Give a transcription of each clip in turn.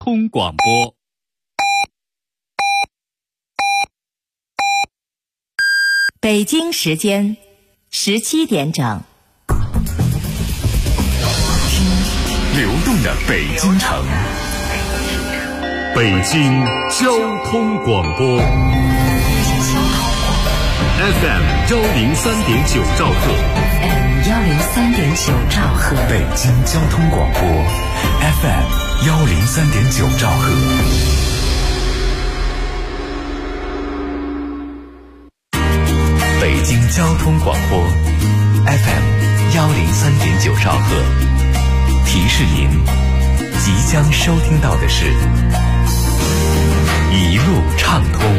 通广播。 北京时间17点整。 流动的北京城，北京交通广播 FM 103.9兆赫 103.9兆赫， 北京交通广播 FM 103.9兆赫。北京交通广播 FM 103.9兆赫。提示您，即将收听到的是一路畅通。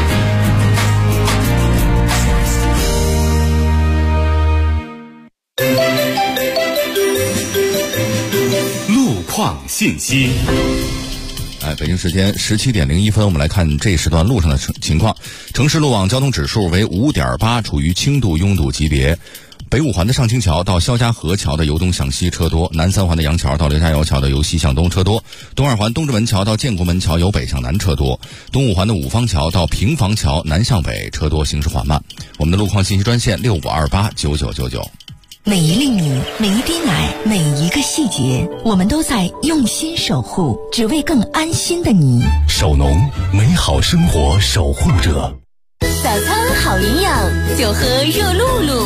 路况信息。 北京时间17点01分，我们来看这时段路上的情况。城市路网交通指数为 5.8， 处于轻度拥堵级别。北五环的上清桥到肖家河桥的由东向西车多，南三环的杨桥到刘家窑桥的由西向东车多，东二环东直门桥到建国门桥由北向南车多，东五环的五方桥到平房桥南向北车多，行驶缓慢。我们的路况信息专线65289999。 每一粒米，每一滴奶，每一个细节，我们都在用心守护，只为更安心的你。 守农，美好生活守护者。 早餐好营养，就喝热露露。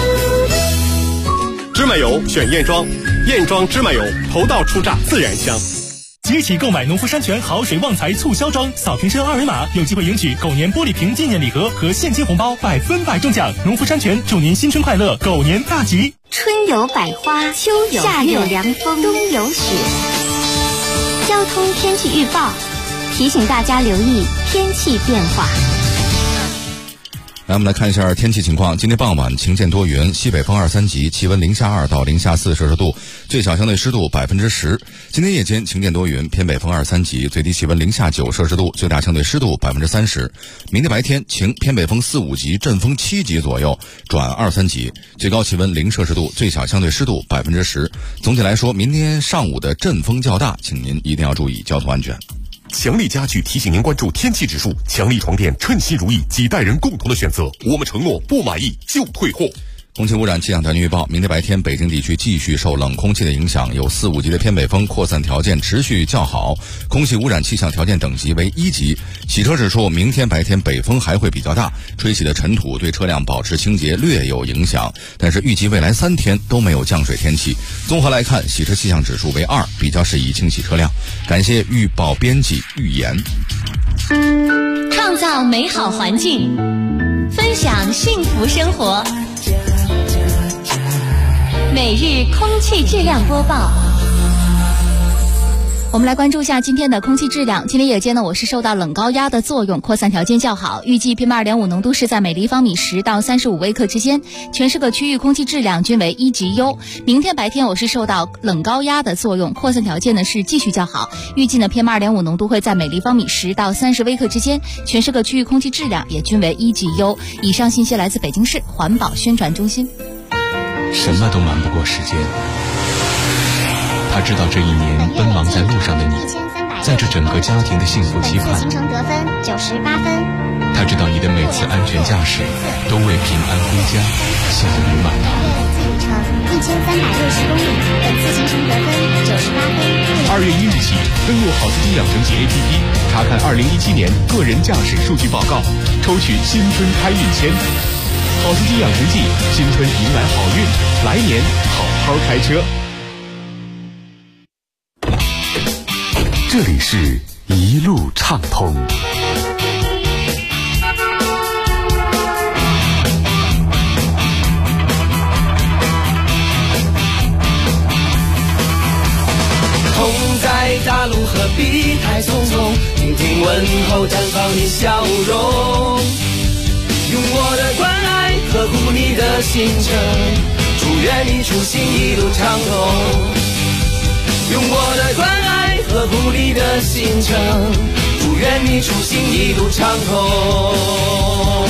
芝麻油选燕庄，燕庄芝麻油头道出榨，自然香。 即日起购买农夫山泉好水旺财促销装，扫瓶身二维码有机会赢取狗年玻璃瓶纪念礼盒和现金红包，100%中奖。农夫山泉祝您新春快乐，狗年大吉。 春有百花，秋有夏有凉风，冬有雪。交通天气预报提醒大家留意天气变化。 来，我们来看一下天气情况。今天傍晚晴间多云，西北风2、3级，气温0°2到0°4摄氏度，最小相对湿度10%。今天夜间晴间多云，偏北风2、3级，最低气温0°9摄氏度，最大相对湿度30%。明天白天晴，偏北风4、5级，阵风7级左右，转2、3级，最高气温0摄氏度，最小相对湿度10%。总体来说，明天上午的阵风较大，请您一定要注意交通安全。 强力家具提醒您关注天气指数，强力床垫称心如意，几代人共同的选择。我们承诺不满意就退货。 空气污染气象条件预报：明天白天，北京地区继续受冷空气的影响，有4、5级的偏北风，扩散条件持续较好，空气污染气象条件等级为1级。洗车指数：明天白天北风还会比较大，吹起的尘土对车辆保持清洁略有影响，但是预计未来3天都没有降水天气。综合来看，洗车气象指数为2，比较适宜清洗车辆。感谢预报编辑预言。 创造美好环境，分享幸福生活。每日空气质量播报。 我们来关注一下今天的空气质量。今天夜间呢，我是受到冷高压的作用，扩散条件较好，预计 PM2.5 浓度是在每立方米10到35微克之间，全市各区域空气质量均为1级优。明天白天我是受到冷高压的作用，扩散条件呢是继续较好，预计呢 PM2.5 浓度会在每立方米10到30微克之间，全市各区域空气质量也均为1级优。以上信息来自北京市环保宣传中心。 什么都瞒不过时间，他知道这一年奔忙在路上的你，在这整个家庭的幸福期盼。 行程得分98分。 他知道你的每次安全驾驶都为平安归家献于满堂。 本次行程1360公里，本次行程得分98分。 2月1日起，登录好司机养成记 APP， 查看2017年个人驾驶数据报告，抽取新春开运签。好司机养成记，新春迎来好运，来年好好开车。 这里是一路畅通。 同在大陆何必太匆匆，听听问候绽放你笑容，用我的关爱呵护你的行程，祝愿你出行一路畅通。用我的关爱呵护你的行程，祝愿你出行一路畅通。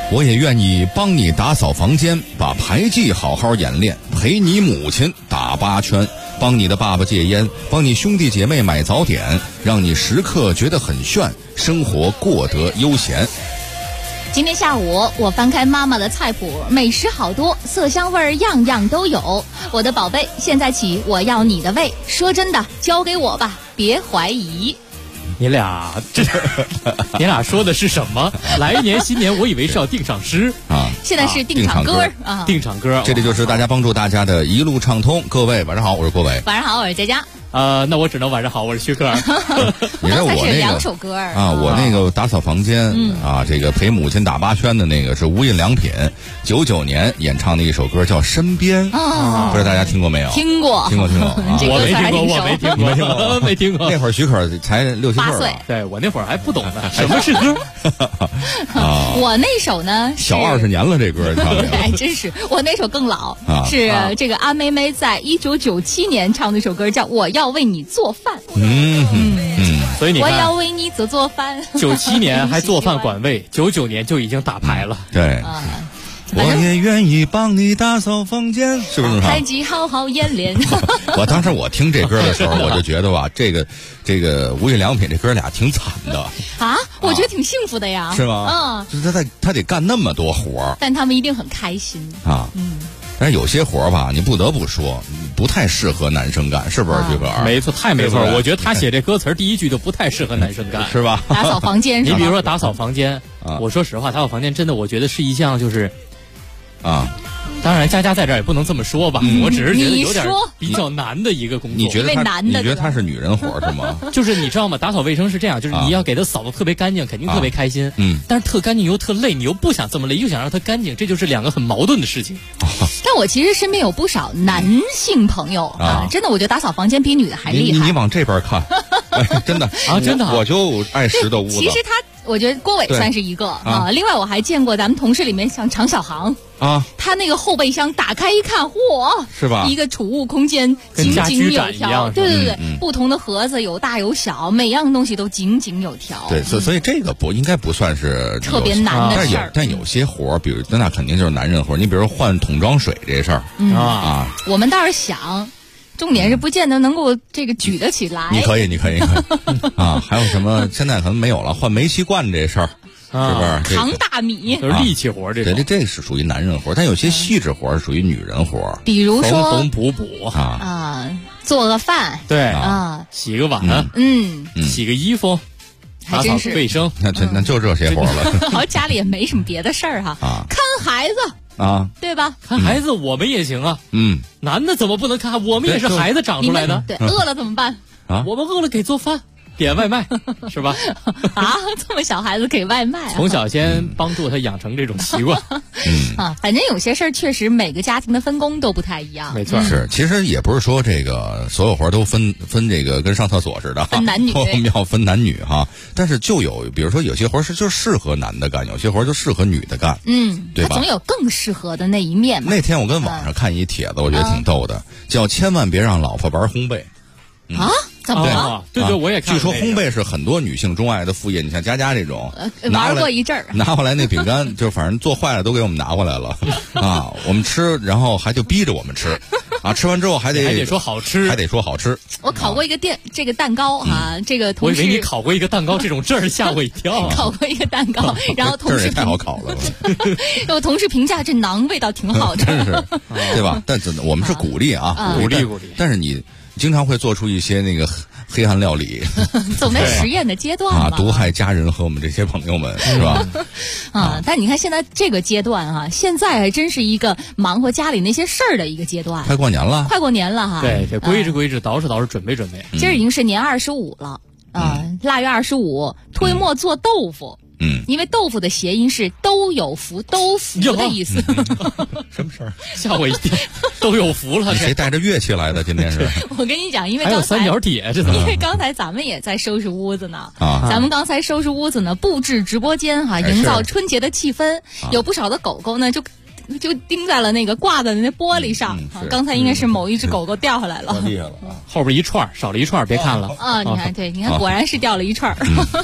我也愿意帮你打扫房间，把牌技好好演练，陪你母亲打8圈，帮你的爸爸戒烟，帮你兄弟姐妹买早点，让你时刻觉得很炫，生活过得悠闲。 今天下午我翻开妈妈的菜谱，美食好多，色香味儿样样都有。我的宝贝，现在起我要你的胃，说真的，交给我吧，别怀疑。 你俩说的是什么？来年新年我以为是要定场诗啊， 现在是定场歌啊， 定场歌。 这里就是大家帮助大家的一路畅通。各位晚上好，我是郭伟。 晚上好，我是佳佳。 那我只能晚上好，我是徐克。 你知道我那个 2首歌啊，我那个打扫房间啊，这个陪母亲打8圈的那个是无印良品99年演唱的一首歌，叫《身边》。不知道大家听过没有？ 听过。 我没听过，没听过。 那会儿许可才6、7岁， 对我那会儿还不懂呢，什么是歌啊？ 我那首呢， 小20年了，这歌唱的。 还真是，我那首更老，是这个安妹妹在1997年唱的一首歌，叫《我要为你做饭》。 所以你看， 我要为你做饭。 97年还做饭管味，99年就已经打牌了。 对。我也愿意帮你打扫房间，是不是？ 开机好好演练。 当时我听这歌的时候，我就觉得吧，这个无印良品这哥俩挺惨的啊，我觉得挺幸福的呀， 是吗？就是他得干那么多活， 但他们一定很开心啊。但是有些活吧，你不得不说，不太适合男生干，是不是，徐哥？ 没错，太没错。我觉得他写这歌词第一句就不太适合男生干， 是吧？ 打扫房间， 你比如说打扫房间，我说实话，打扫房间真的，我觉得是一项就是当然佳佳在这儿也不能这么说吧，我只是觉得有点比较难的一个工作。 你觉得他是女人活是吗？ 就是你知道吗？打扫卫生是这样，就是你要给他扫得特别干净，肯定特别开心。但是特干净又特累，你又不想这么累，又想让它干净，这就是2个很矛盾的事情。 但我其实身边有不少男性朋友真的，我觉得打扫房间比女的还厉害。 你往这边看，真的真的， 我就爱拾掇屋子。 其实我觉得郭伟算是一个另外我还见过咱们同事里面像常小航他那个后备箱打开一看，嚯， 是吧？ 一个储物空间井井有条，对，不同的盒子有大有小，每样东西都井井有条。 对，所以这个应该不算是特别难的事儿。 但有些活，比如那肯定就是男人活。你比如说换桶装水这事儿我们倒是想。重点是不见得能够这个举得起来。 你可以啊！还有什么？现在可能没有了，换煤气罐这事儿，是不是？ 扛大米就是力气活，这是属于男人活，但有些细致活是属于女人活。 比如说缝补做个饭， 对洗个碗，洗个衣服， 还真是卫生， 那就这些活了。 好，家里也没什么别的事儿看孩子。对吧？ 看孩子我们也行啊。男的怎么不能看？我们也是孩子长出来的。 对，饿了怎么办？ 我们饿了给做饭，点外卖，是吧？ 这么小孩子给外卖从小先帮助他养成这种习惯。 反正有些事儿确实每个家庭的分工都不太一样。 没错， 是，其实也不是说这个所有活都分这个跟上厕所似的， 分男女， 我们要分男女哈。但是比如说有些活就适合男的干，有些活就适合女的干，对吧？ 他总有更适合的那一面嘛。 那天我跟网上看一帖子，我觉得挺逗的，叫千万别让老婆玩烘焙。 怎么了？ 对，我也看。 据说烘焙是很多女性钟爱的副业。你像佳佳这种， 玩过一阵儿， 拿回来那饼干，就反正做坏了都给我们拿回来了我们吃，然后还就逼着我们吃吃完之后还得说好吃， 还得说好吃。 我烤过一个这个蛋糕这个同事， 我以为你烤过一个蛋糕，这种证吓我一跳。 烤过一个蛋糕，然后同事也太好烤了。 有同事评价这馕味道挺好的， 真是对吧？但我们是鼓励鼓励。 但是你经常会做出一些那个黑暗料理， 总在实验的阶段嘛， 毒害家人和我们这些朋友们，是吧？ 但你看现在这个阶段现在还真是一个忙活家里那些事儿的一个阶段。 快过年了对，这归置，捯饬，准备。 今儿已经是年25了腊月25，推磨做豆腐。因为豆腐的谐音是都有福，都福的意思。 什么事儿？ 吓我一跳，都有福了。 谁带着乐器来的？今天是？ 我跟你讲，因为还有三角铁， 因为刚才咱们也在收拾屋子呢。咱们刚才收拾屋子呢，布置直播间营造春节的气氛。有不少的狗狗呢，就钉在了那个挂在那玻璃上。刚才应该是某一只狗狗掉下来了， 厉害了。 后边一串少了一串，别看了你看，对，你看，果然是掉了一串。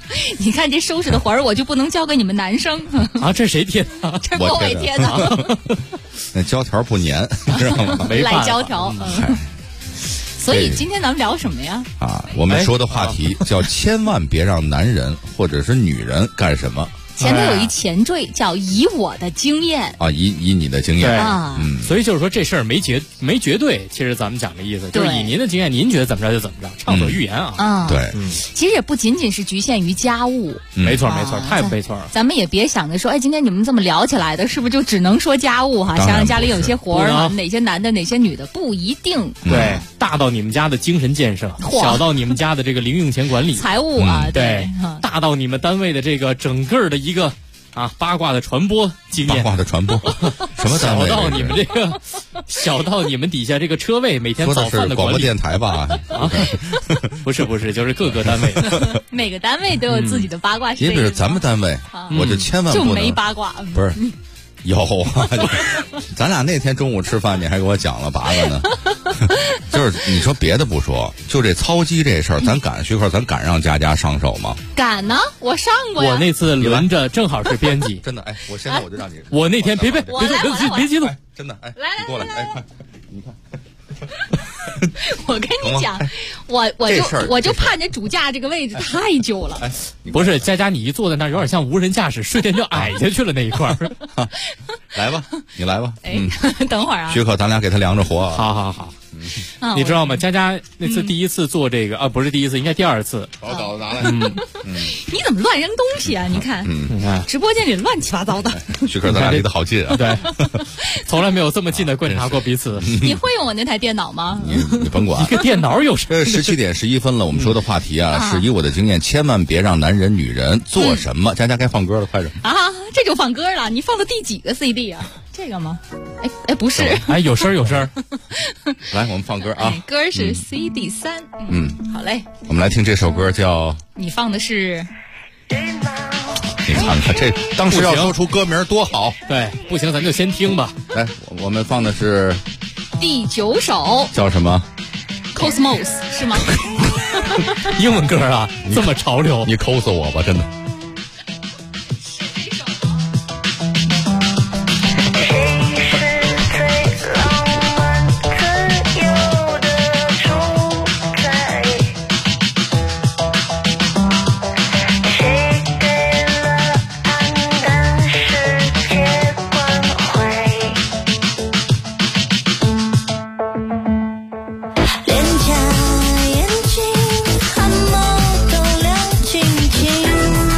你看这收拾的活儿，我就不能交给你们男生啊？这谁贴的？这郭伟贴的。 那胶条不粘，知道吗？ 没赖胶条。所以今天咱们聊什么呀？ 我们说的话题叫千万别让男人或者是女人干什么。 前头有一前缀叫以我的经验以你的经验所以就是说这事儿没绝对，其实咱们讲的意思就是以您的经验，您觉得怎么着就怎么着，畅所欲言啊。 对， 其实也不仅仅是局限于家务， 没错，太没错了。 咱们也别想着说，今天你们这么聊起来的，是不是就只能说家务哈？想想家里有些活儿，哪些男的，哪些女的，不一定。 对，大到你们家的精神建设，小到你们家的这个零用钱管理、 财务啊， 对，大到你们单位的这个整个的一个八卦的传播经验， 八卦的传播，什么单位？ 小到你们这个，小到你们底下这个车位每天早饭的管理。 广播电台吧？ 不是，就是各个单位， 每个单位都有自己的八卦。 也比如咱们单位，我就千万不能就没八卦， 不是。有啊，咱俩那天中午吃饭，你还给我讲了八个呢。就是你说别的不说，就这操机这事儿，咱赶徐克，咱敢让佳上手吗？ 敢呢，我上过呀。 我那次轮着正好是编辑， 真的，我现在我就让你。 我那天别激动， 真的， 来， 你过来，快，你看。 我跟你讲，我就盼着主驾这个位置太久了。 不是佳，你一坐在那儿，有点像无人驾驶，瞬间就矮下去了那一块儿。 来吧，你来吧。 等会儿啊， 许可，咱俩给他量着活。 好。你知道吗？佳那次第一次做这个不是第一次，应该第二次。 把稿子拿来。 你怎么乱扔东西啊？你看，直播间里乱七八糟的。 许可，咱俩离得好近啊。 对，从来没有这么近的观察过彼此。 你会用我那台电脑吗？ 你甭管。 一个电脑有这17点11分了，我们说的话题是以我的经验，千万别让男人女人做什么。佳该放歌了，快点。 这就放歌了。你放的第几个 CD 啊？这个吗？不是。 有声儿。 来，我们放歌啊。 歌是 CD 3。好嘞。 我们来听这首歌叫。 你放的是。 你看看这，当时要说出歌名多好。 对，不行咱就先听吧。 来，我们放的是。 第9首。 叫什么 ？Cosmos 是吗？ 英文歌啊，这么潮流。 你抠死我吧，真的。 眼睛汗毛都亮晶晶。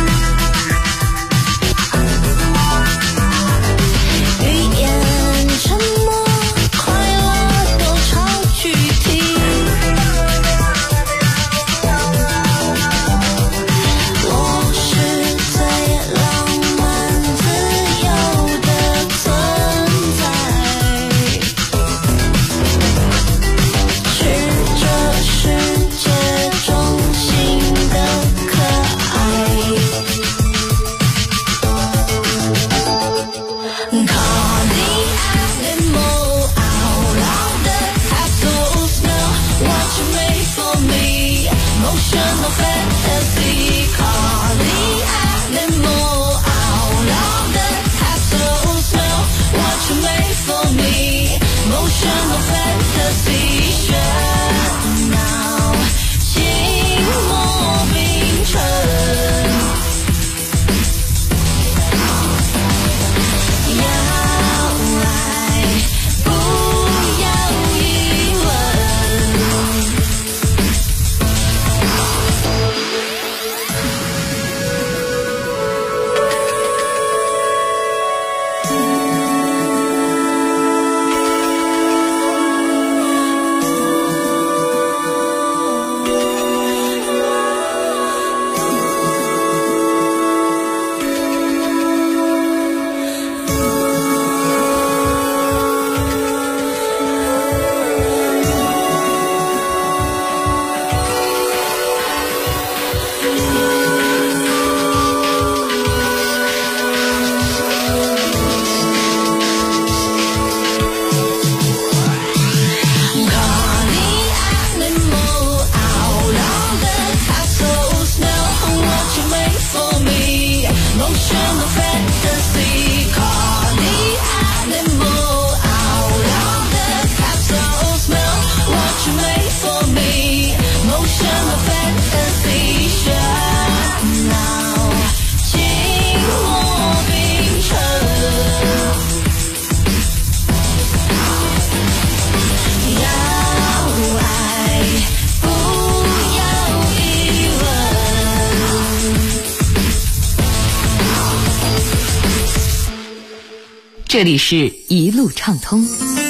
这里是一路畅通。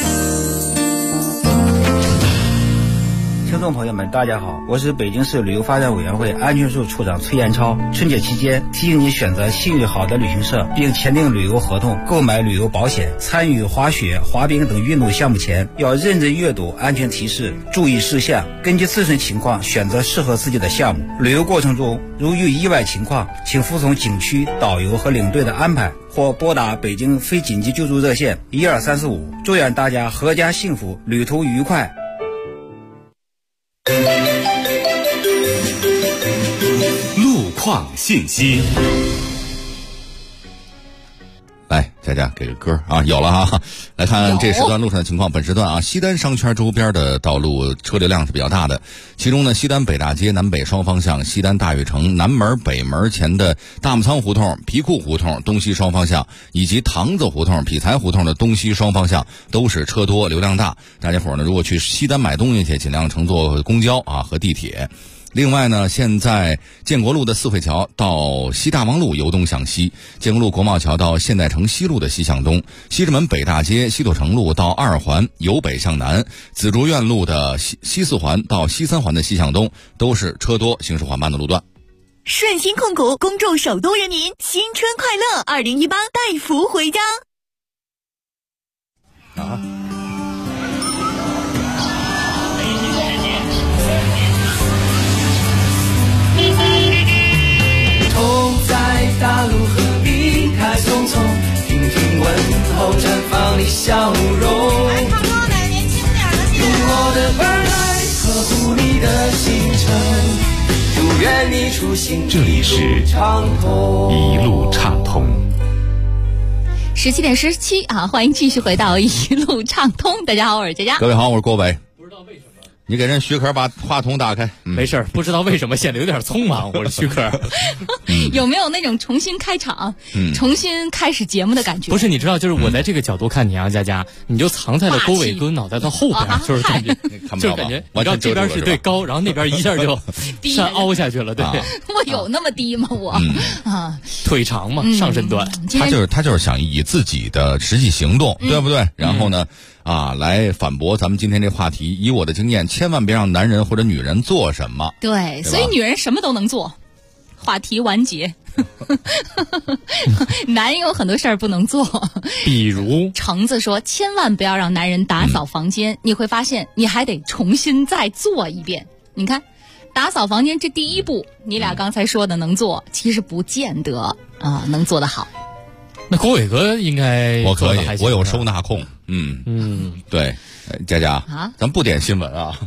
听众朋友们，大家好，我是北京市旅游发展委员会安全处处长崔延超。春节期间，提醒你选择信誉好的旅行社，并签订旅游合同，购买旅游保险。参与滑雪、滑冰等运动项目前，要认真阅读安全提示，注意事项，根据自身情况选择适合自己的项目。旅游过程中，如遇意外情况，请服从景区导游和领队的安排，或拨打北京非紧急救助热线12345。祝愿大家阖家幸福，旅途愉快。 路况信息， 来，佳佳给个歌啊，有了哈。来看这时段路上的情况。本时段啊，西单商圈周边的道路车流量是比较大的，其中呢，西单北大街南北双方向、西单大悦城南门、北门前的大木仓胡同、皮库胡同东西双方向，以及堂子胡同、匹才胡同的东西双方向都是车多流量大。大家伙呢，如果去西单买东西去，尽量乘坐公交啊和地铁。另外呢，现在建国路的四惠桥到西大王路由东向西，建国路国贸桥到现代城西路的西向东，西直门北大街西土城路到二环由北向南，紫竹院路的西四环到西三环的西向东都是车多行驶缓慢的路段。 顺鑫控股恭祝首都人民新春快乐，2018带福回家。 啊。 头在大陆何必太匆匆，听听问候绽放的笑容。用我的耳来呵护你的行程，祝愿你出行这里是一路畅通。 17点17啊，欢迎继续回到一路畅通。大家好，我是佳佳。 各位好，我是郭伟。你给人许可把话筒打开。 没事，不知道为什么显得有点匆忙。我是许可。 有没有那种重新开场、重新开始节目的感觉？ 不是，你知道，就是我在这个角度看你啊，佳佳，你就藏在了郭伟哥脑袋的后边，就是感觉，就是感觉，你知道这边是对高，然后那边一下就山凹下去了，对。 我有那么低吗？我啊， 腿长嘛，上身短。 他就是想以自己的实际行动，对不对？然后呢？来反驳咱们今天这话题，以我的经验，千万别让男人或者女人做什么。 对，所以女人什么都能做。话题完结。男人有很多事儿不能做， 比如橙子说，千万不要让男人打扫房间，你会发现你还得重新再做一遍。你看，打扫房间这第一步，你俩刚才说的能做，其实不见得能做得好。 那郭伟哥应该我可以，我有收纳控。对，佳佳啊， 咱不点新闻啊。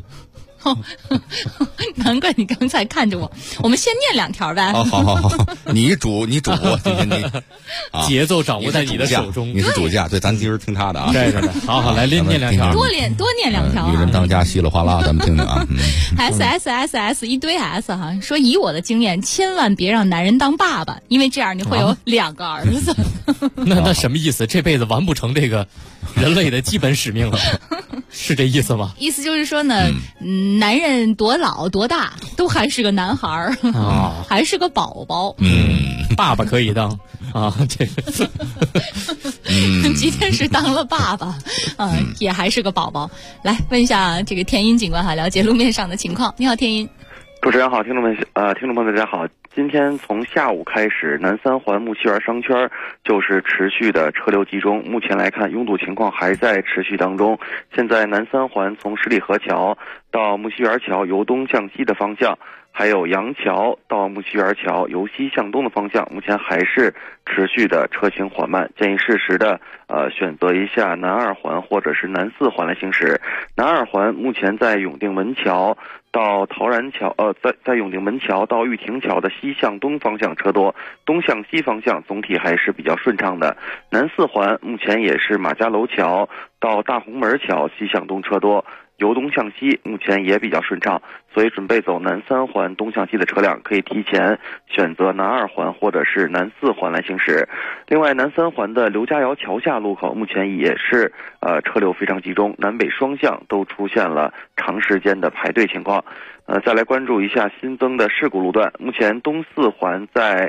难怪你刚才看着我。我们先念2条呗。 好，你主，今天你节奏掌握在你的手中， 你是主驾，对，咱今儿听他的啊。 对，好，来念2条， 多念2条。 女人当家稀里哗啦，咱们听听啊。 SSSS 一堆 S 哈，说以我的经验，千万别让男人当爸爸，因为这样你会有2个儿子。 那什么意思？这辈子完不成这个人类的基本使命了，是这意思吗？ 意思就是说呢，男人多老多大都还是个男孩儿还是个宝宝。 爸爸可以当这个。 即便是当了爸爸也还是个宝宝。来问一下这个天音警官了解路面上的情况。你好，天音。 主持人好，听众朋友大家好。今天从下午开始，南三环木樨园商圈就是持续的车流集中，目前来看拥堵情况还在持续当中。现在南三环从十里河桥到木樨园桥由东向西的方向，还有杨桥到木樨园桥由西向东的方向，目前还是持续的车行缓慢，建议适时的选择一下南二环或者是南四环来行驶。南二环目前在永定门桥到陶然桥，在永定门桥到玉亭桥的西向东方向车多，东向西方向总体还是比较顺畅的。南四环目前也是马家楼桥到大红门桥西向东车多，由东向西目前也比较顺畅，所以准备走南三环东向西的车辆可以提前选择南二环或者是南四环来行驶。另外，南三环的刘家窑桥下路口目前也是车流非常集中，南北双向都出现了长时间的排队情况。再来关注一下新增的事故路段，目前东四环在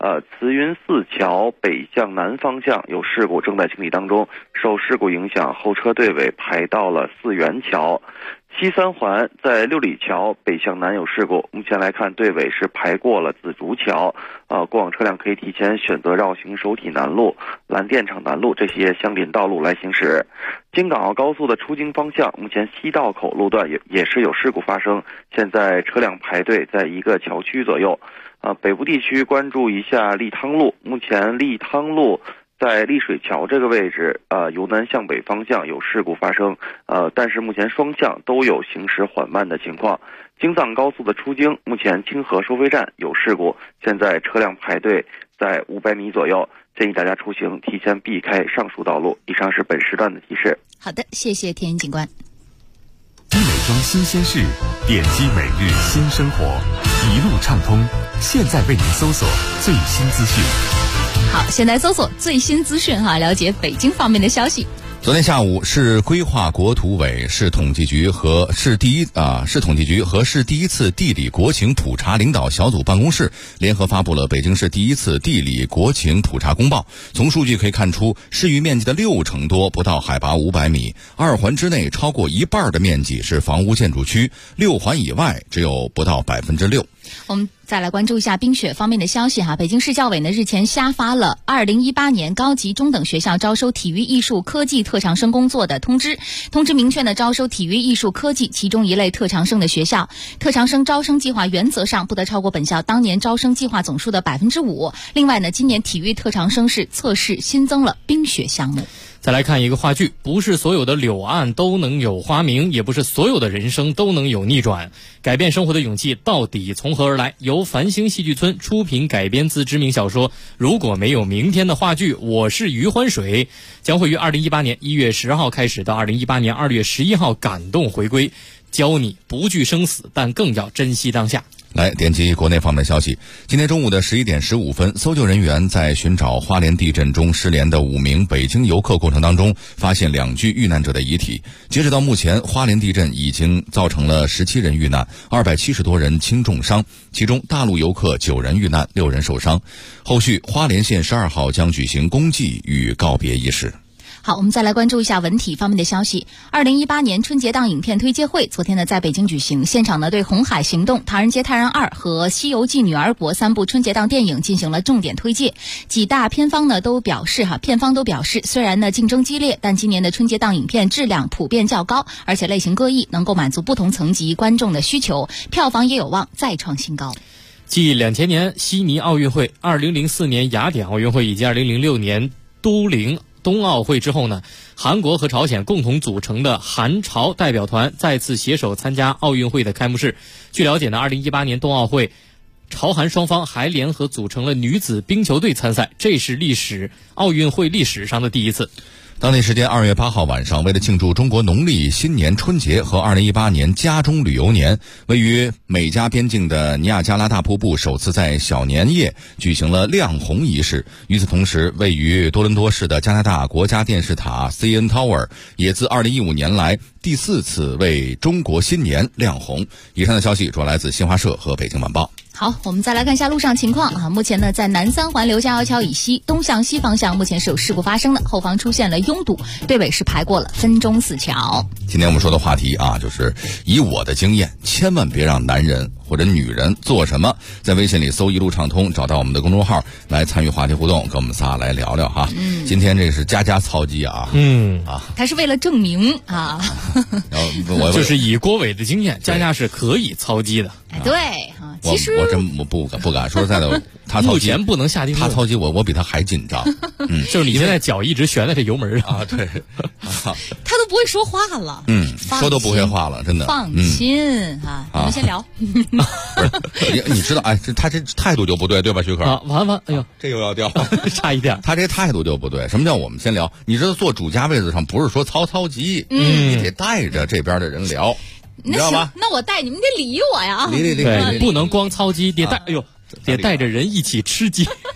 慈云寺桥北向南方向有事故正在清理当中，受事故影响，后车队尾排到了四元桥。西三环在六里桥北向南有事故，目前来看队尾是排过了紫竹桥，过往车辆可以提前选择绕行首体南路、蓝电厂南路这些相邻道路来行驶。京港澳高速的出京方向，目前西道口路段也是有事故发生，现在车辆排队在一个桥区左右。北部地区关注一下利汤路，目前利汤路在丽水桥这个位置，由南向北方向有事故发生，但是目前双向都有行驶缓慢的情况。京藏高速的出京，目前清河收费站有事故，现在车辆排队在500米左右，建议大家出行提前避开上述道路。以上是本时段的提示。 好的，谢谢田警官。 医美妆新鲜事，点击每日新生活，一路畅通。现在为您搜索最新资讯。 好，现在搜索最新资讯了解北京方面的消息。 昨天下午，市规划国土委、市统计局和市第一次地理国情普查领导小组办公室联合发布了北京市第一次地理国情普查公报。从数据可以看出，市域面积的60%多不到海拔500米，2环之内超过一半的面积是房屋建筑区，6环以外只有不到6%。 我们再来关注一下冰雪方面的消息北京市教委呢日前下发了2018年高级中等学校招收体育艺术科技特长生工作的通知。通知明确呢，招收体育艺术科技其中一类特长生的学校，特长生招生计划原则上不得超过本校当年招生计划总数的5%。另外呢，今年体育特长生是测试新增了冰雪项目。 再来看一个话剧，不是所有的柳岸都能有花明，也不是所有的人生都能有逆转。改变生活的勇气到底从何而来？由繁星戏剧村出品改编自知名小说《如果没有明天》的话剧《我是余欢水》，将会于2018年1月10号开始到2018年2月11号感动回归，教你不惧生死，但更要珍惜当下。 来点击国内方面的消息。今天中午的11点15分，搜救人员在寻找花莲地震中失联的5名北京游客过程当中，发现2具遇难者的遗体。截止到目前，花莲地震已经造成了17人遇难，270多人轻重伤，其中大陆游客9人遇难，6人受伤。后续花莲县12号将举行公祭与告别仪式。 好，我们再来关注一下文体方面的消息。2018年春节档影片推介会昨天呢在北京举行，现场呢对《红海行动》《唐人街探案2》和《西游记女儿国》3部春节档电影进行了重点推介。几大片方都表示，虽然呢竞争激烈，但今年的春节档影片质量普遍较高，而且类型各异，能够满足不同层级观众的需求，票房也有望再创新高。 继2000年悉尼奥运会、2004年雅典奥运会以及2006年都灵冬奥会之后呢，韩国和朝鲜共同组成的韩朝代表团再次携手参加奥运会的开幕式。据了解呢，2018年冬奥会，朝韩双方还联合组成了女子冰球队参赛，这是奥运会历史上的第一次。 当地时间2月8号晚上，为了庆祝中国农历新年春节和2018年家中旅游年，位于美加边境的尼亚加拉大瀑布首次在小年夜举行了亮红仪式。与此同时，位于多伦多市的加拿大国家电视塔 CN Tower 也自2015年来第4次为中国新年亮红。以上的消息主要来自新华社和北京晚报。 好，我们再来看一下路上情况目前呢，在南三环刘家窑桥以西东向西方向，目前是有事故发生的，后方出现了拥堵，队尾是排过了分钟4桥。 今天我们说的话题就是以我的经验，千万别让男人或者女人做什么。在微信里搜一路畅通，找到我们的公众号来参与话题互动，跟我们仨来聊聊哈。今天这是家操机他是为了证明我就是以郭伟的经验，家是可以操机的。 对其实我真不敢说实在的，他操机目前不能下定论， 他操机我比他还紧张。 就是你现在脚一直悬在这油门上对他都不会说话了， 说都不会话了，真的放心你们先聊。 你知道他这态度就不对吧，徐可完哎呦这又要掉差一点， 他这态度就不对。什么叫我们先聊？你知道坐主驾位子上不是说操机，你得带着这边的人聊，你知道吧？ 那我带你们得理我呀， 理对，不能光操机，得带得带着人一起吃鸡。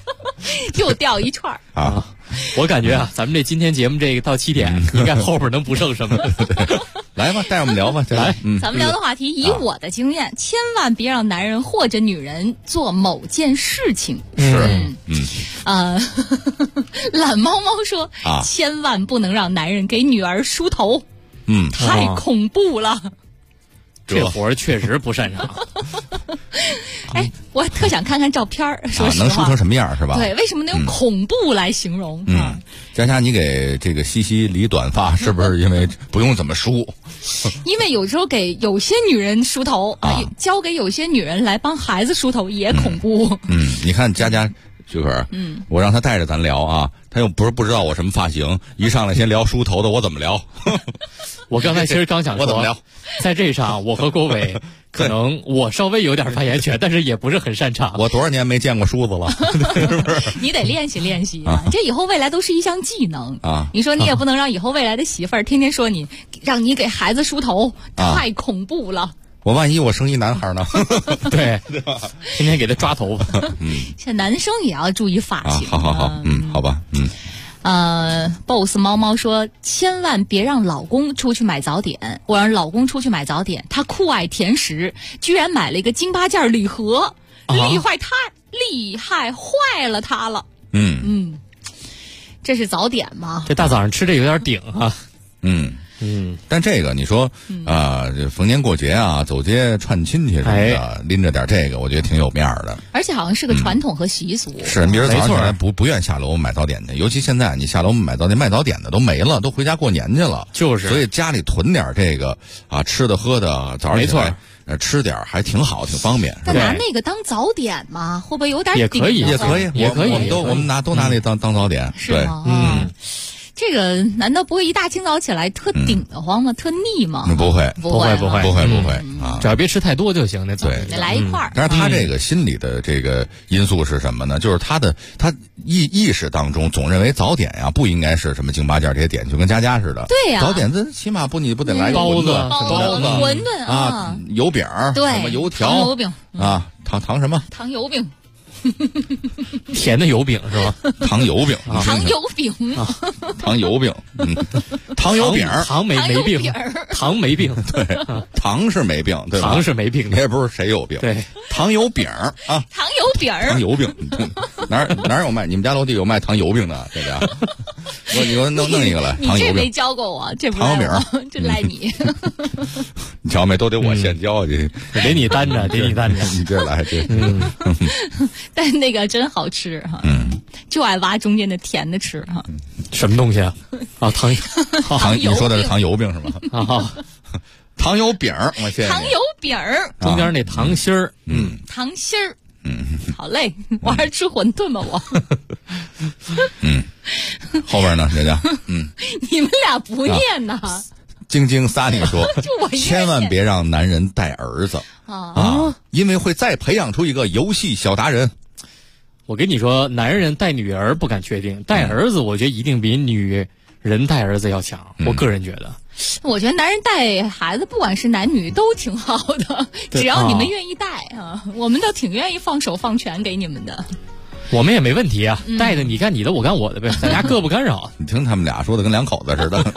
又掉一串啊！ 我感觉啊，咱们这今天节目这个到7点，应该后边能不剩什么。 来吧，带我们聊吧， 来， 咱们聊的话题，以我的经验，千万别让男人或者女人做某件事情。懒猫猫说，千万不能让男人给女儿梳头，太恐怖了。 这活儿确实不擅长。 哎，我特想看看照片儿，说实话， 能梳成什么样是吧？ 对，为什么能用恐怖来形容？ 佳佳，你给这个西西理短发，是不是因为不用怎么梳？ 因为有时候给有些女人梳头交给有些女人来帮孩子梳头也恐怖。 你看佳佳。这会我让他带着咱聊啊，他又不知道我什么发型，一上来先聊梳头的，我怎么聊？ 我刚才其实刚想说， 我怎么聊？ 在这上，我和郭伟可能我稍微有点发言权，但是也不是很擅长。 我多少年没见过梳子了，是不是？ 你得练习练习啊，这以后未来都是一项技能啊。你说你也不能让以后未来的媳妇儿天天说让你给孩子梳头，太恐怖了。 我万一我生一男孩呢？ 对，天天给他抓头发。 这男生也要注意发型。 好，好吧。 boss 猫猫说，千万别让老公出去买早点。我让老公出去买早点，他酷爱甜食，居然买了一个京八件礼盒，厉害坏了他了。这是早点吗？ 这大早上吃这有点顶啊。 但这个你说逢年过节啊，走街串亲戚什么的，拎着点这个，我觉得挺有面的。 而且好像是个传统和习俗。 是，明儿早上起来不愿下楼买早点去，尤其现在你下楼买早点，卖早点的都没了，都回家过年去了。 就是， 所以家里囤点这个吃的喝的，早上起来吃点还挺好，挺方便。 那拿那个当早点吗？会不会有点也可以， 我们都拿那当早点， 是吗？这个难道不会一大清早起来特顶得慌吗？特腻吗？ 不会啊！只要别吃太多就行。那对， 得来一块儿。 但是他这个心理的这个因素是什么呢？就是他意识当中总认为早点呀不应该是什么京八件这些点，就跟佳佳似的。 对呀， 早点子起码你不得来个包子、 馄饨啊、油饼，什么油条、 糖油饼啊，糖什么？ 糖油饼。 甜的油饼是吧？ 糖油饼， 糖油饼， 糖油饼，糖油饼， 糖没病，糖没病， 对，糖是没病，对吧？ 糖是没病， 也不是谁有病， 对， 糖油饼啊， 糖油饼， 糖油饼，哪有卖？你们家楼底有卖糖油饼的，这家，你给我弄一个来，糖油饼， 你这没教过我，这不糖油饼， 这赖你， 你瞧没？都得我先教，这得你担着， 你这来这， 但那个真好吃哈，就爱挖中间的甜的吃哈。 什么东西啊？糖， 你说的是糖油饼是吗？糖油饼，我谢谢。 糖油饼中间那糖心儿， 糖心儿，好嘞，我还是吃馄饨吧我。 后边呢，佳佳， 你们俩不念呐？ 晶晶撒你说，千万别让男人带儿子因为会再培养出一个游戏小达人。 我跟你说，男人带女儿不敢确定，带儿子我觉得一定比女人带儿子要强。我个人觉得， 我觉得男人带孩子，不管是男女都挺好的，只要你们愿意带我们都挺愿意放手放权给你们的。 我们也没问题啊，带着你干你的，我干我的呗，咱家各不干扰。 你听他们俩说的跟两口子似的。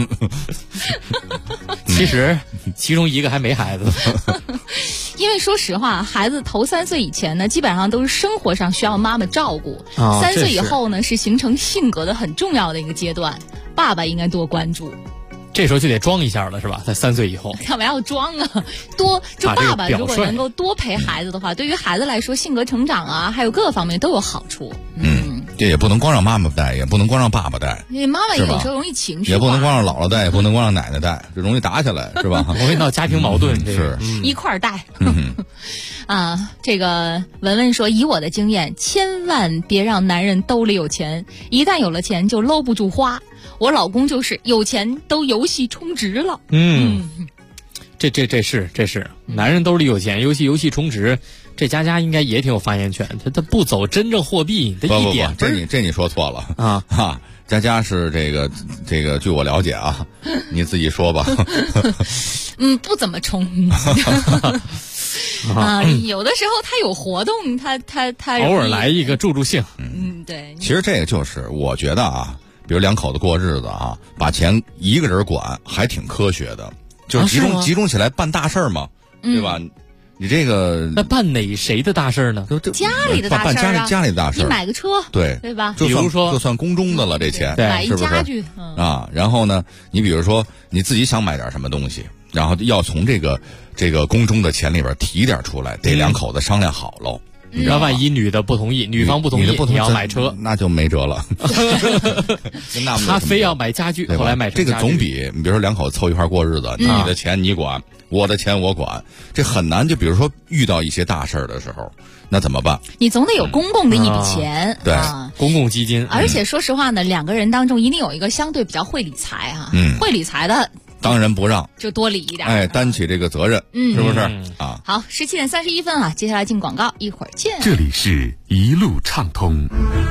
其实其中一个还没孩子。 因为说实话，孩子头3岁以前呢，基本上都是生活上需要妈妈照顾，3岁以后呢，是形成性格的很重要的一个阶段，爸爸应该多关注。 这时候就得装一下了，是吧？在3岁以后， 干嘛要装啊？就爸爸如果能够多陪孩子的话，对于孩子来说，性格成长啊，还有各个方面都有好处。 这也不能光让妈妈带，也不能光让爸爸带。 因为妈妈有时候容易情绪化， 也不能光让姥姥带，也不能光让奶奶带，这容易打起来，是吧？ 容易闹家庭矛盾。 是一块儿带。这个文文说，以我的经验，千万别让男人兜里有钱，一旦有了钱就搂不住花。我老公就是有钱都游戏充值了。 这是男人兜里有钱，游戏充值，这佳佳应该也挺有发言权。他不走真正货币，他一点这你说错了啊！佳佳是这个，据我了解啊，你自己说吧。 不怎么充。有的时候他有活动，他偶尔来一个助兴。 对。 其实这个就是我觉得啊，比如两口子过日子啊，把钱一个人管还挺科学的，就是集中起来办大事儿嘛，对吧？你这个那办谁的大事呢？ 家里的大事办家里的大事， 你买个车， 对吧？ 比如说就算宫中的了，这钱买一是不是家具啊？然后呢，你比如说你自己想买点什么东西，然后要从这个宫中的钱里边提点出来，得两口子商量好喽。 那万一女的不同意，女方不同意，你要买车， 那就没辙了。 他非要买家具，后来买这个总比你比如说两口子凑一块过日子，你的钱你管，我的钱我管，这很难。就比如说遇到一些大事儿的时候，那怎么办？ 你总得有公共的一笔钱， 对， 公共基金。 而且说实话呢，两个人当中一定有一个相对比较会理财啊，会理财的。 当仁不让， 就多理一点， 担起这个责任，是不是啊？ 好，17:31啊，接下来进广告，一会儿见。 这里是一路畅通。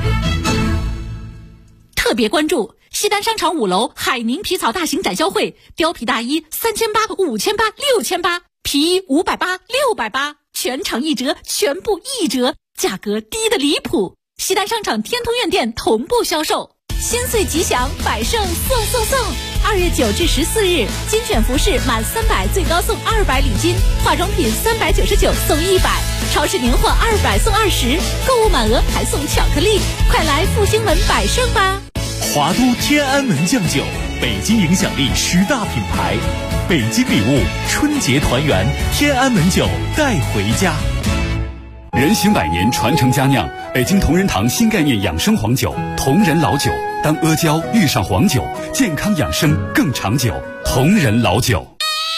特别关注西单商场5楼海宁皮草大型展销会，貂皮大衣3800、5800、6800，皮衣580、680，全场1折，全部1折，价格低得离谱。西单商场天通苑店同步销售。新岁吉祥，百盛送！2月9至14日，精选服饰满300最高送200礼金，化妆品399送100，超市年货200送20，购物满额还送巧克力，快来复兴门百盛吧！ 华都天安门酱酒，北京影响力10大品牌，北京礼物，春节团圆，天安门酒带回家。 人行百年，传承佳酿，北京同仁堂新概念养生黄酒，同仁老酒。当阿胶遇上黄酒，健康养生更长久。同仁老酒。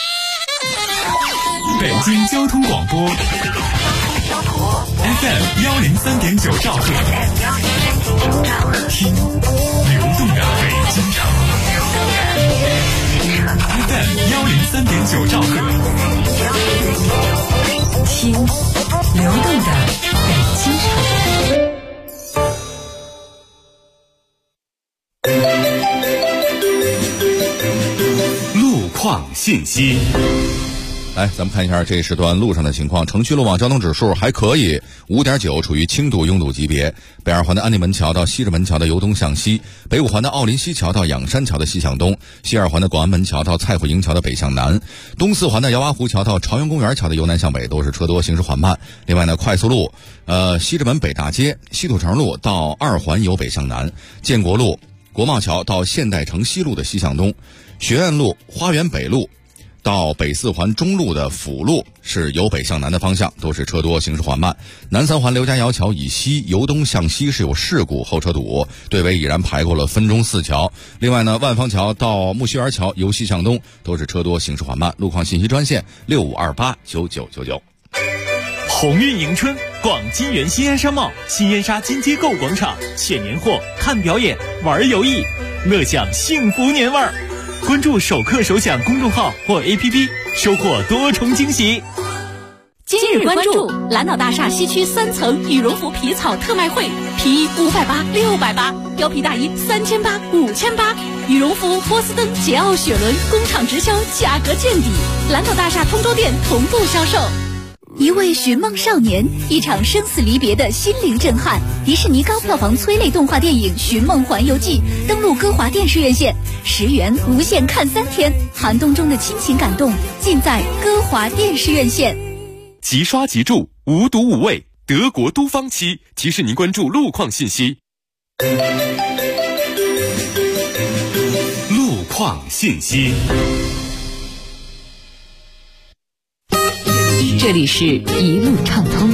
北京交通广播 FM 103.9兆赫，听流动的北京城。FM 103.9兆赫， 听流动的北京城。 路况信息。 来，咱们看一下这一时段路上的情况。城区路网交通指数还可以，5.9，处于轻度拥堵级别。北二环的安定门桥到西直门桥的由东向西，北五环的奥林西桥到仰山桥的西向东，西二环的广安门桥到蔡府营桥的北向南，东四环的姚洼湖桥到朝阳公园桥的由南向北都是车多，行驶缓慢。另外呢，快速路西直门北大街、西土城路到二环由北向南，建国路、国贸桥到现代城西路的西向东，学院路、花园北路到北四环中路的辅路是由北向南的方向，都是车多，行驶缓慢。南三环刘家窑桥以西由东向西是有事故，后车堵，队尾已然排过了分钟4桥。另外呢，万方桥到木樨园桥由西向东都是车多，行驶缓慢。路况信息专线65289999。 鸿运迎春，逛金源新安商贸、新燕莎金街购广场，选年货、看表演、玩游艺，乐享幸福年味儿。关注首客首享公众号或 APP， 收获多重惊喜。 今日关注蓝岛大厦西区3层羽绒服皮草特卖会，皮衣580、680，貂皮大衣3800、5800，羽绒服波司登、捷奥雪伦工厂直销，价格见底。蓝岛大厦通州店同步销售。一位寻梦少年，一场生死离别的心灵震撼。迪士尼高票房催泪动画电影《寻梦环游记》登陆歌华电视院线，10元无限看3天，寒冬中的亲情感动尽在歌华电视院线。 即刷即住，无毒无味，德国都方漆提示您关注路况信息。 路况信息。 这里是一路畅通。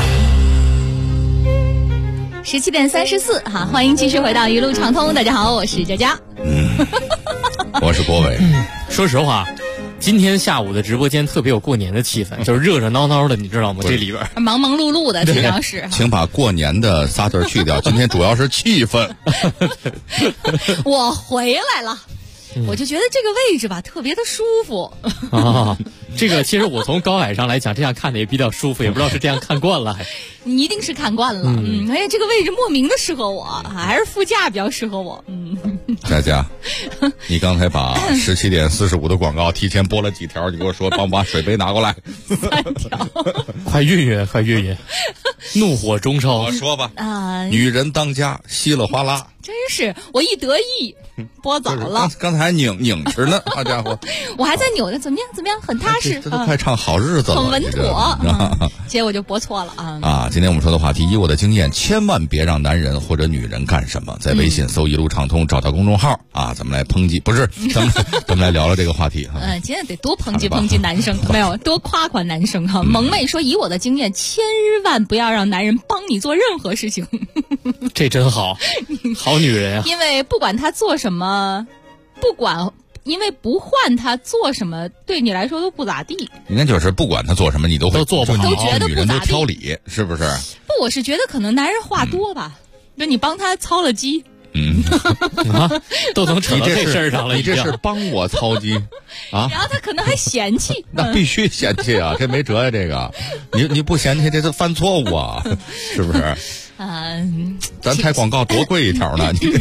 17:34哈，欢迎继续回到一路畅通。大家好，我是佳佳。 我是郭伟。 说实话，今天下午的直播间特别有过年的气氛，就是热热闹闹的，你知道吗？这里边忙忙碌碌的，主要是。 请把过年的仨字去掉，今天主要是气氛。 我回来了。我就觉得这个位置吧特别的舒服啊，这个其实我从高矮上来讲，这样看的也比较舒服，也不知道是这样看惯了还。 你一定是看惯了，哎，这个位置莫名的适合我，还是副驾比较适合我。 佳佳，你刚才把17:45的广告提前播了几条？你给我说，帮我把水杯拿过来。 3条， 快运运，快运运。 怒火中烧。 我说吧，女人当家，稀里哗啦。 真是，我一得意，播早了。 刚才还拧着呢，好家伙！ 我还在扭着，怎么样？很踏实。 这都快唱好日子了， 很稳妥。结果就播错了啊！ 今天我们说的话题，以我的经验，千万别让男人或者女人干什么。在微信搜一路畅通，找到公众号啊，咱们来抨击，不是，咱们来聊聊这个话题。 今天得多抨击男生，没有多夸男生哈。萌妹说，以我的经验，千万不要让男人帮你做任何事情。 这真好，好女人啊！ 因为不管他做什么，因为不换他做什么，对你来说都不咋地。 应该就是不管他做什么，你都做不好， 都觉得女人都挑理，是不是？ 不，我是觉得可能男人话多吧，就你帮他操了鸡。 都能扯到这事儿上了， 你这是帮我操鸡啊？ 然后他可能还嫌弃， 那必须嫌弃啊，这没辙呀，这个，你不嫌弃，这是犯错误啊，是不是？咱拍广告多贵一条呢，你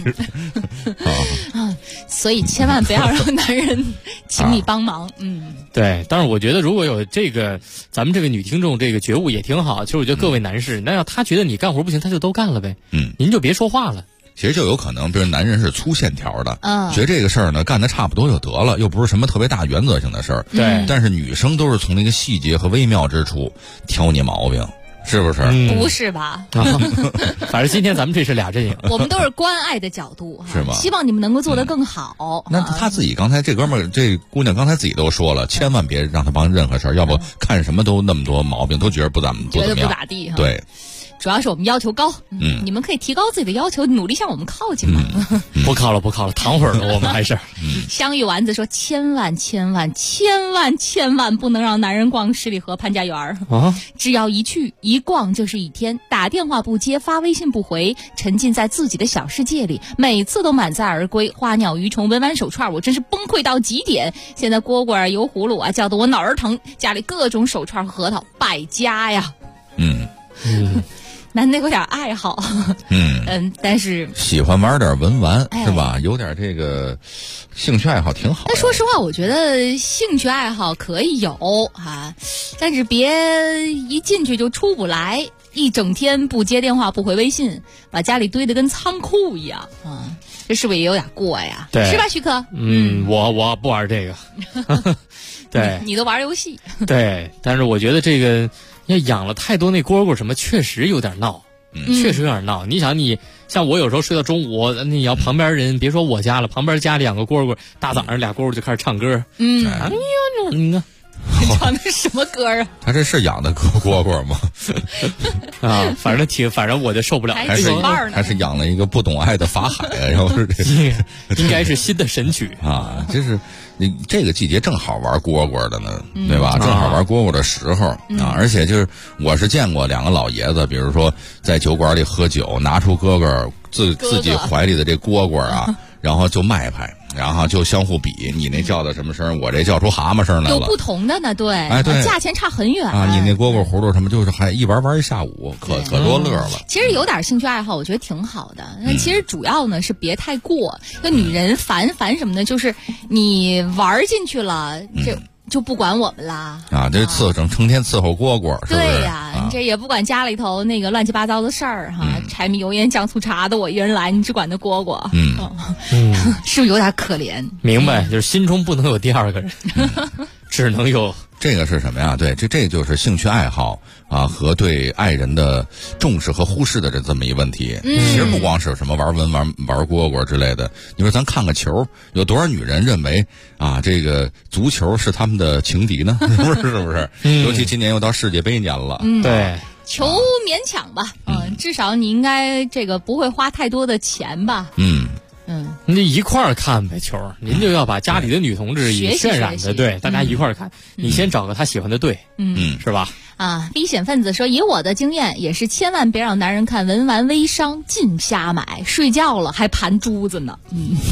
所以千万不要让男人请你帮忙。 对，但是我觉得如果有这个咱们这个女听众这个觉悟也挺好。其实我觉得各位男士，那要他觉得你干活不行，他就都干了呗。您就别说话了。 其实就有可能，比如男人是粗线条的，觉得这个事儿呢干得差不多就得了，又不是什么特别大原则性的事儿。 对， 但是女生都是从那个细节和微妙之处挑你毛病。是不是？ 不是吧？ 反正今天咱们这是俩阵营， 我们都是关爱的角度， 是吗？ 希望你们能够做得更好。 那他自己刚才这哥们儿、这姑娘刚才自己都说了，千万别让他帮任何事儿，要不看什么都那么多毛病，都觉得不怎么样， 觉得不咋地哈。 对。 主要是我们要求高，你们可以提高自己的要求，努力向我们靠近嘛。 不靠了，躺会儿了，我们还是。 香芋丸子说：千万不能让男人逛十里河潘家园啊！只要一去一逛就是一天，打电话不接，发微信不回，沉浸在自己的小世界里，每次都满载而归，花鸟鱼虫文玩手串，我真是崩溃到极点。现在蝈蝈油葫芦啊，叫得我脑儿疼，家里各种手串核桃败家呀。男的有点爱好，但是喜欢玩点文玩，是吧？有点这个兴趣爱好挺好。 但说实话，我觉得兴趣爱好可以有啊，但是别一进去就出不来，一整天不接电话不回微信，把家里堆得跟仓库一样啊，这是不是也有点过呀？ 对， 是吧，徐克？ 我不玩这个，对， 你都玩游戏。 对，但是我觉得这个。要养了太多那蝈蝈什么，确实有点闹，确实有点闹。你想，你像我有时候睡到中午，你要旁边人，别说我家了，旁边家里养个蝈蝈，大早上俩蝈蝈就开始唱歌。 哎呀，唱的什么歌啊？ 他这是养的蝈蝈吗？ 啊，反正我就受不了。 还是养了一个不懂爱的法海啊？然后是应该是新的神曲啊，这是。你这个季节正好玩蝈蝈的呢，对吧？正好玩蝈蝈的时候啊，而且就是我是见过两个老爷子，比如说在酒馆里喝酒，拿出哥哥自己怀里的这蝈蝈啊，然后就卖拍，然后就相互比，你那叫的什么声，我这叫出蛤蟆声来了。 有不同的呢，对， 对， 价钱差很远啊。你那蝈蝈葫芦什么，就是还一玩一下午，可多乐了。 其实有点兴趣爱好，我觉得挺好的。那其实主要呢是别太过，那女人烦什么呢？就是你玩进去了，就不管我们啦啊！这成天伺候蝈蝈，是不是？ 对呀，这也不管家里头那个乱七八糟的事儿哈，柴米油盐酱醋茶的我一人来，你只管那蝈蝈，是不是有点可怜？ 明白，就是心中不能有第二个人，只能有。 这个是什么呀？对，这就是兴趣爱好啊和对爱人的重视和忽视的这么一问题。其实不光是什么玩文玩蝈蝈之类的，你说咱看个球，有多少女人认为啊这个足球是他们的情敌呢？是不是？尤其今年又到世界杯年了， 对。 球勉强吧，至少你应该这个不会花太多的钱吧。 您就一块儿看呗球，您就要把家里的女同志也渲染的，对，大家一块儿看。你先找个他喜欢的队，是吧？ 啊，危险分子说，以我的经验也是，千万别让男人看文玩微商，净瞎买，睡觉了还盘珠子呢。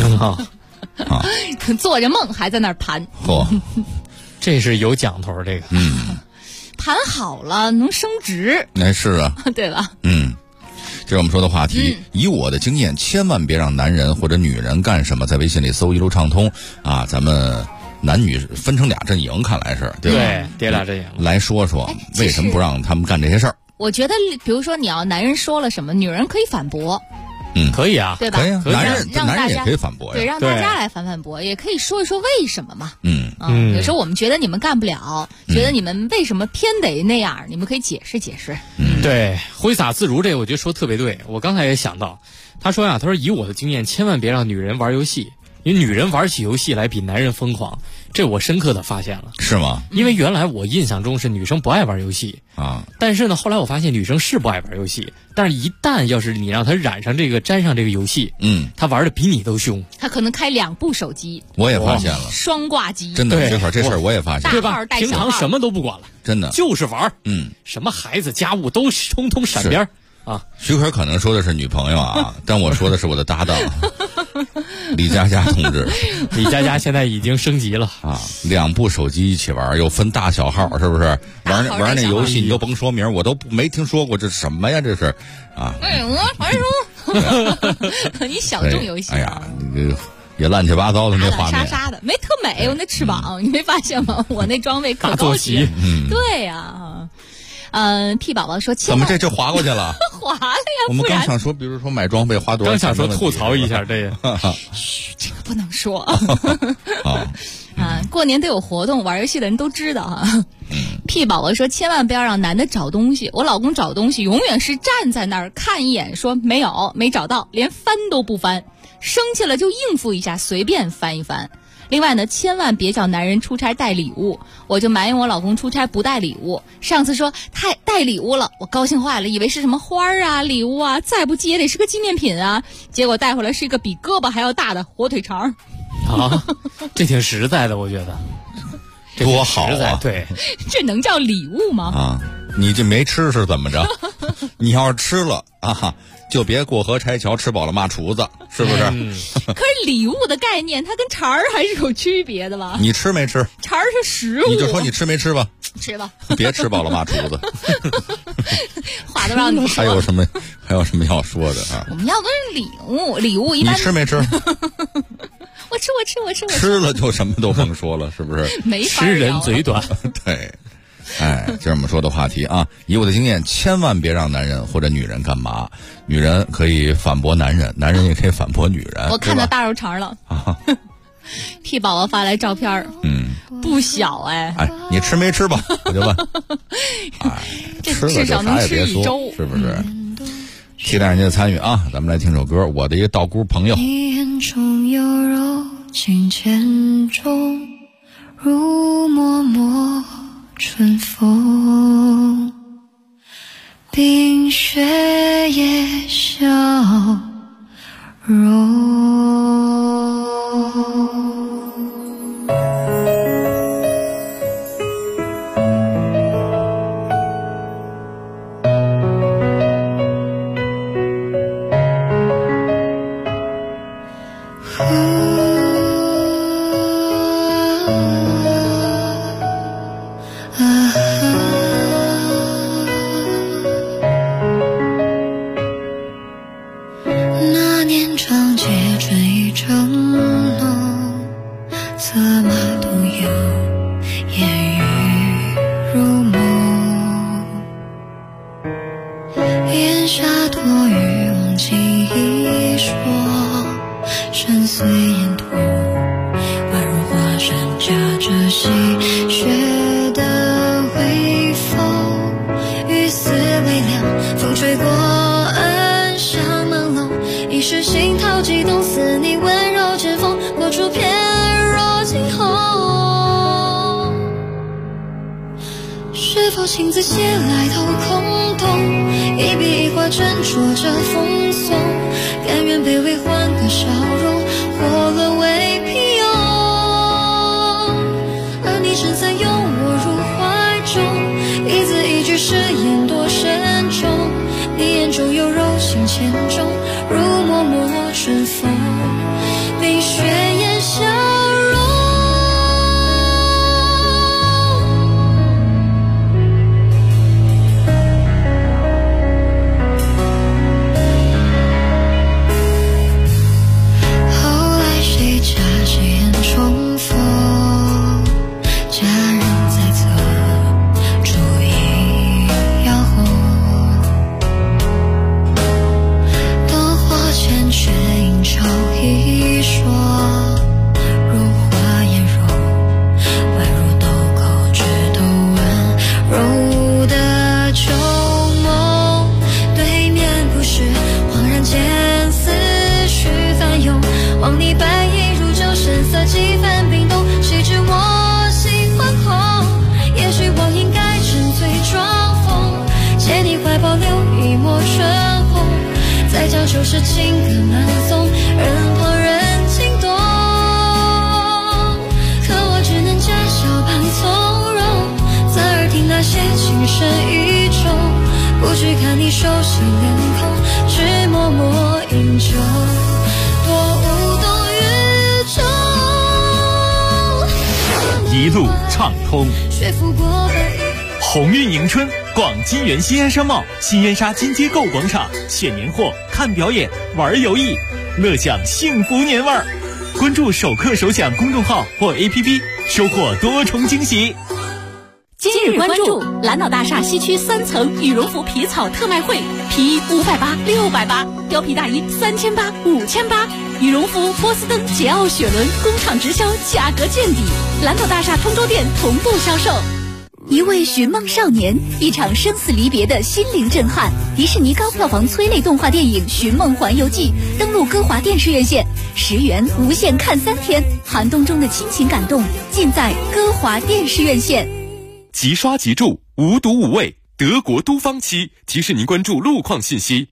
做着梦还在那儿盘， 这是有讲头，这个盘好了能升值， 那是啊， 对吧？ 这是我们说的话题。以我的经验，千万别让男人或者女人干什么。在微信里搜一路畅通啊，咱们男女分成俩阵营，看来是对吧？ 对，叠俩阵营。 来说说为什么不让他们干这些事儿我觉得，比如说你要男人说了什么，女人可以反驳。 可以啊， 对吧？ 可以啊，男人也可以反驳呀。 对，让大家来反驳，也可以说一说为什么嘛。有时候我们觉得你们干不了，觉得你们为什么偏得那样，你们可以解释解释。 对，挥洒自如这个我觉得说特别对。我刚才也想到，他说呀，他说以我的经验，千万别让女人玩游戏，因为女人玩起游戏来比男人疯狂。这我深刻的发现了。 是吗？ 因为原来我印象中是女生不爱玩游戏啊， 但是呢，后来我发现女生是不爱玩游戏，但是一旦要是你让她染上这个沾上这个游戏，她玩的比你都凶。 她可能开2部手机， 我也发现了， 双挂机。 真的，这事儿我也发现， 对吧？平常什么都不管了， 真的就是玩。什么孩子家务都通通闪边啊。 徐可可能说的是女朋友啊，但我说的是我的搭档李佳佳同志。 李佳佳现在已经升级了啊，2部手机一起玩，又分大小号，是不是？玩那游戏你都甭说名，我都没听说过，这什么呀？这是啊。 你小众游戏。 哎呀，你也乱七八糟的那画面， 沙沙的，没特美。我那翅膀，你没发现吗？我那装备可高级。对呀。P 宝宝说， 怎么这就划过去了？ 划了呀！ 我们刚想说，比如说买装备花多少钱？ 刚想说吐槽一下这个， 嘘，这个不能说。过年都有活动，玩游戏的人都知道哈。P 宝宝说，千万不要让男的找东西。我老公找东西永远是站在那儿看一眼，说没有，没找到，连翻都不翻。生气了就应付一下，随便翻一翻。另外呢，千万别叫男人出差带礼物，我就埋怨我老公出差不带礼物。上次说带礼物了，我高兴坏了，以为是什么花啊、礼物啊，再不济也得是个纪念品啊。结果带回来是一个比胳膊还要大的火腿肠。 啊，这挺实在的，我觉得。 多好啊！ 对， 这能叫礼物吗？ 啊，你这没吃是怎么着？你要是吃了啊，就别过河拆桥，吃饱了骂厨子，是不是？ 可是礼物的概念，它跟肠儿还是有区别的吧？ 你吃没吃？ 肠儿是食物， 你就说你吃没吃吧？ 吃吧， 别吃饱了骂厨子。 话都让你说。 还有什么要说的啊？ 我们要的是礼物一般。 你吃没吃？ 我吃。 吃了就什么都甭说了，是不是？ 没法吃人嘴短。 对。哎，这是我们说的话题啊！以我的经验，千万别让男人或者女人干嘛。女人可以反驳男人，男人也可以反驳女人。 我看到大肉肠了啊！P 宝宝发来照片，不小哎。 哎，你吃没吃吧？我就问。哎， 这至少能吃1周， 是不是？期待人家的参与啊！咱们来听首歌，我的一个道姑朋友。 你眼中有柔情千种，如脉脉春风，冰雪也消融。那年长街春意正浓，策马东游，烟雨如梦。檐下多雨忘记一说，深邃沿途宛如华山夹着细雪的微风。雨丝微凉，风吹过岸上朦胧，一时心涛悸动，似你温柔剑锋，拨出片若惊鸿。是否情字写来都空洞，一笔一画斟酌着风颂，甘愿卑微换个笑容，或沦为平庸。而你撑伞拥我入怀中，一字一句誓言多慎重，你眼中有柔情千种，如脉脉春风，冰雪也消融。 望你白衣如旧，神色几番冰冻。谁知我心惶恐，也许我应该沉醉装疯，借你怀抱留一抹春红，再将旧时情歌朗诵，任旁人惊动。可我只能假笑般从容，侧耳听那些情深意重，不去看你熟悉脸孔，只默默饮酒，多无动于衷。 一路畅通， 说服过本鸿运迎春，逛金源西安商贸新燕莎金街购广场，选年货、看表演、玩游艺，乐享幸福年味儿。关注首课首享公众号或 APP， 收获多重惊喜。 今日关注蓝岛大厦西区3层羽绒服皮草特卖会，皮衣580、680，貂皮大衣3800、5800，羽绒服、波司登、桀骜、雪伦工厂直销，价格见底。蓝岛大厦通州店同步销售。 一位寻梦少年，一场生死离别的心灵震撼。迪士尼高票房催泪动画电影《寻梦环游记》登陆歌华电视院线，10元无限看3天，寒冬中的亲情感动尽在歌华电视院线。 即刷即住，无毒无味，德国都芳漆提示您关注路况信息。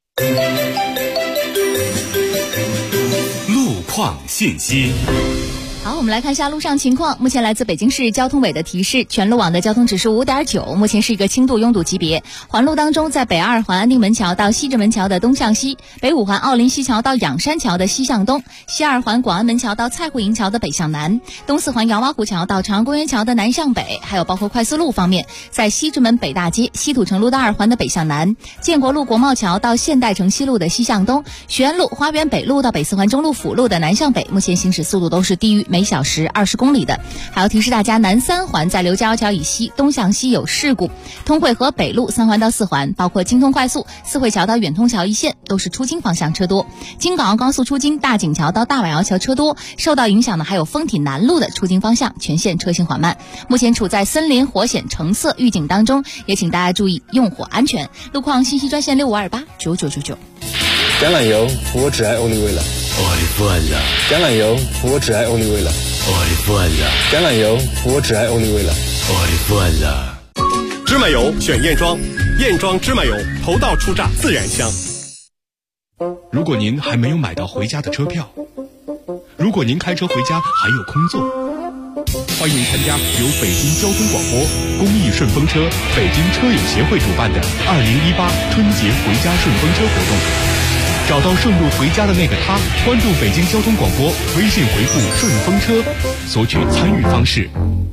路况信息。 好，我们来看一下路上情况。目前来自北京市交通委的提示，全路网的交通指数5.9，目前是一个轻度拥堵级别。环路当中，在北2环安定门桥到西直门桥的东向西，北5环奥林西桥到仰山桥的西向东，西2环广安门桥到蔡湖营桥的北向南，东4环姚洼湖桥到长安公园桥的南向北。还有包括快速路方面，在西直门北大街西土城路的2环的北向南，建国路国贸桥到现代城西路的西向东，学院路花园北路到北4环中路辅路的南向北，目前行驶速度都是低于每小时20公里的。还要提示大家，南3环在刘家窑桥以西东向西有事故，通惠河北路3环到4环，包括京通快速四惠桥到远通桥一线都是出京方向车多，京港澳高速出京大井桥到大碗窑桥车多，受到影响的还有丰体南路的出京方向全线车行缓慢，目前处在森林火险橙色预警当中，也请大家注意用火安全。路况信息专线65289999。 橄榄油，我只爱欧丽薇了。 爱惯了。 橄榄油，我只爱欧丽薇了。 爱惯了。 橄榄油，我只爱欧丽薇了。 爱惯了。 芝麻油选燕庄，燕庄芝麻油，头道出榨自然香。 如果您还没有买到回家的车票，如果您开车回家还有空座，欢迎参加由北京交通广播、公益顺风车、北京车友协会主办的2018春节回家顺风车活动。找到顺路回家的那个他，关注北京交通广播，微信回复顺风车，索取参与方式。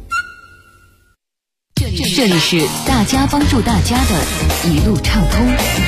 这里是大家帮助大家的一路畅通。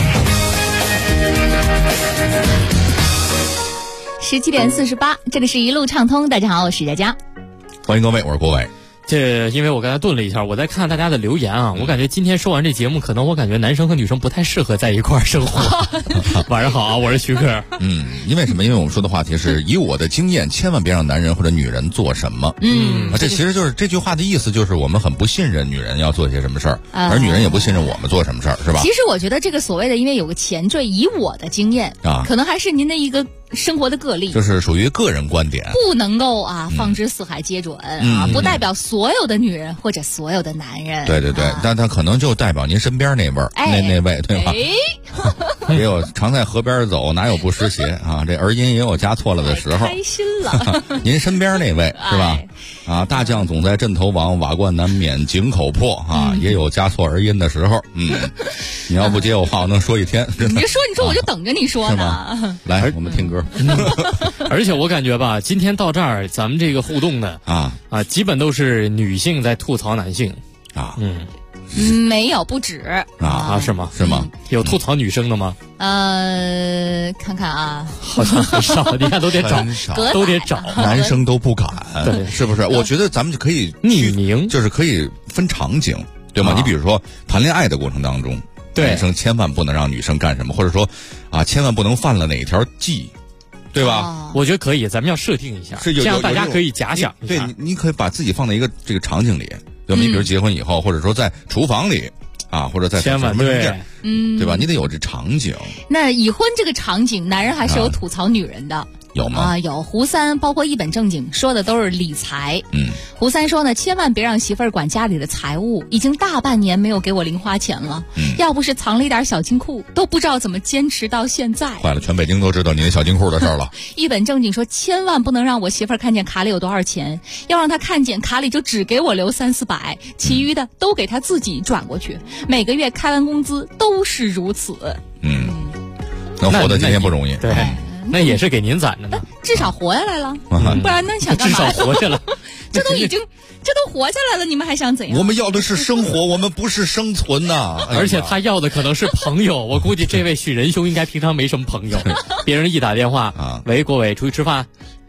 17点48，这里是一路畅通。大家好，我是佳佳， 欢迎各位，我是郭伟。 这因为我刚才顿了一下，我在看大家的留言啊，我感觉今天说完这节目，可能我感觉男生和女生不太适合在一块儿生活。晚上好啊，我是徐克。 因为什么？因为我们说的话题是以我的经验，千万别让男人或者女人做什么。这其实就是这句话的意思，就是我们很不信任女人要做些什么事儿，而女人也不信任我们做什么事儿，是吧？ 其实我觉得这个所谓的，因为有个前缀，以我的经验啊，可能还是您的一个生活的个例， 就是属于个人观点， 不能够啊放之四海皆准啊，不代表所有的女人或者所有的男人。 对对对，但他可能就代表您身边那位儿，那位对吧？也有常在河边走，哪有不湿鞋啊？这儿音也有加错了的时候。 开心了。 您身边那位是吧？啊，大将总在阵头亡，瓦罐难免井口破啊，也有加错儿音的时候。你要不接我话，我能说一天。 你说，我就等着你说呢。 来，我们听歌。 而且我感觉吧，今天到这儿，咱们这个互动的基本都是女性在吐槽男性啊。 没有，不止是吗？ 是吗？ 有吐槽女生的吗？ 看看啊， 好像很少，你看都得找， 男生都不敢， 对， 是不是？我觉得咱们就可以匿名， 就是可以分场景，对吗？你比如说谈恋爱的过程当中，男生千万不能让女生干什么，或者说千万不能犯了哪一条忌。对吧？ 我觉得可以，咱们要设定一下，这样大家可以假想一下。 对，你可以把自己放在一个这个场景里，对吧？你比如结婚以后，或者说在厨房里啊，或者在千万对， 对吧？你得有这场景。 那已婚这个场景，男人还是有吐槽女人的。 有吗？ 啊，有。胡三包括一本正经说的都是理财。胡三说呢，千万别让媳妇儿管家里的财务，已经大半年没有给我零花钱了。要不是藏了一点小金库，都不知道怎么坚持到现在。 坏了，全北京都知道你那小金库的事儿了。 一本正经说，千万不能让我媳妇儿看见卡里有多少钱，要让她看见卡里就只给我留300-400，其余的都给她自己转过去。每个月开完工资都是如此。 能活到今天不容易。 对。那也是给您攒着呢， 至少活下来了，不然那想干嘛？ 至少活下来， 这都活下来了，你们还想怎样？ 我们要的是生活，我们不是生存呐。 而且他要的可能是朋友，我估计这位许仁兄应该平常没什么朋友。别人一打电话啊，喂，郭伟，出去吃饭。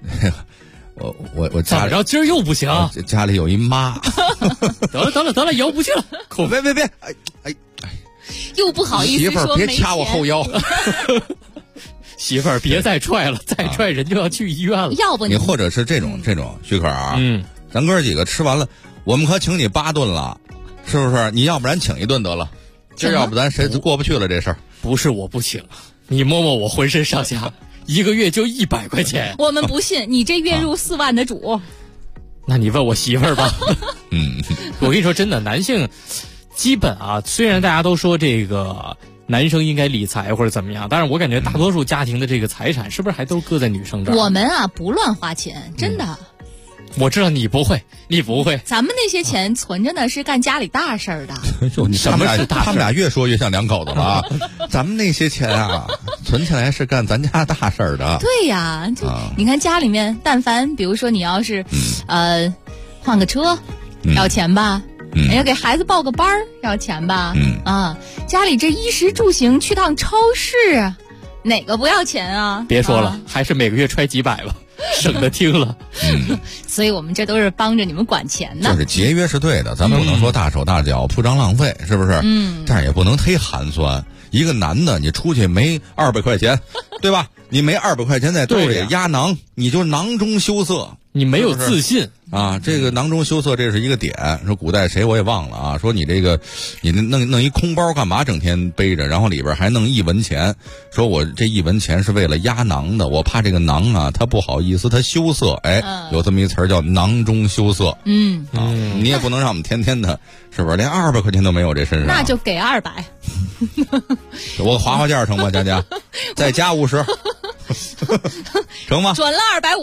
我怎么着？今儿又不行？ 家里有一妈。 得了，以后不去了。 别， 又不好意思说没钱。 媳妇儿别掐我后腰。 媳妇儿别再踹了，再踹人就要去医院了。 要不你或者是这种许可啊，咱哥几个吃完了，我们可请你8顿了，是不是？你要不然请一顿得了，今儿要不咱谁过不去了这事儿。 不是我不请，你摸摸我浑身上下，一个月就100块钱。 我们不信，你这月入4万的主。 那你问我媳妇儿吧。我跟你说真的，男性基本啊，虽然大家都说这个男生应该理财或者怎么样，但是我感觉大多数家庭的这个财产是不是还都搁在女生这儿？ 我们啊不乱花钱，真的。 我知道你不会， 咱们那些钱存着呢，是干家里大事儿的。 什么是大事？他们俩越说越像两口子了啊！咱们那些钱啊，存起来是干咱家大事儿的。 对呀，你看家里面，但凡比如说你要是换个车，要钱吧？要给孩子报个班儿，要钱吧？家里这衣食住行，去趟超市，哪个不要钱啊？ 别说了，还是每个月揣几百吧，省得听了。 所以我们这都是帮着你们管钱呢。 就是节约是对的，咱不能说大手大脚、铺张浪费，是不是？但是也不能忒寒酸。一个男的，你出去没200块钱，对吧？你没200块钱在兜里压囊，你就囊中羞涩。 你没有自信啊！这个囊中羞涩，这是一个点。说古代谁我也忘了啊。说你这个，你弄一空包干嘛？整天背着，然后里边还弄1文钱。说我这1文钱是为了压囊的，我怕这个囊啊，他不好意思，他羞涩。哎，有这么一词儿叫囊中羞涩。你也不能让我们天天的，是不是？连200块钱都没有这身上， 那就给200。 我划价成吗？佳再加50。成吗？ 准了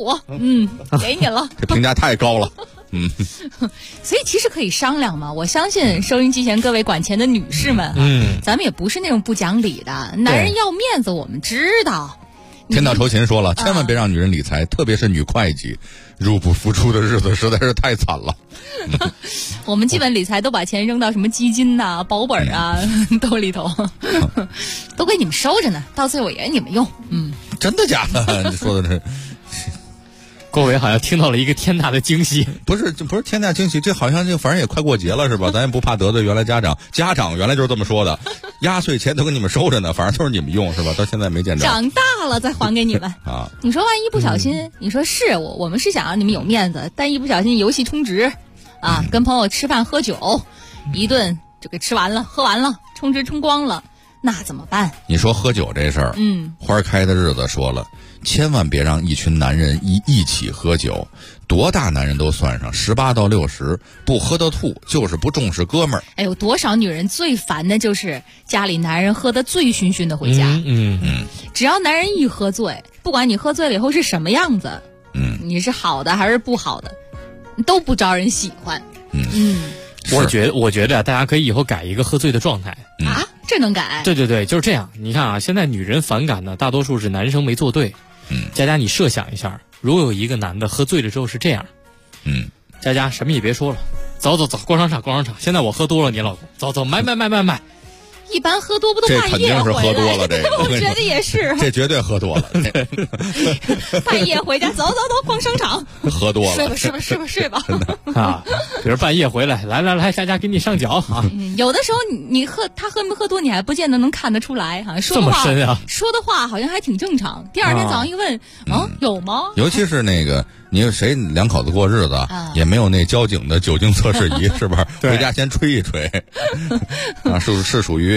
250，给你了。 这评价太高了， 所以其实可以商量嘛。我相信收音机前各位管钱的女士们，咱们也不是那种不讲理的。男人要面子，我们知道。 天道酬勤说了，千万别让女人理财，特别是女会计，入不敷出的日子实在是太惨了。 我们基本理财都把钱扔到什么基金呐、保本啊兜里头，都给你们收着呢，到最后也你们用。 真的假的？你说的是。 郭伟好像听到了一个天大的惊喜， 不是天大惊喜，这好像反正也快过节了是吧？咱也不怕得罪原来家长原来就是这么说的，压岁钱都给你们收着呢，反正都是你们用是吧？到现在没见着。 长大了再还给你们啊！你说万一不小心，你说是我们是想让你们有面子，但一不小心游戏充值啊，跟朋友吃饭喝酒，一顿就给吃完了喝完了，充值充光了，那怎么办？ 你说喝酒这事儿，花开的日子说了，千万别让一群男人一起喝酒，多大男人都算上，18到60，不喝到吐就是不重视哥们儿。 哎呦，多少女人最烦的就是家里男人喝得醉醺醺的回家。只要男人一喝醉，不管你喝醉了以后是什么样子，你是好的还是不好的，都不招人喜欢。 我觉得大家可以以后改一个喝醉的状态啊，这能改？ 对，就是这样。你看啊，现在女人反感的大多数是男生没做对。佳你设想一下，如果有一个男的喝醉了之后是这样，佳什么也别说了，走，逛商场。现在我喝多了，你老公走，买。 一般喝多不都半夜回来？ 这肯定是喝多了，这个我觉得也是， 这绝对喝多了。 半夜回家，走，逛商场， 喝多了， 睡吧啊！比如半夜回来，来，佳给你上脚啊！ 有的时候他喝没喝多，你还不见得能看得出来哈。说的话这么深啊， 说的话好像还挺正常。第二天早上一问，有吗？ 尤其是那个。你谁两口子过日子，也没有那交警的酒精测试仪，是不是？回家先吹一吹，啊，是属于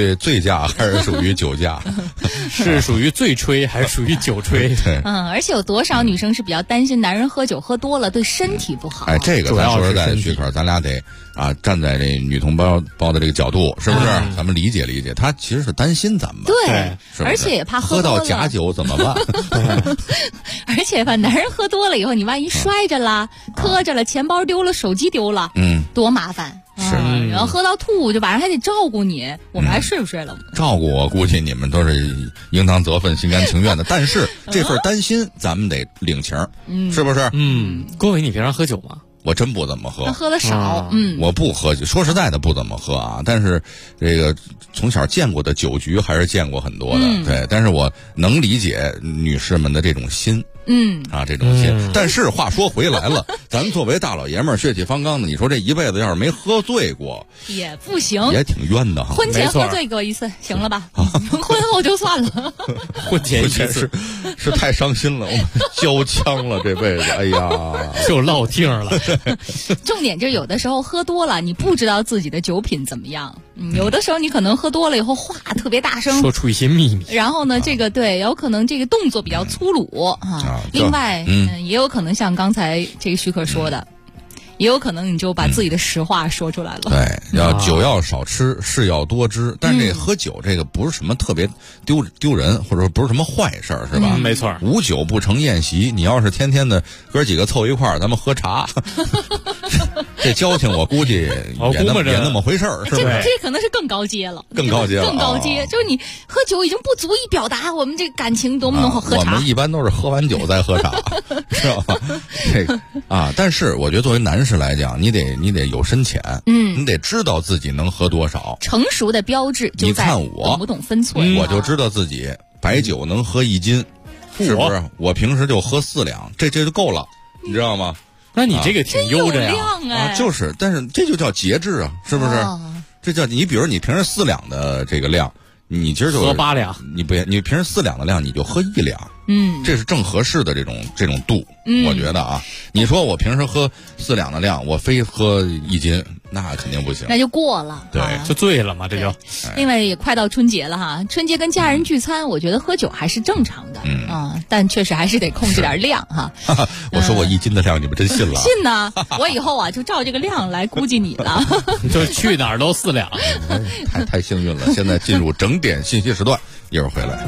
于醉驾还是属于酒驾？ 是属于醉吹还是属于酒吹？ 而且有多少女生是比较担心男人喝酒喝多了对身体不好？ 哎，这个咱说实在的，许可咱俩得站在这女同胞的这个角度，是不是？咱们理解理解，她其实是担心咱们， 对， 是不是？ 而且也怕喝到假酒怎么办？ 而且怕男人喝多了以后，你万一摔着了、磕着了、钱包丢了、手机丢了，多麻烦。 是， 然后喝到吐，就晚上还得照顾你，我们还睡不睡了？ 照顾我估计你们都是应当责分、心甘情愿的，但是这份担心咱们得领情，是不是？ 郭伟，你平常喝酒吗？ 我真不怎么喝， 他喝的少。 我不喝酒，说实在的不怎么喝啊。但是这个从小见过的酒局还是见过很多的，对。但是我能理解女士们的这种心。这种心。但是话说回来了，咱们作为大老爷们儿，血气方刚的，你说这一辈子要是没喝醉过， 也不行， 也挺冤的哈。 婚前喝醉过一次，行了吧？婚后就算了。 婚前一次是太伤心了，我们交枪了这辈子，哎呀， 就落听了。 重点就是有的时候喝多了，你不知道自己的酒品怎么样。有的时候你可能喝多了以后话特别大声， 说出一些秘密， 然后呢，这个对，有可能这个动作比较粗鲁另外，也有可能像刚才这个许可说的，也有可能你就把自己的实话说出来了。 对，酒要少吃，事要多知。但是这喝酒这个不是什么特别丢人，或者说不是什么坏事儿，是吧？ 没错， 无酒不成宴席。你要是天天的哥几个凑一块儿，咱们喝茶，这交情我估计也那么回事儿，是吧？ 这可能是更高阶了， 更高阶， 就是你喝酒已经不足以表达我们这感情多么浓厚。喝茶， 我们一般都是喝完酒再喝茶，是吧？这个但是我觉得作为男士来讲，你得有深浅，你得知道自己能喝多少。 成熟的标志就在懂不懂分寸。 我就知道自己白酒能喝1斤，是不是？我平时就喝4两，这就够了，你知道吗？ 那你这个挺悠着呀， 就是，但是这就叫节制啊，是不是？这叫你，比如你平时4两的这个量，你今儿就喝8两， 你平时4两的量，你就喝1两，这是正合适的这种度，我觉得你说我平时喝4两的量，我非喝1斤，那肯定不行， 那就过了， 对， 就醉了嘛，这就。 另外也快到春节了哈，春节跟家人聚餐，我觉得喝酒还是正常的，但确实还是得控制点量哈。 我说我1斤的量，你们真信了？ 信呢，我以后就照这个量来估计你了。 就去哪儿都4两， 太幸运了。现在进入整点信息时段，一会儿回来。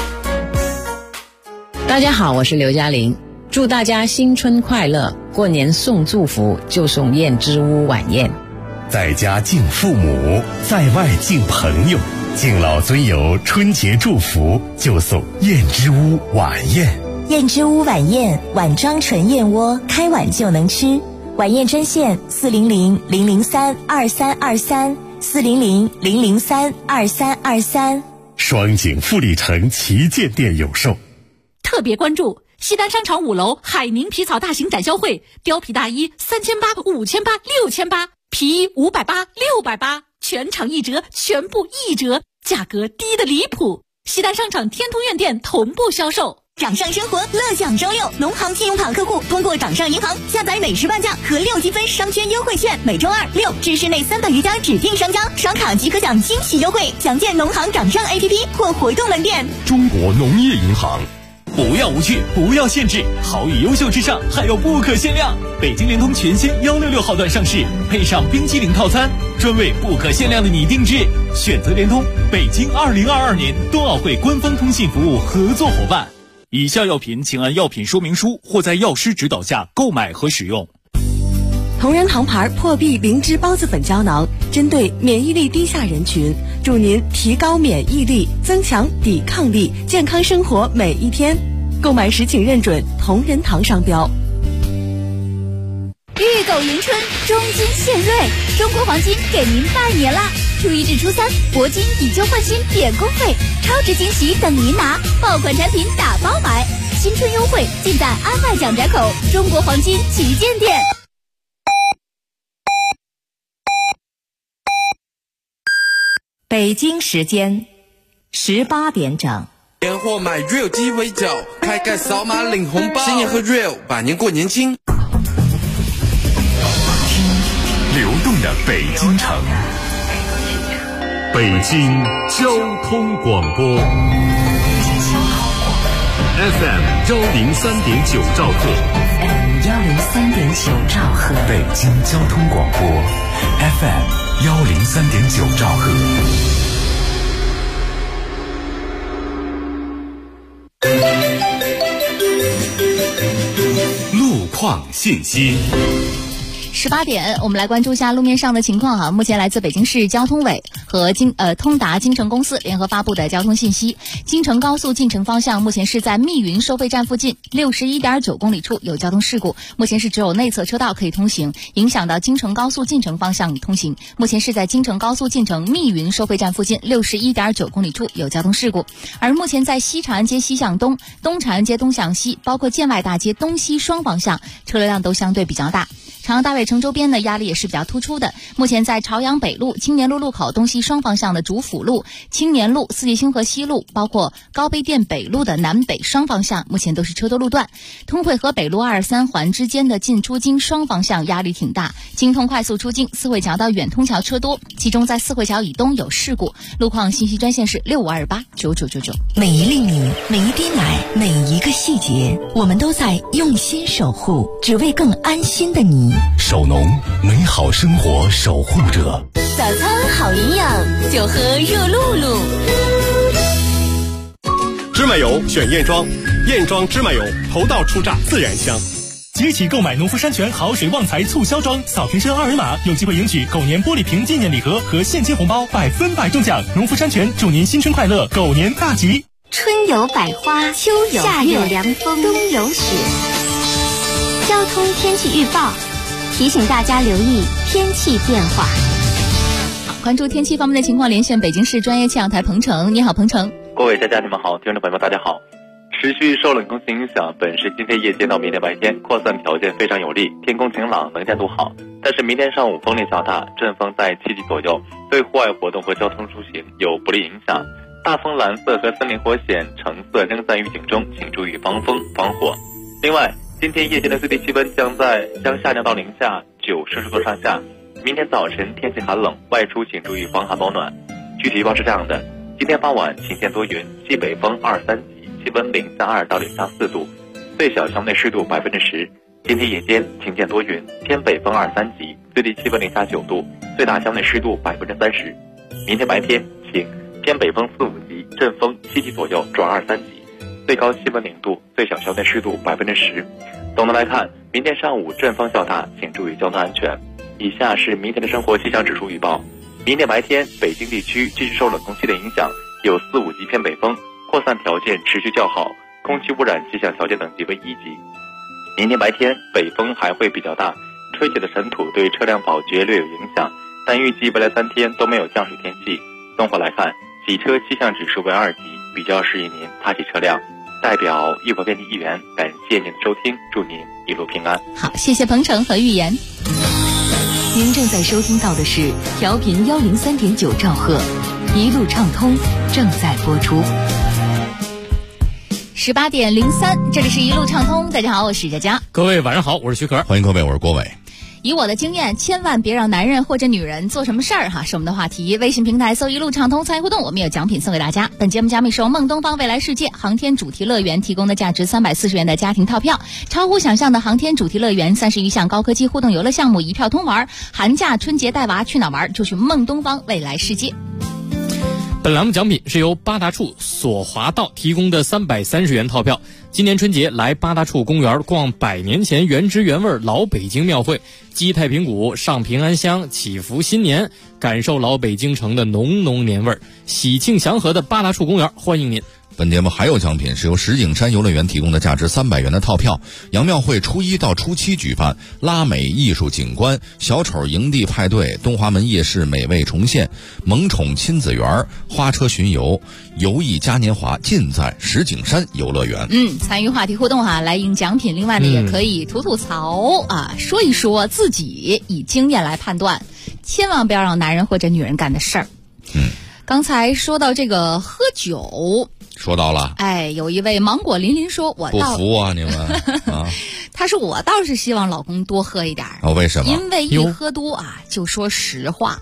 大家好，我是刘嘉玲，祝大家新春快乐！过年送祝福就送燕之屋晚宴。 在家敬父母，在外敬朋友，敬老尊友春节祝福就送燕之屋晚宴。 燕之屋晚宴，碗装纯燕窝，开碗就能吃。晚宴专线400-003-2323，400-003-2323。 双井富力城旗舰店有售。 特别关注西单商场5楼海宁皮草大型展销会，貂皮大衣3800、5800、6800，皮衣580、680，全场1折，全部1折，价格低的离谱。西单商场天通苑店同步销售。 掌上生活乐享周6，农行信用卡客户通过掌上银行下载美食半价和6积分商圈优惠券，每周2、6至市内300余家指定商家刷卡即可享惊喜优惠，详见农行掌上 APP 或活动门店。 中国农业银行。 不要无趣，不要限制，好与优秀之上还有不可限量。北京联通全新166号段上市，配上冰激凌套餐，专为不可限量的你定制。选择联通，北京2022年冬奥会官方通信服务合作伙伴。以下药品请按药品说明书或在药师指导下购买和使用。 同仁堂牌破壁灵芝孢子粉胶囊，针对免疫力低下人群，助您提高免疫力，增强抵抗力，健康生活每一天。购买时请认准同仁堂商标。 预购迎春，中金献瑞，中国黄金给您拜年啦！初1至初3，铂金以旧换新免工费，超值惊喜等您拿，爆款产品打包买，新春优惠尽在安外蒋宅口中国黄金旗舰店。 北京时间18点整。 年货买 real 鸡尾酒，开盖扫码领红包，新年喝 real， 百年过年轻。 流动的北京城， 北京交通广播 FM 103.9兆赫 FM 103.9兆赫，北京交通广播 FM 103.9兆赫。 路况信息。 18点，我们来关注一下路面上的情况哈。目前来自北京市交通委和通达京城公司联合发布的交通信息，京承高速进城方向目前是在密云收费站附近 61.9 公里处有交通事故，目前是只有内侧车道可以通行，影响到京承高速进城方向通行。目前是在京承高速进城密云收费站附近 61.9 公里处有交通事故。而目前在西长安街西向东、东长安街东向西，包括建外大街东西双方向车流量都相对比较大。长安大悦城周边的压力也是比较突出的。目前在朝阳北路、青年路路口东西双方向的主辅路、青年路、四季星河西路，包括高碑店北路的南北双方向，目前都是车多路段。通惠河北路23环之间的进出京双方向压力挺大。京通快速出京四惠桥到远通桥车多，其中在四惠桥以东有事故。路况信息专线是65289999。 每一粒米，每一滴奶，每一个细节，我们都在用心守护，只为更安心的你。 首农，美好生活守护者。 早餐好营养，就喝热露露。 芝麻油选燕庄，燕庄芝麻油头道初榨自然香。 即起购买农夫山泉好水旺财促销装，扫瓶身2维码，有机会赢取狗年玻璃瓶纪念礼盒和现金红包，100%中奖。农夫山泉祝您新春快乐，狗年大吉。 春有百花，秋有夏有凉风，冬有雪。交通天气预报提醒大家留意天气变化。 关注天气方面的情况，连线北京市专业气象台彭程。你好，彭程。 各位家你们好，听众朋友们大家好。持续受冷空气影响，本市今天夜间到明天白天扩散条件非常有利，天空晴朗，能见度好。但是明天上午风力较大，阵风在7级左右，对户外活动和交通出行有不利影响。大风蓝色和森林火险橙色仍在预警中，请注意防风防火。另外，今天夜间的最低气温将下降到零下9摄氏度上下。明天早晨天气寒冷，外出请注意防寒保暖。具体预报是这样的：今天傍晚晴间多云，西北风2、3级，气温零下2到零下4度，最小相对湿度10%。今天夜间晴间多云，偏北风2、3级，最低气温零下9度，最大相对湿度30%。明天白天晴，偏北风4、5级，阵风7级左右转2、3级，最高气温0度，最小相对湿度10%。总的来看，明天上午阵风较大，请注意交通安全。以下是明天的生活气象指数预报：明天白天，北京地区继续受冷空气的影响，有4、5级偏北风，扩散条件持续较好，空气污染气象条件等级为1级。明天白天，北风还会比较大，吹起的尘土对车辆保洁略有影响，但预计未来3天都没有降水天气。综合来看，洗车气象指数为2级，比较适宜您擦洗车辆。代表易博编辑议员感谢您的收听，祝您一路平安。 好，谢谢彭程和预言。 您正在收听到的是调频103.9兆赫，一路畅通正在播出。 18点03，这里是一路畅通。大家好，我是佳佳。 各位晚上好，我是徐可。 欢迎各位，我是郭伟。 以我的经验，千万别让男人或者女人做什么事儿哈，是我们的话题。微信平台搜一路畅通参与互动，我们有奖品送给大家。本节目嘉宾是由梦东方未来世界航天主题乐园提供的价值340元的家庭套票，超乎想象的航天主题乐园31项高科技互动游乐项目一票通玩。寒假春节带娃去哪玩，就去梦东方未来世界。 本栏目奖品是由八大处索华道提供的330元套票。今年春节来八大处公园逛100年前原汁原味老北京庙会，击太平鼓，上平安香，祈福新年，感受老北京城的浓浓年味儿。喜庆祥和的八大处公园欢迎您。 本节目还有奖品是由石景山游乐园提供的价值300元的套票。杨庙会初1到初7举办，拉美艺术景观、小丑营地派对、东华门夜市美味重现、萌宠亲子园、花车巡游、游艺嘉年华，尽在石景山游乐园。 参与话题互动哈，来赢奖品。另外呢，也可以吐吐槽啊，说一说自己以经验来判断，千万不要让男人或者女人干的事儿。刚才说到这个喝酒。 说到了， 有一位芒果琳琳说，我不服啊你们啊！ 他说我倒是希望老公多喝一点。 为什么？ 因为一喝多啊，就说实话。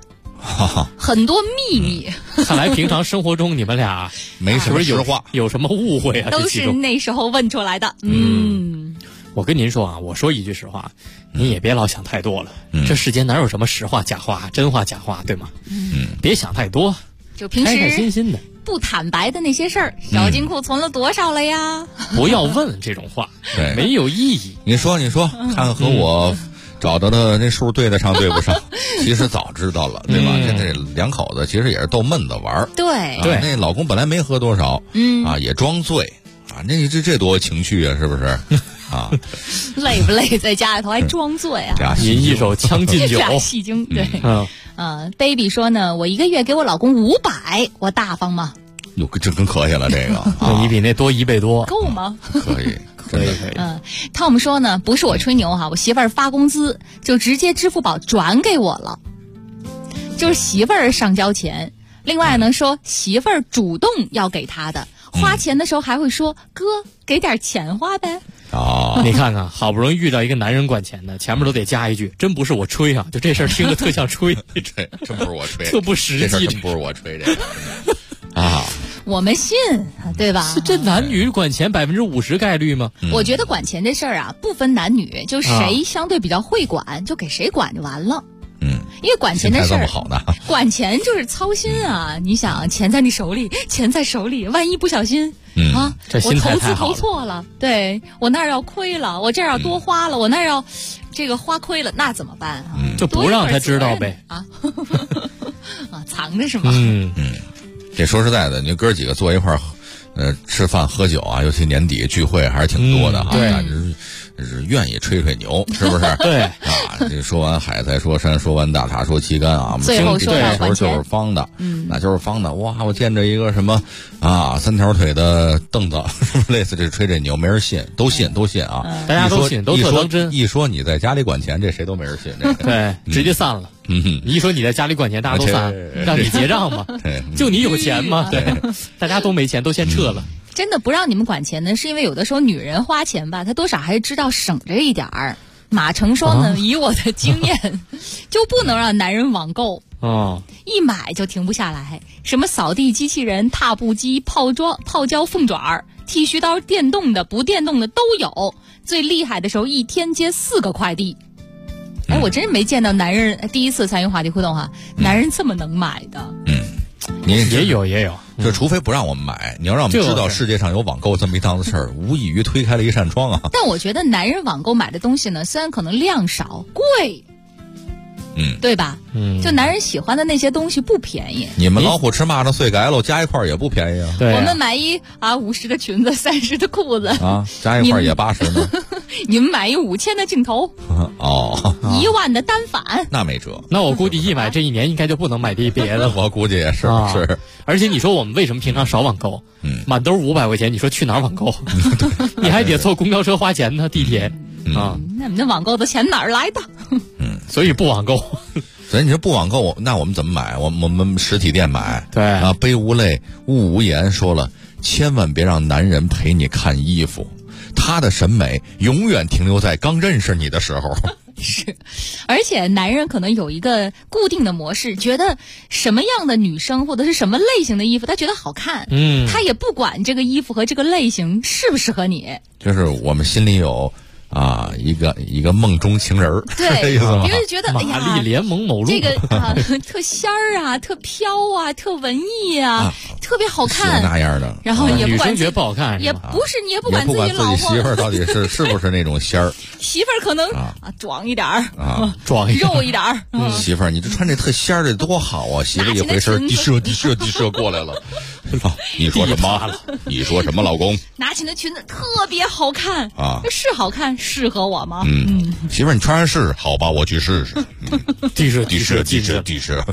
很多秘密。 看来平常生活中你们俩没什么实话， 有什么误会啊？ 都是那时候问出来的。 我跟您说啊，我说一句实话，您也别老想太多了。这世间哪有什么实话假话、真话假话，对吗？别想太多， 就平时开开心心的。 不坦白的那些事儿，小金库存了多少了呀？ 不要问这种话， 对， 没有意义。 你说，看看和我找到的那数对得上对不上？其实早知道了，对吧？这两口子其实也是逗闷子玩儿。 对， 那老公本来没喝多少，也装醉啊，那这多情趣啊，是不是？啊， 累不累？在家里头还装醉啊？ 您一手将进酒， 假戏精。对，baby 说呢，我1个月给我老公500，我大方吗？ 哟，这更可以了，这个你比那多1倍多， 够吗？ 可以。 Tom 说呢，不是我吹牛哈，我媳妇儿发工资就直接支付宝转给我了，就是媳妇儿上交钱。另外呢，说媳妇儿主动要给他的，花钱的时候还会说哥给点钱花呗。 你看看，好不容易遇到一个男人管钱的，前面都得加一句，真不是我吹啊，就这事儿听着特像吹， 真不是我吹， 特不实际， 这事真不是我吹这个啊。 我们信，对吧？ 这男女管钱50%概率吗？ 我觉得管钱这事儿啊，不分男女，就谁相对比较会管，就给谁管就完了。因为管钱的事儿，管钱就是操心啊！你想，钱在你手里，钱在手里，万一不小心我投资投错了，对我那儿要亏了，我这儿要多花了，我那儿要这个花亏了，那怎么办啊？ 就不让他知道呗啊！藏着是吗？ 这说实在的，你哥几个坐一块儿，吃饭喝酒啊，尤其年底聚会还是挺多的哈。 对。 是愿意吹牛，是不是？ 对啊，这说完海才说山，说完大塔说旗杆啊， 最后说到头就是方的，那就是方的。哇，我见着一个什么啊，3条腿的凳子，是不是类似这吹这牛，没人信，都信啊， 大家都信，都特当真。 一说你在家里管钱，这谁都没人信，这对，直接散了。一说你在家里管钱，大家都散，让你结账嘛，就你有钱吗？对，大家都没钱，都先撤了。 真的不让你们管钱呢，是因为有的时候女人花钱吧，她多少还是知道省着一点儿。马成说呢，以我的经验，就不能让男人网购一买就停不下来。什么扫地机器人、踏步机、泡椒凤爪、剃须刀，电动的、不电动的都有。最厉害的时候，一天接4个快递。我真没见到男人第一次参与话题互动哈，男人这么能买的。 也有， 就除非不让我们买，你要让我们知道世界上有网购这么一档子事儿，无异于推开了一扇窗啊。 但我觉得男人网购买的东西呢，虽然可能量少、贵，对吧？就男人喜欢的那些东西不便宜。 你们老虎吃蚂蚱碎改了，加一块也不便宜啊。 对， 我们买一50的裙子，30的裤子啊，加一块也80呢。 你们买一5000的镜头，1万的单反， 那没辙。 那我估计一买这一年应该就不能买别的。 我估计也是。 而且你说我们为什么平常少网购？满兜500块钱，你说去哪儿网购？你还得坐公交车花钱呢，地铁啊。 那你那网购的钱哪儿来的？ 所以不网购。 所以你说不网购，那我们怎么买？我们实体店买。 对啊，悲无泪，物无言说了，千万别让男人陪你看衣服，他的审美永远停留在刚认识你的时候。 是，而且男人可能有一个固定的模式，觉得什么样的女生或者是什么类型的衣服，他觉得好看，他也不管这个衣服和这个类型适不适合你。 就是我们心里有一个梦中情人儿， 对， 这意思吗？ 别人觉得玛丽莲梦某路这个特仙儿啊，特飘啊，特文艺啊，特别好看， 那样的。 然后也不管女生觉得不好看， 也不是你也不管自己老婆媳妇儿到底是不是那种仙儿。 媳妇儿可能壮一点儿壮一点肉一点儿。 媳妇儿，你这穿这特仙儿的多好啊！媳妇儿一回身，滴射过来了。你说什么？你说什么，老公？ 拿起那裙子特别好看啊， 是好看，适合我吗？ 媳妇儿，你穿上试试，好吧，我去试试。 地射。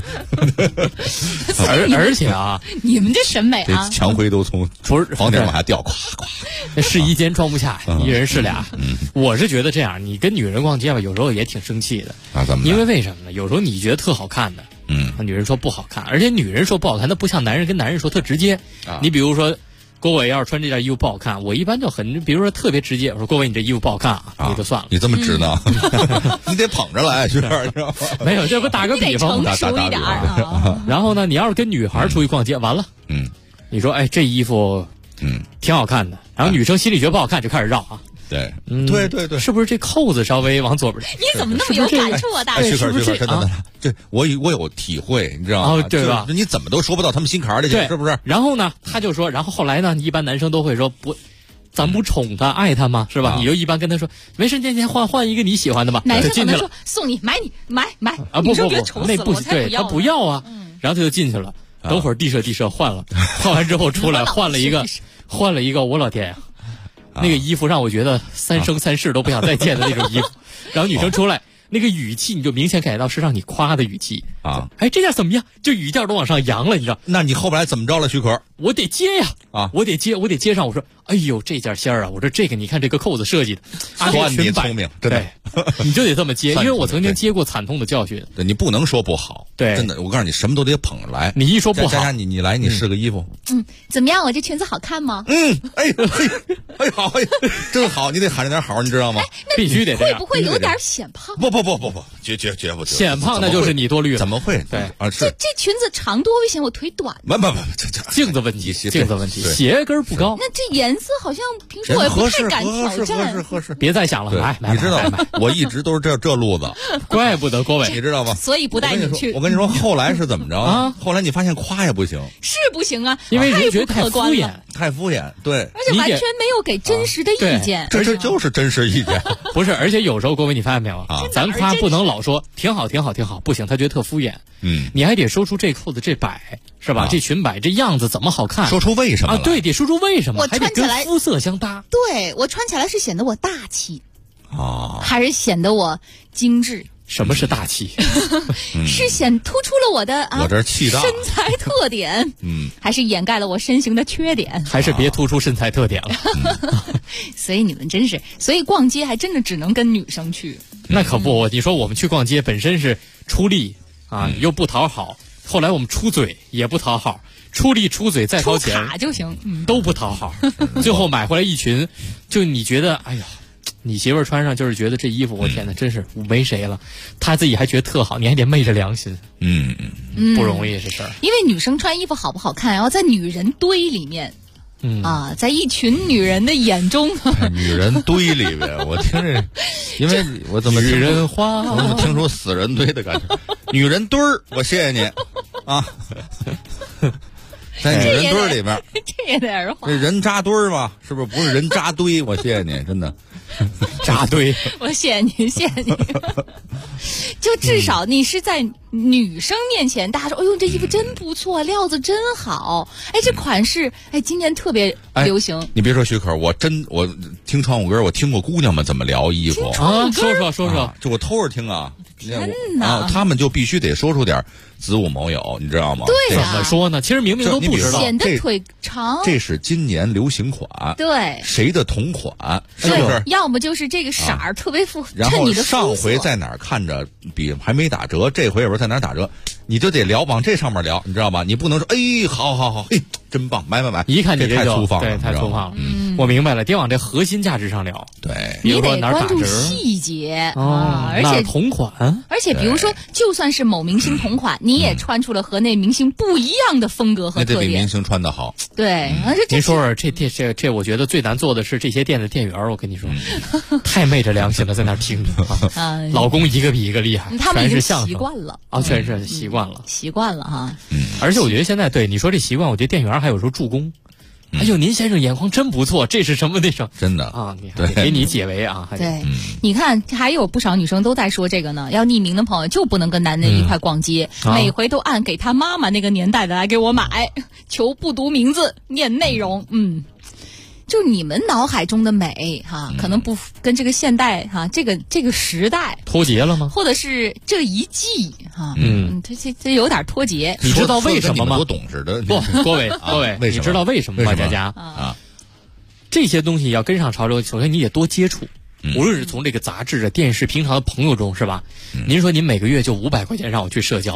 而且啊， 你们这审美啊， 这墙灰都从房顶往下掉，咵咵。 那试衣间装不下，一人试俩。我是觉得这样，你跟女人逛街吧，有时候也挺生气的。 怎么？ 因为为什么呢？有时候你觉得特好看的。女人说不好看，而且女人说不好看，那不像男人跟男人说特直接。你比如说， 郭伟要是穿这件衣服不好看，我一般就比如说特别直接，我说郭伟你这衣服不好看啊，也就算了。 你这么直呢？你得捧着来，是不是？ 没有，这不打个比方吗？ 成熟一点啊。 然后呢，你要是跟女孩出去逛街，完了，你说哎这衣服挺好看的，然后女生心里觉得不好看，就开始绕啊。 对，对， 是不是这扣子稍微往左边？ 你怎么那么有感触啊，大人？ 是不是真的？这我有体会，你知道吗？ 对吧？ 你怎么都说不到他们心坎里去，是不是？ 然后呢，他就说，然后后来呢，一般男生都会说不，咱不宠他，爱他吗？是吧？你就一般跟他说，没事，今天换一个你喜欢的吧。 男生可能说送你买啊，不，那不对，他不要啊。然后他就进去了，等会儿地设换了，换完之后出来换了一个，我老天呀！那个衣服让我觉得三生三世都不想再见的那种衣服，然后女生出来那个语气你就明显感觉到是让你夸的语气啊！哎，这件怎么样？就语调都往上扬了，你知道？ 那你后边怎么着了，许可？ 我得接呀！我得接上。我说，哎呦，这件仙儿啊！我说这个，你看这个扣子设计的， 算你聪明，真的， 你就得这么接，因为我曾经接过惨痛的教训。 对，你不能说不好， 对， 真的，我告诉你，什么都得捧着来。 你一说不好， 佳佳，你来，你试个衣服。 怎么样？我这裙子好看吗？ 哎，好，真好，你得喊着点好，你知道吗？ 必须得这样。 会不会有点显胖？ 不，绝不。 显胖那就是你多虑了。 怎么会？ 对啊，是这裙子长多危险，我腿短。 不， 镜子问题，鞋跟不高。 那这颜色好像平时我也不太敢挑战。 合适。 别再想了，来， 你知道吗？我一直都是这路子， 怪不得郭伟， 你知道吗？ 所以不带你去。 我跟你说，后来是怎么着啊？后来你发现夸也不行， 是不行啊， 因为人觉得太敷衍， 太敷衍，对， 而且完全没有给真实的意见。 这就是真实意见， 不是？而且有时候郭伟，你发现没有啊？咱夸不能老说挺好，不行，他觉得特敷衍。你还得说出这扣子这摆是吧？这裙摆这样子怎么好看？ 说出为什么啊？对，得说出为什么， 我穿起来还得跟肤色相搭。 对，我穿起来是显得我大气还是显得我精致？ 什么是大气？ 是突出了我的我这气大身材特点，还是掩盖了我身形的缺点？ 还是别突出身材特点了。 所以你们真是，所以逛街还真的只能跟女生去。 那可不，你说我们去逛街本身是出力啊，又不讨好，后来我们出嘴也不讨好，出力出嘴再掏钱出卡就行， 都不讨好，最后买回来一群，就你觉得哎呀。你媳妇儿穿上就是觉得这衣服，我天哪，真是没谁了。她自己还觉得特好，你还得昧着良心。不容易这事儿。 因为女生穿衣服好不好看，然后在女人堆里面，在一群女人的眼中， 女人堆里边，我听着，因为我怎么女人花， 我怎么听出死人堆的感觉？女人堆儿，我谢谢你啊。在女人堆儿里边， 这也得儿化。 这人扎堆儿嘛，是不是？不是人扎堆。我谢谢你，真的。 扎堆， 我谢谢你，谢谢你。就至少你是在女生面前，大家说：“哎呦，这衣服真不错，料子真好。哎，这款式，哎，今年特别流行。” 你别说许可，我听传武歌，我听过姑娘们怎么聊衣服啊。说， 就我偷着听啊。 天哪！ 他们就必须得说出点子午卯酉，你知道吗？ 对呀，怎么说呢？其实明明都不知道， 显得腿长。 这是今年流行款， 对， 谁的同款？是不是？ 要么就是这个色儿特别符合然后你的肤色。 上回在哪儿看着比还没打折，这回也不是在哪儿打折，你就得往这上面聊，你知道吧？你不能说哎，好，嘿，真棒，买， 一看你这太粗放了， 对，太粗放了。我明白了，得往这核心价值上聊。 对， 比如说哪儿打折， 你得关注细节而且同款， 而且比如说，就算是某明星同款，你也穿出了和那明星不一样的风格和特点。 那得比明星穿得好。 对， 您说这，我觉得最难做的是这些店的店员。我跟你说，太昧着良心了，在那儿听着老公一个比一个厉害， 他们已经习惯了啊，全是习惯了哈。 而且我觉得现在对你说这习惯，我觉得店员还有时候助攻。哎呦，您先生眼光真不错，这是什么那什么？ 真的啊，给你解围啊！ 对，你看还有不少女生都在说这个呢，要匿名的朋友就不能跟男人一块逛街，每回都按给他妈妈那个年代的来给我买，求不读名字，念内容。就你们脑海中的美哈，可能不跟这个现代哈，这个时代脱节了吗？ 或者是这一季哈，这有点脱节。 你知道为什么吗？ 多懂似的。 不，各位，你知道为什么吗？佳佳啊， 这些东西要跟上潮流，首先你得多接触。无论是从这个杂志、电视、平常的朋友中，是吧？您说您每个月就500块钱让我去社交，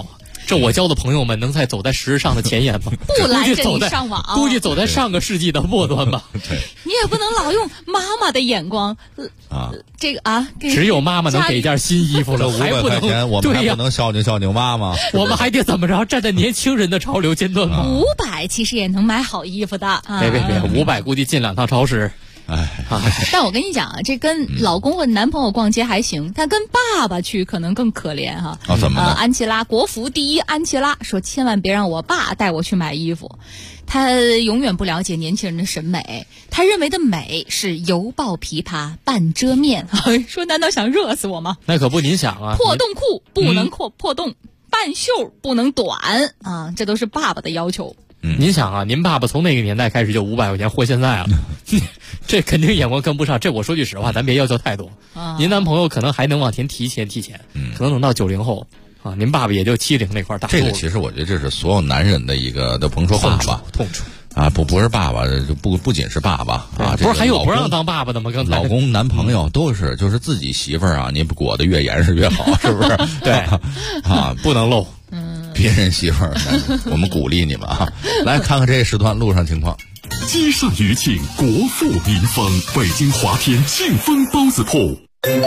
这我交的朋友们能走在时尚的前沿吗？ 不拦着你上网， 估计走在上个世纪的末端吧。 对， 你也不能老用妈妈的眼光啊， 这个啊， 只有妈妈能给件新衣服了，还不能 500块钱，我们还不能孝敬妈妈？ 我们还得怎么着站在年轻人的潮流尖端吗 ？500其实也能买好衣服的。 别，500估计进2趟超市。 但我跟你讲啊，这跟老公或男朋友逛街还行，他跟爸爸去可能更可怜哈。 怎么了？ 安琪拉国服第一，安琪拉说千万别让我爸带我去买衣服，他永远不了解年轻人的审美，他认为的美是犹抱琵琶半遮面。说难道想热死我吗？ 那可不，您想啊， 破洞裤不能破洞，半袖不能短啊，这都是爸爸的要求。 您想啊，您爸爸从那个年代开始就500块钱活现在了，这肯定眼光跟不上。这我说句实话，咱别要求太多。您男朋友可能还能往前提前，可能等到90后啊，您爸爸也就70那块大。 这个其实我觉得这是所有男人的一个，都甭说爸爸痛处啊，不是爸爸，不仅是爸爸啊， 不是还有不让当爸爸的吗？ 老公、男朋友都是，就是自己媳妇儿啊，你裹得越严实越好，是不是？ 对啊， 不能漏。 别人媳妇儿，我们鼓励你们啊！来看看这时段路上情况。 积善余庆，国富民丰。北京华天庆丰包子铺。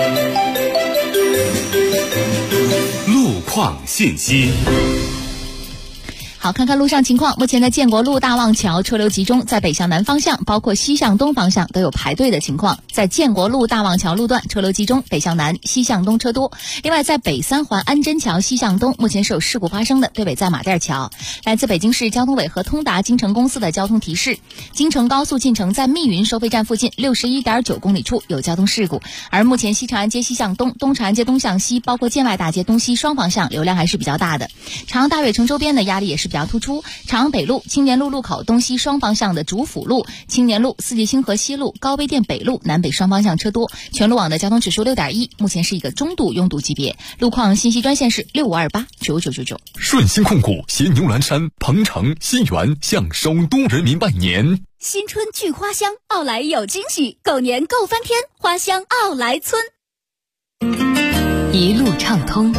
路况信息。 好，看看路上情况。目前在建国路大望桥车流集中，在北向南方向包括西向东方向都有排队的情况。在建国路大望桥路段车流集中，北向南西向东车多。另外在北三环安贞桥西向东目前是有事故发生的，对北在马甸桥。来自北京市交通委和通达京城公司的交通提示，京承高速进城在密云收费站附近 61.9 公里处有交通事故，而目前西长安街西向东、东长安街东向西包括建外大街东西双方向流量还是比较大的。长安大悦城周边的压力也是比较突出，长安北路、青年路路口东西双方向的主辅路、青年路、四季星河西路、高碑店北路南北双方向车多，全路网的交通指数 6.1， 目前是一个中度拥堵级别。路况信息专线是65289999。 顺鑫控股携牛栏山、鹏城、新源向首都人民拜年。 新春聚花香，奥莱有惊喜，狗年够翻天，花香奥莱村。 一路畅通。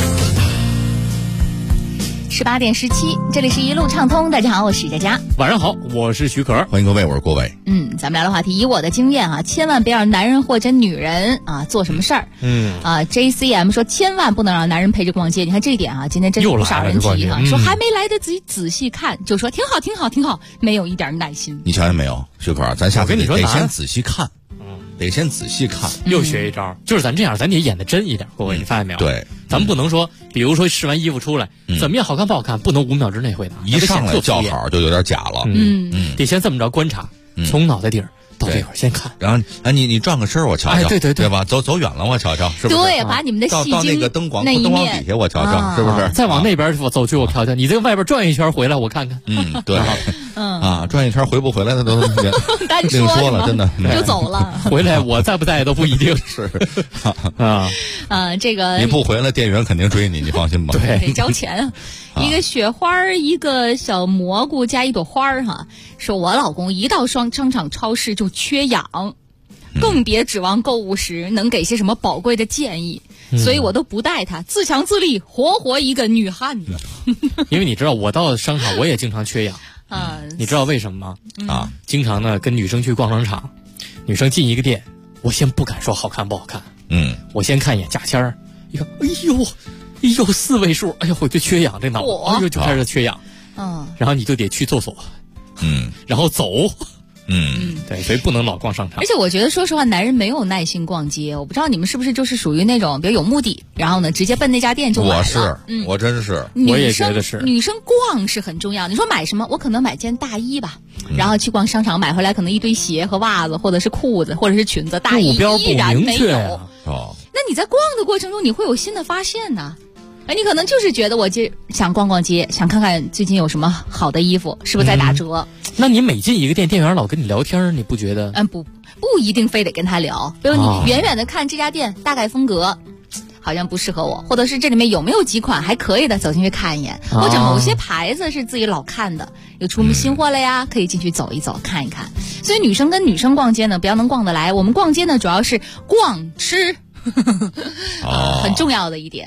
18点17，这里是一路畅通。大家好，我是佳佳。 晚上好，我是徐可。 欢迎各位，我是郭伟。 咱们聊的话题，以我的经验啊，千万别让男人或者女人啊做什么事儿。JCM 说千万不能让男人陪着逛街。你看这一点啊，今天真是不少人提哈，说还没来得及仔细看，就说挺好，没有一点耐心。 你瞧见没有，徐可？咱下次得先仔细看。得先仔细看， 又学一招，就是咱这样，咱得演得真一点。各位，你发现没有？ 对， 咱们不能说，比如说试完衣服出来，怎么样，好看不好看，不能5秒之内回答， 一上来叫好就有点假了。 得先这么着观察，从脑袋顶到这会儿先看， 然后你转个身我瞧瞧， 对吧？走远了我瞧瞧，是不是？ 对，把你们的戏到那个灯光底下我瞧瞧，是不是？ 再往那边走去我瞧瞧，你这个外边转一圈回来我看看。 对，转一圈回不回来的都另说了，真的就走了。 回来我在不在都不一定是这个你不回来，店员肯定追你，你放心吧。 对， 得交钱啊。一个雪花，一个小蘑菇加一朵花哈。说我老公一到商场超市就缺氧，更别指望购物时能给些什么宝贵的建议，所以我都不带他，自强自立，活一个女汉子。 因为你知道，我到商场我也经常缺氧。你知道为什么吗？经常呢跟女生去逛商场，女生进一个店，我先不敢说好看不好看，我先看一眼价签儿，一看，哎呦4位数，哎呦我就缺氧，这脑子就开始缺氧，然后你就得去厕所，然后走。对，所以不能老逛商场。 而且我觉得，说实话，男人没有耐心逛街。我不知道你们是不是就是属于那种比较有目的，然后呢直接奔那家店就买了。 我真是， 我也觉得是。 女生逛是很重要。你说买什么？我可能买件大衣吧，然后去逛商场买回来可能一堆鞋和袜子，或者是裤子，或者是裙子，大衣依然没有。那你在逛的过程中，你会有新的发现呢。你可能就是觉得我想逛逛街，想看看最近有什么好的衣服，是不是在打折？ 那你每进一个店，店员老跟你聊天，你不觉得？ 不一定非得跟他聊。比如你远远的看这家店大概风格，好像不适合我，或者是这里面有没有几款还可以的，走进去看一眼，或者某些牌子是自己老看的，有出新货了呀，可以进去走一走，看一看。所以女生跟女生逛街呢，不要能逛得来。我们逛街呢，主要是逛吃，很重要的一点。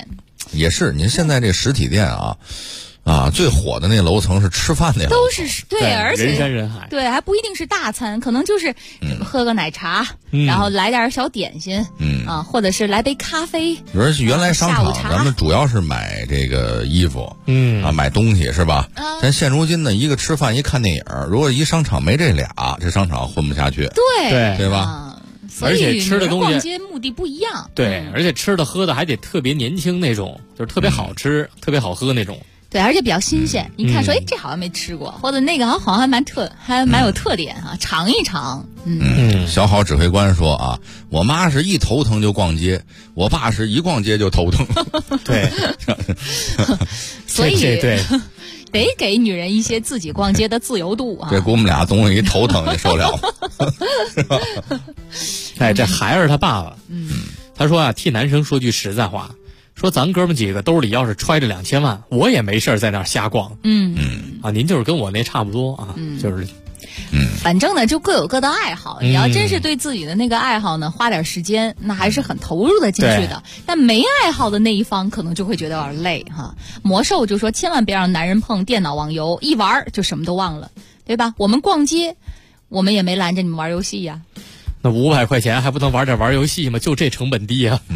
也是，您现在这实体店最火的那楼层是吃饭那楼层， 都是对，而且人山人海， 对，还不一定是大餐，可能就是喝个奶茶，然后来点小点心，或者是来杯咖啡。 原来商场咱们主要是买这个衣服，买东西是吧？但现如今呢，一个吃饭，一看电影，如果一商场没这俩，这商场混不下去，对吧？ 所以而且吃的东西逛街目的不一样， 对，而且吃的喝的还得特别年轻那种，就是特别好吃、特别好喝那种。 对，而且比较新鲜。一看说，这好像没吃过，或者那个好像还蛮有特点啊，尝一尝。 小好指挥官说我妈是一头疼就逛街，我爸是一逛街就头疼。 对， 所以对。 得给女人一些自己逛街的自由度啊！ 这给我们俩东西一头疼也受了。 哎，这孩儿他爸爸，他说替男生说句实在话，说咱哥们几个兜里要是揣着2000万，我也没事在那儿瞎逛。您就是跟我那差不多啊，就是。 反正呢，就各有各的爱好。你要真是对自己的那个爱好呢，花点时间，那还是很投入的进去的。但没爱好的那一方，可能就会觉得有点累哈。魔兽就说，千万别让男人碰电脑网游，一玩就什么都忘了，对吧？我们逛街，我们也没拦着你们玩游戏呀。 那500块钱还不能玩游戏吗？就这成本低啊。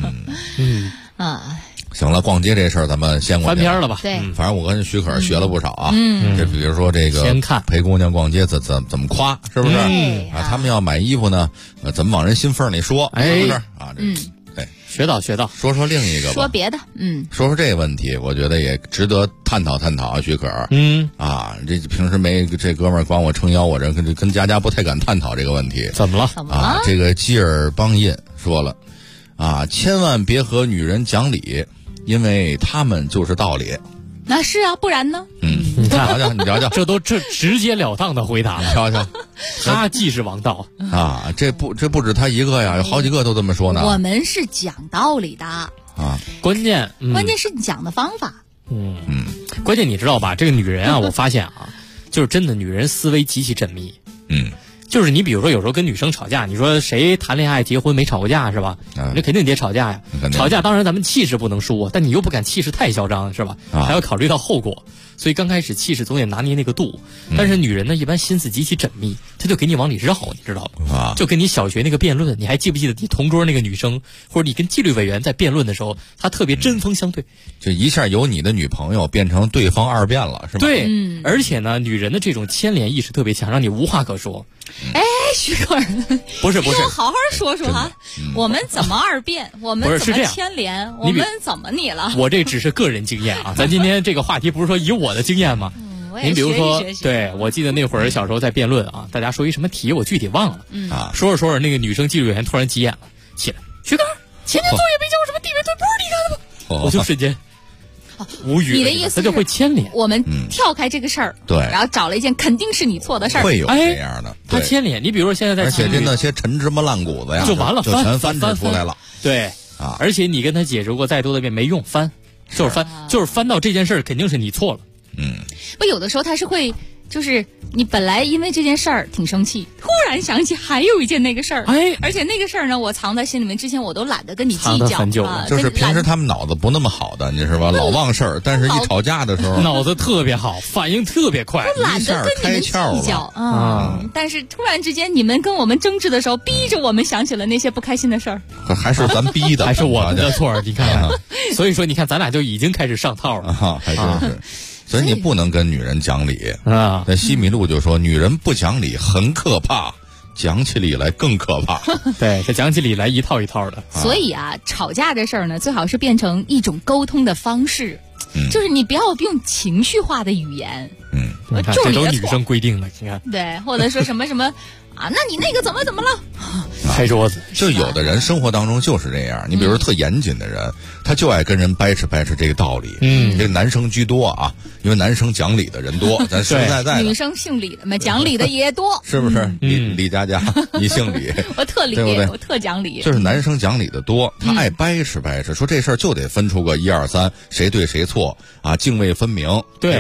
行了，逛街这事儿咱们先过去翻篇了吧？ 对， 反正我跟许可学了不少啊。这比如说这个先看陪姑娘逛街怎么夸，是不是？他们要买衣服呢，怎么往人心缝里说，是不是啊？对， 学到。 说另一个吧， 说别的， 说这个问题，我觉得也值得探讨啊，许可。这平时没这哥们儿管我撑腰，我这跟佳佳不太敢探讨这个问题。 怎么了？ 这个基尔邦印说了千万别和女人讲理。因为他们就是道理， 那是啊，不然呢？ 你瞧瞧， 这直截了当的回答了。 瞧瞧， 他既是王道这不止他一个呀，有好几个都这么说呢。 我们是讲道理的关键是你讲的方法。 关键你知道吧？这个女人我发现就是真的女人思维极其缜密。就是你比如说有时候跟女生吵架，你说谁谈恋爱结婚没吵过架是吧？那肯定得吵架呀。吵架当然咱们气势不能输，但你又不敢气势太嚣张是吧？还要考虑到后果，所以刚开始气势总得拿捏那个度。但是女人呢，一般心思极其缜密，她就给你往里绕，你知道吗？就跟你小学那个辩论，你还记不记得你同桌那个女生，或者你跟纪律委员在辩论的时候，她特别针锋相对， 就一下由你的女朋友变成对方二辩了，是吧？ 对，而且呢，女人的这种牵连意识特别强，让你无话可说。 许可不是， 我好好说说哈，我们怎么二辩，我们怎么牵连，我们怎么你了？ 我这只是个人经验咱今天这个话题不是说以我的经验吗？您比如说，对，我记得那会儿小时候在辩论大家说一什么题，我具体忘了说着那个女生纪律委员突然急眼了，起来，许哥，前天作业没交什么地位对，不是你干的吗？我就瞬间无语。 你的意思他就会牵连， 我们跳开这个事儿， 对， 然后找了一件肯定是你错的事儿， 会有这样的， 他牵连。你比如说现在在， 而且这那些陈芝麻烂谷子呀， 就完了， 就全翻出来了。 对而且你跟他解释过再多的遍没用，就是翻到这件事儿肯定是你错了。 不，有的时候他是会。就是你本来因为这件事儿挺生气，突然想起还有一件那个事儿，而且那个事儿呢，我藏在心里面，之前我都懒得跟你计较就是平时他们脑子不那么好的，你是吧？老忘事儿，但是一吵架的时候脑子特别好，反应特别快， 懒得跟你们计较但是突然之间你们跟我们争执的时候，逼着我们想起了那些不开心的事儿， 还是咱逼的， 还是我们的错，你看所以说你看咱俩就已经开始上套了还真是。所以你不能跟女人讲理那西米露就说，女人不讲理很可怕，讲起理来更可怕。 对，这讲起理来一套一套的。 所以吵架这事儿呢，最好是变成一种沟通的方式，就是你不要用情绪化的语言。 这都是女生规定的，你看。 对，或者说什么那你那个怎么了？ 拍桌子。 就有的人生活当中就是这样，你比如说特严谨的人，他就爱跟人掰扯这个道理。这个男生居多因为男生讲理的人多，咱实实在在的。 女生姓李的嘛，讲理的也多， 是不是？李佳佳，你姓李， 我特理， 对不对？ 我特讲理。 就是男生讲理的多，他爱掰扯，说这事儿就得分出个1、2、3，谁对谁错敬畏分明，对吧？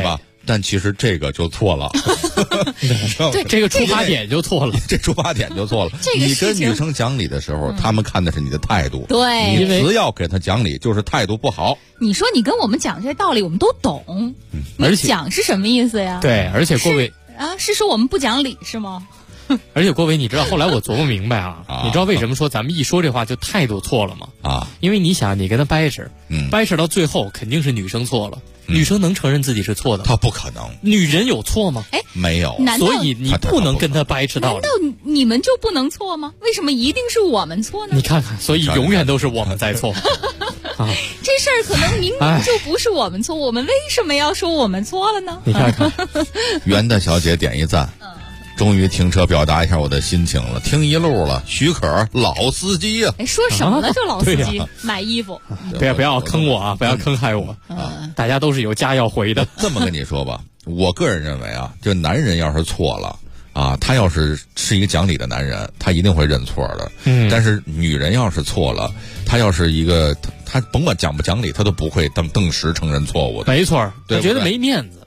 但其实这个就错了。 对，这个出发点就错了， 这出发点就错了。你跟女生讲理的时候，他们看的是你的态度。 对， 你只要给她讲理，就是态度不好。 你说你跟我们讲这道理，我们都懂。你讲是什么意思呀？ 对，而且郭伟是说我们不讲理是吗？ 而且郭伟，你知道后来我琢磨明白你知道为什么说咱们一说这话就态度错了吗？因为你想，你跟他掰扯，掰扯到最后肯定是女生错了。女生能承认自己是错的？ 她不可能。 女人有错吗？ 没有。 所以你不能跟他掰扯道理。 难道你们就不能错吗？为什么一定是我们错呢？ 你看看，所以永远都是我们在错。 这事儿可能明明就不是我们错，我们为什么要说我们错了呢？ 你看看， 袁大小姐点一赞。终于停车表达一下我的心情了，听一路了。许可老司机呀！ 说什么呢？这老司机买衣服， 不要坑我啊！不要坑害我。大家都是有家要回的。 这么跟你说吧，我个人认为就男人要是错了他要是一个讲理的男人，他一定会认错的。但是女人要是错了，他要是一个他甭管讲不讲理，他都不会顿时承认错误的。 没错，我觉得没面子。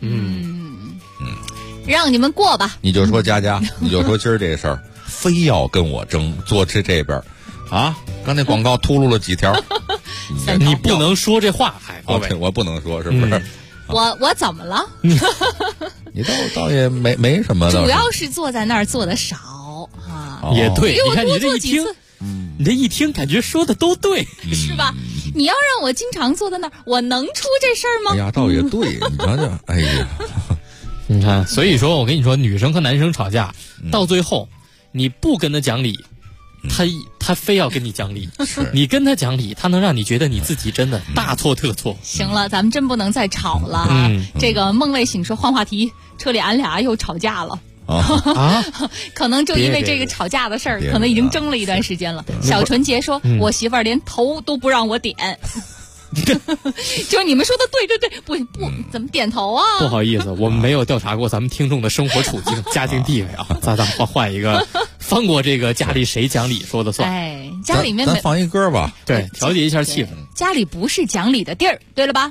让你们过吧。 你就说佳佳，你就说今儿这事儿，非要跟我争，坐这边刚才广告秃噜了几条， 你不能说这话， 我不能说，是不是？ 我怎么了？ 你倒也没什么的， 主要是坐在那儿坐的少也对，你看你这一听，你这一听感觉说的都对， 是吧？你要让我经常坐在那儿，我能出这事儿吗？ 哎呀，倒也对，你瞧瞧，哎呀。 你看，所以说我跟你说，女生和男生吵架，到最后你不跟他讲理，他非要跟你讲理。你跟他讲理，他能让你觉得你自己真的大错特错。 行了，咱们真不能再吵了这个梦未醒说换话题，车里俺俩又吵架了。可能就因为这个吵架的事儿，可能已经争了一段时间了。小纯洁说，我媳妇儿连头都不让我点。就是你们说的对，不怎么点头啊？ 不好意思，我们没有调查过咱们听众的生活处境、家庭地位咱换一个，翻过这个家里谁讲理说的算。 家里面咱放一歌吧， 对，调节一下气氛。 家里不是讲理的地儿，对了吧？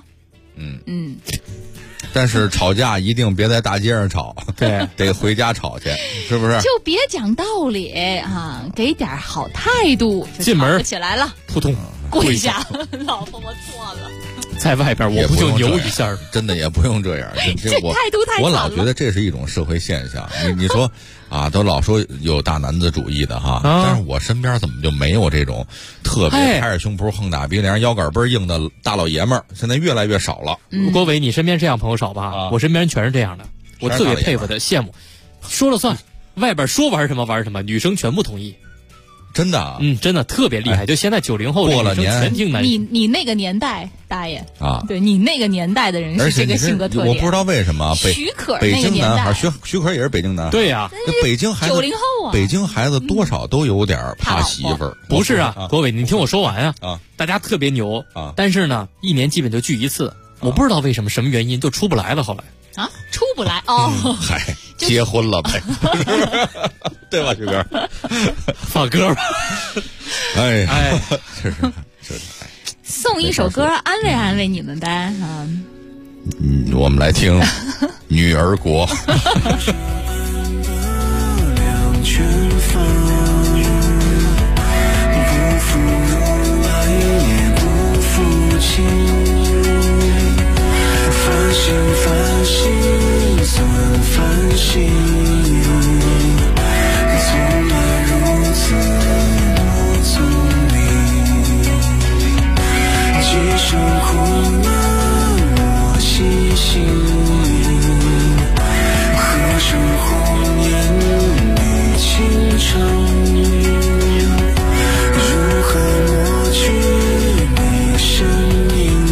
但是吵架一定别在大街上吵， 对， 得回家吵去，是不是？ 就别讲道理给点好态度， 进门起来了， 扑通跪下，老婆我错了。 在外边我不就牛一下， 真的也不用这样。 这态度太惨了。 我老觉得这是一种社会现象。你说都老说有大男子主义的但是我身边怎么就没有这种特别拍着胸脯横打鼻梁、腰杆倍儿硬的大老爷们儿？现在越来越少了。 郭伟，你身边这样朋友少吧？我身边全是这样的，我特别佩服他，羡慕。说了算，外边说玩什么玩什么，女生全部同意。 真的真的特别厉害。就现在90后过了年全听男生。你那个年代，大爷对你那个年代的人是这个性格特点。 我不知道为什么许可北京男孩，许可也是北京男孩。 对呀， 北京孩子 90后北京孩子多少都有点怕媳妇儿。 不是郭伟，你听我说完大家特别牛但是呢，一年基本就聚一次。我不知道为什么，什么原因就出不来了。后来出不来嗨，结婚了呗，对吧，徐哥？ 放歌吧。 哎，是送一首歌安慰安慰你们呗我们来听《女儿国》。 繁星算繁星，从来如此多聪明。几声苦难我细心，何时红颜绿倾城？如何抹去你身影？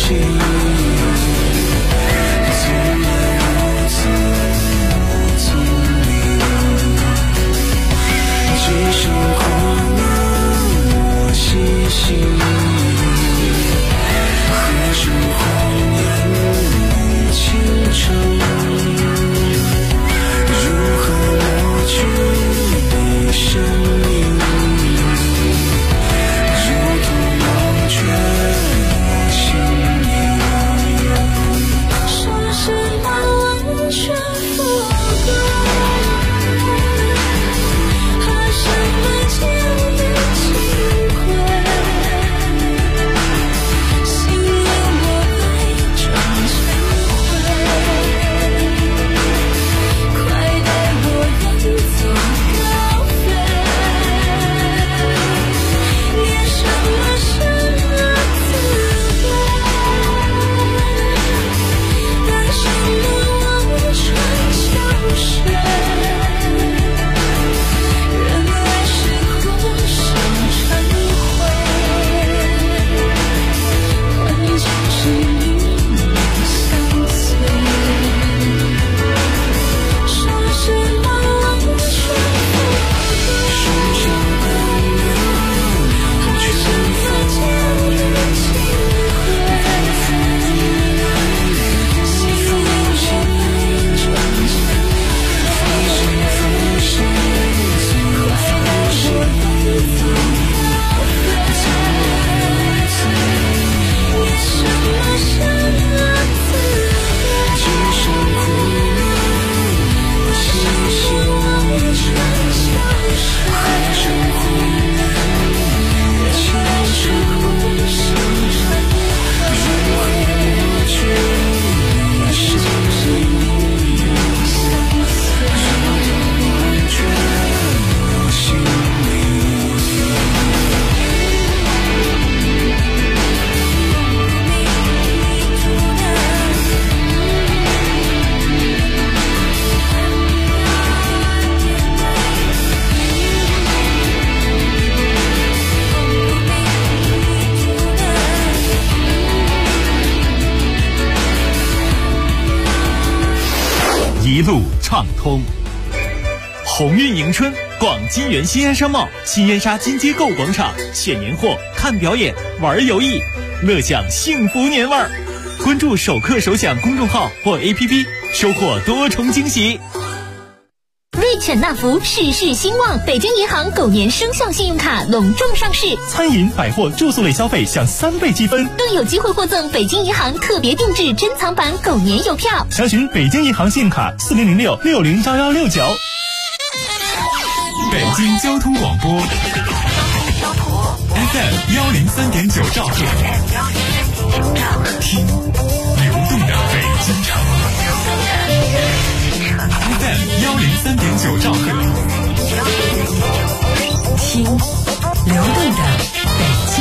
一路畅通。鸿运迎春，广金源新安商贸新燕莎金街购物广场选年货、看表演、玩游艺，乐享幸福年味儿。关注首课首享公众号或 APP， 收获多重惊喜。 瑞犬纳福事事兴旺，北京银行狗年生肖信用卡隆重上市， 餐饮、百货、住宿类消费享3倍积分， 更有机会获赠北京银行特别定制珍藏版狗年邮票。 详询北京银行信用卡4006-601169。 北京交通广播 FM 103.9兆赫，听流动的北京城。FM 103.9兆赫， 听流动的北京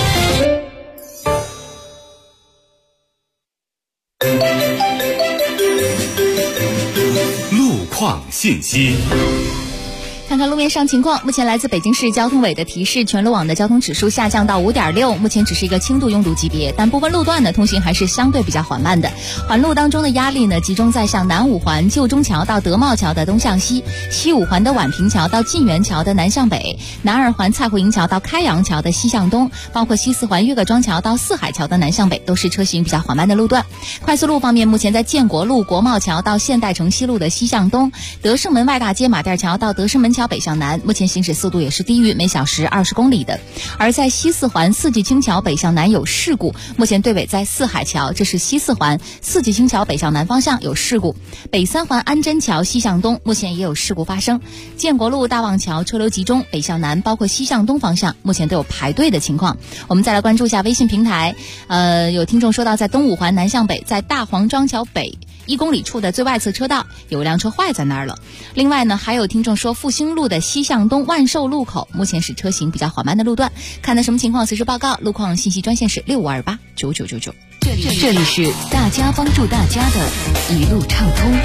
城。路况信息。 看看路面上情况，目前来自北京市交通委的提示，全路网的交通指数下降到5.6，目前只是一个轻度拥堵级别，但部分路段呢通行还是相对比较缓慢的。环路当中的压力呢集中在向南五环旧中桥到德茂桥的东向西，西五环的宛平桥到晋源桥的南向北，南二环蔡胡营桥到开阳桥的西向东，包括西四环岳各庄桥到四海桥的南向北，都是车行比较缓慢的路段。快速路方面，目前在建国路国贸桥到现代城西路的西向东，德胜门外大街马甸桥到德胜门桥北向南，目前行驶速度也是低于每小时20公里的。而在西四环四季青桥北向南有事故，目前队尾在四海桥，这是西四环四季青桥北向南方向有事故。北三环安贞桥西向东，目前也有事故发生。建国路大望桥车流集中，北向南包括西向东方向，目前都有排队的情况。我们再来关注一下微信平台，有听众说到，在东五环南向北，在大黄庄桥北1公里处的最外侧车道有一辆车坏在那儿了。另外呢，还有听众说复兴路的西向东万寿路口目前是车行比较缓慢的路段，看的什么情况随时报告。路况信息专线是65289999。 这里是大家帮助大家的一路畅通。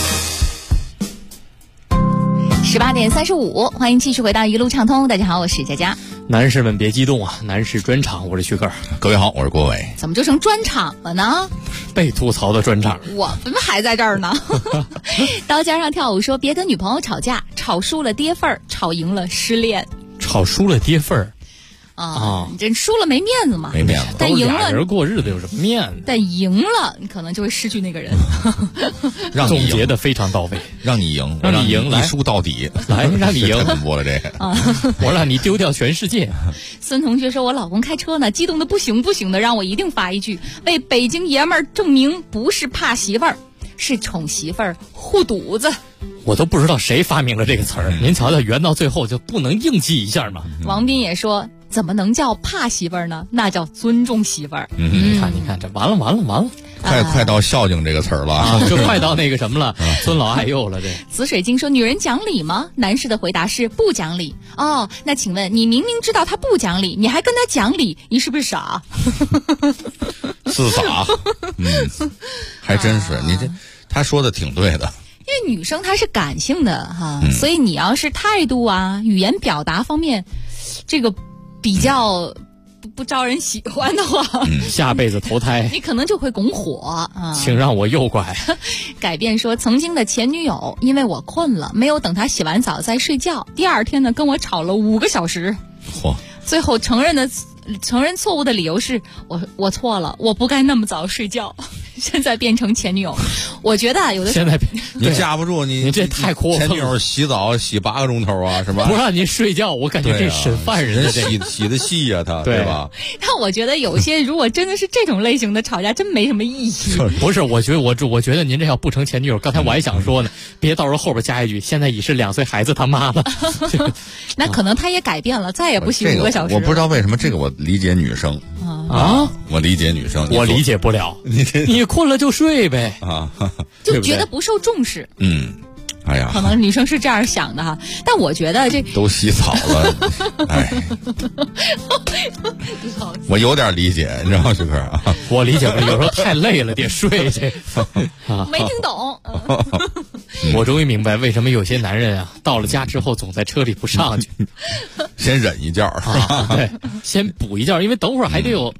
18点35，欢迎继续回到一路畅通。大家好，我是佳佳。 男士们别激动啊！男士专场，我是徐克。 各位好，我是郭伟。 怎么就成专场了呢？ 被吐槽的专场， 我们还在这儿呢。刀尖上跳舞说，别跟女朋友吵架，吵输了跌份儿，吵赢了失恋。 吵输了跌份儿啊！你这输了没面子嘛？ 没面子。 但赢了， 俩人过日子有什么面子？ 但赢了，你可能就会失去那个人。 让你总结的非常到位， 让你赢， 让你赢， 一输到底， 来让你赢。 播了这个， 我让你丢掉全世界。 孙同学说，我老公开车呢，激动的不行不行的，让我一定发一句，为北京爷们儿证明，不是怕媳妇儿，是宠媳妇儿护犊子。 我都不知道谁发明了这个词儿，您瞧瞧，圆到最后就不能硬记一下吗？ 王斌也说，怎么能叫怕媳妇儿呢？那叫尊重媳妇儿。 你看，这完了， 快到孝敬这个词儿了， 就快到那个什么了，尊老爱幼了。这紫水晶说，女人讲理吗？男士的回答是不讲理。哦，那请问你明明知道他不讲理，你还跟他讲理，你是不是傻？ 是傻，还真是。你这他说的挺对的。 因为女生她是感性的哈，所以你要是态度啊、语言表达方面，这个比较不招人喜欢的话， 下辈子投胎， 你可能就会拱火啊。 请让我诱拐。 改变说，曾经的前女友因为我困了，没有等她洗完澡再睡觉，第二天呢跟我吵了5个小时，最后承认错误的理由是我错了，我不该那么早睡觉。现在变成前女友，我觉得有的现在你架不住你这太过分了。 前女友洗澡洗8个钟头啊，是吧？ 不让你睡觉，我感觉这审犯人洗的细呀，他对吧？ 但我觉得有些如果真的是这种类型的吵架，真没什么意义。 不是，我觉得您这要不成前女友，刚才我还想说呢，别到时候后边加一句，现在已是2岁孩子他妈了。 那可能他也改变了，再也不洗5个小时。 我不知道为什么这个我理解女生啊， 我理解女生， 我理解不了。你困了就睡呗啊， 就觉得不受重视。 哎呀， 可能女生是这样想的哈，但我觉得这都洗澡了，哎，我有点理解，你知道吗，徐克啊？ 我理解不了，有时候太累了得睡去。 没听懂。 我终于明白为什么有些男人啊，到了家之后总在车里不上去， 先忍一觉啊，对，先补一觉，因为等会儿还得有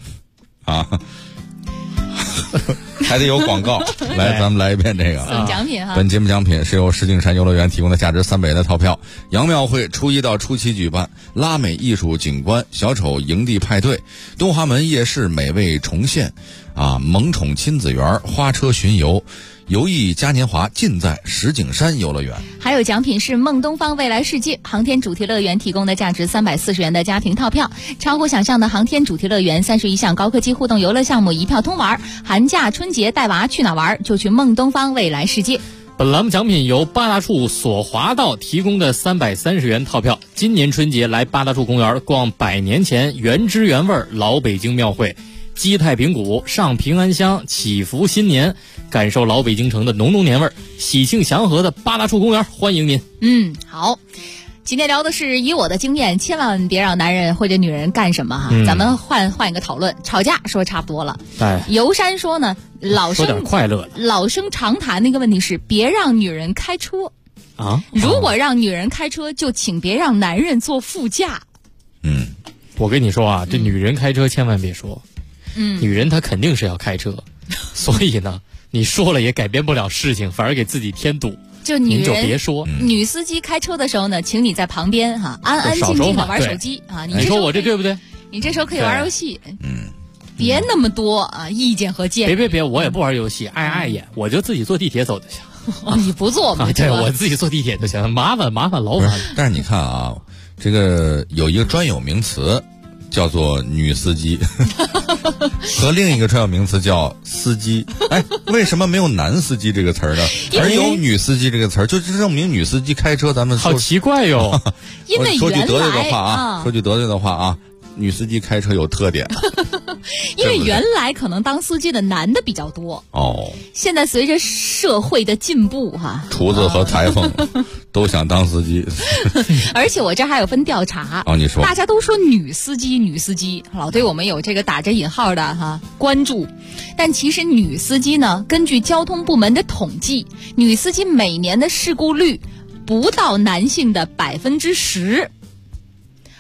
还得有广告。来，咱们来一遍这个送奖品哈。 本节目奖品是由石景山游乐园提供的价值300元的套票。杨庙会初1到初7举办拉美艺术景观小丑营地派对，东华门夜市美味重现萌宠亲子园花车巡游。游艺嘉年华尽在石景山游乐园。 还有奖品是梦东方未来世界航天主题乐园提供的价值340元的家庭套票，超乎想象的航天主题乐园31项高科技互动游乐项目一票通玩，寒假春节带娃去哪玩就去梦东方未来世界。 本栏目奖品由八大处索华道提供的330元套票，今年春节来八大处公园逛100年前原汁原味老北京庙会，击太平鼓，上平安香，祈福新年，感受老北京城的浓浓年味儿，喜庆祥和的八大处公园，欢迎您。 好，今天聊的是以我的经验，千万别让男人或者女人干什么哈。咱们换一个讨论，吵架说差不多了。游山说呢， 说点快乐的。 老生常谈那个问题是，别让女人开车啊。 如果让女人开车，就请别让男人坐副驾。 我跟你说啊，这女人开车千万别说。女人她肯定是要开车，所以呢，你说了也改变不了事情，反而给自己添堵。 就女人就别说， 女司机开车的时候呢，请你在旁边安安静静的玩手机你说我这对不对？ 你这时候可以玩游戏，别那么多意见和建议。 别，我也不玩游戏，碍眼，我就自己坐地铁走就行。 你不坐吗？ 对，我自己坐地铁就行，麻烦老烦。 但是你看啊，这个有一个专有名词。叫做女司机和另一个专有名词叫司机。为什么没有男司机这个词儿呢？而有女司机这个词儿，就证明女司机开车咱们好奇怪哟。 因为说句得罪的话啊，女司机开车有特点。 因为原来可能当司机的男的比较多现在随着社会的进步厨子和裁缝都想当司机。 而且我这还有份调查你说大家都说女司机老对我们有这个打着引号的关注，但其实女司机呢，根据交通部门的统计，女司机每年的事故率不到男性的10%。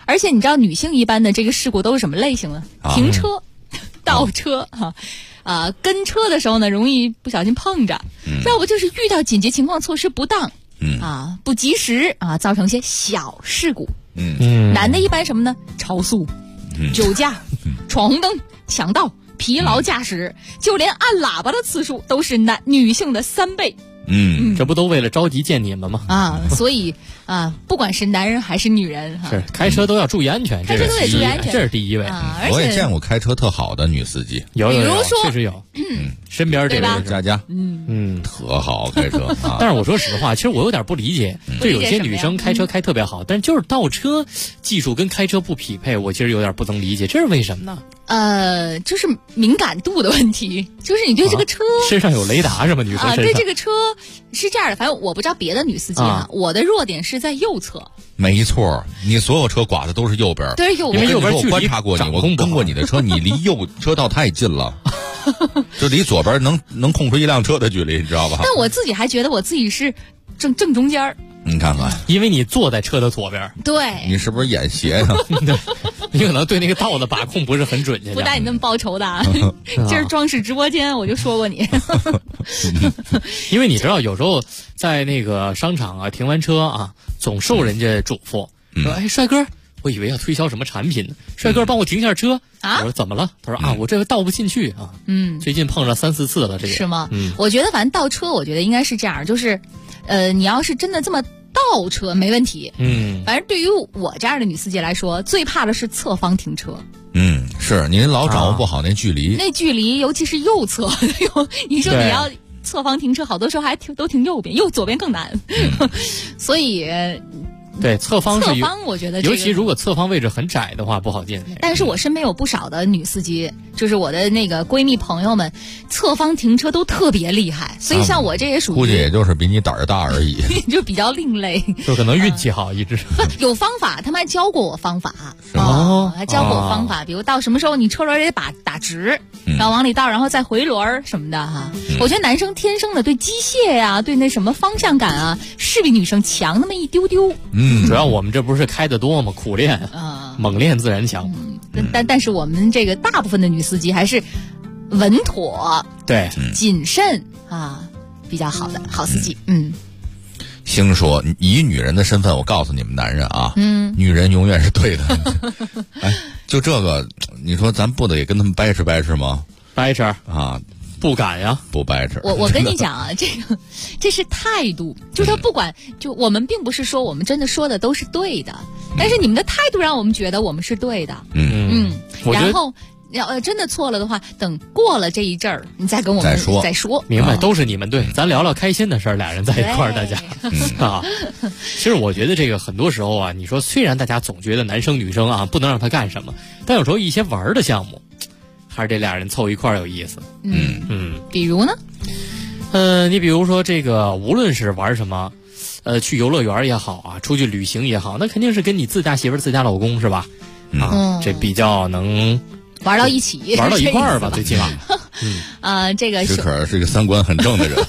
而且你知道女性一般的这个事故都是什么类型呢？停车、倒车跟车的时候呢，容易不小心碰着，要不就是遇到紧急情况措施不当，不及时造成一些小事故。男的一般什么呢？超速、酒驾、闯红灯、抢道、疲劳驾驶，就连按喇叭的次数都是女性的3倍。 这不都为了着急见你们吗？ 所以不管是男人还是女人是开车都要注意安全， 开车都得注意安全， 这是第一位。 我也见过开车特好的女司机， 有， 比如说确实有，身边这个佳佳，特好开车。 但是我说实话，其实我有点不理解，就有些女生开车开特别好，但是就是倒车技术跟开车不匹配，我其实有点不能理解，这是为什么呢？ 就是敏感度的问题，就是你对这个车身上有雷达是吗？女生身上对这个车是这样的，反正我不知道别的女司机我的弱点是在右侧。 没错，你所有车刮的都是右边， 对右边， 因为右边我观察过你，我跟过你的车，你离右车道太近了，就离左边能空出一辆车的距离，你知道吧？ 但我自己还觉得我自己是正中间。 你看看， 因为你坐在车的左边， 对， 你是不是眼斜呀？ 你可能对那个道的把控不是很准确。 不带你那么报仇的，今儿装饰直播间我就说过你。 因为你知道，有时候在那个商场停完车总受人家嘱咐说：“哎，帅哥，我以为要推销什么产品呢，帅哥帮我停下车。”我说怎么了？他说我这个倒不进去啊。最近碰上3、4次了，这个是吗？我觉得反正倒车，我觉得应该是这样，就是你要是真的这么倒车没问题。反正对于我这样的女司机来说，最怕的是侧方停车。 是您老掌握不好那距离， 那距离尤其是右侧，你说你要侧方停车，好多时候还都停右边，左边更难。所以。 对，侧方我觉得尤其如果侧方位置很窄的话不好进。 但是我身边有不少的女司机，就是我的那个闺蜜朋友们，侧方停车都特别厉害，所以像我这也属于估计也就是比你胆儿大而已， 就比较另类， 就可能运气好一直。 有方法，他们还教过我方法，还教过我方法，比如到什么时候你车轮也得打直，然后往里倒，然后再回轮什么的我觉得男生天生的对机械呀，对那什么方向感是比女生强那么一丢丢。 主要我们这不是开得多吗？苦练猛练自然强。 但是我们这个大部分的女司机还是稳妥、 对谨慎比较好的好司机。 星说以女人的身份，我告诉你们男人女人永远是对的。哎，就这个，你说咱不得跟他们掰扯吗？ 掰扯不敢呀， 不掰扯。 我跟你讲这是态度，就是他不管，就我们并不是说我们真的说的都是对的，但是你们的态度让我们觉得我们是对的。然后要真的错了的话，等过了这一阵儿，你再跟我们再说。 明白，都是你们对，咱聊聊开心的事儿，俩人在一块儿，大家其实我觉得这个很多时候你说虽然大家总觉得男生女生不能让他干什么，但有时候一些玩的项目。还是这俩人凑一块儿有意思。 比如呢？ 你比如说这个，无论是玩什么，去游乐园也好出去旅行也好，那肯定是跟你自家媳妇儿、自家老公是吧？这比较能玩到一起， 玩到一块儿吧，最起码。 这个许可是一个3观很正的人，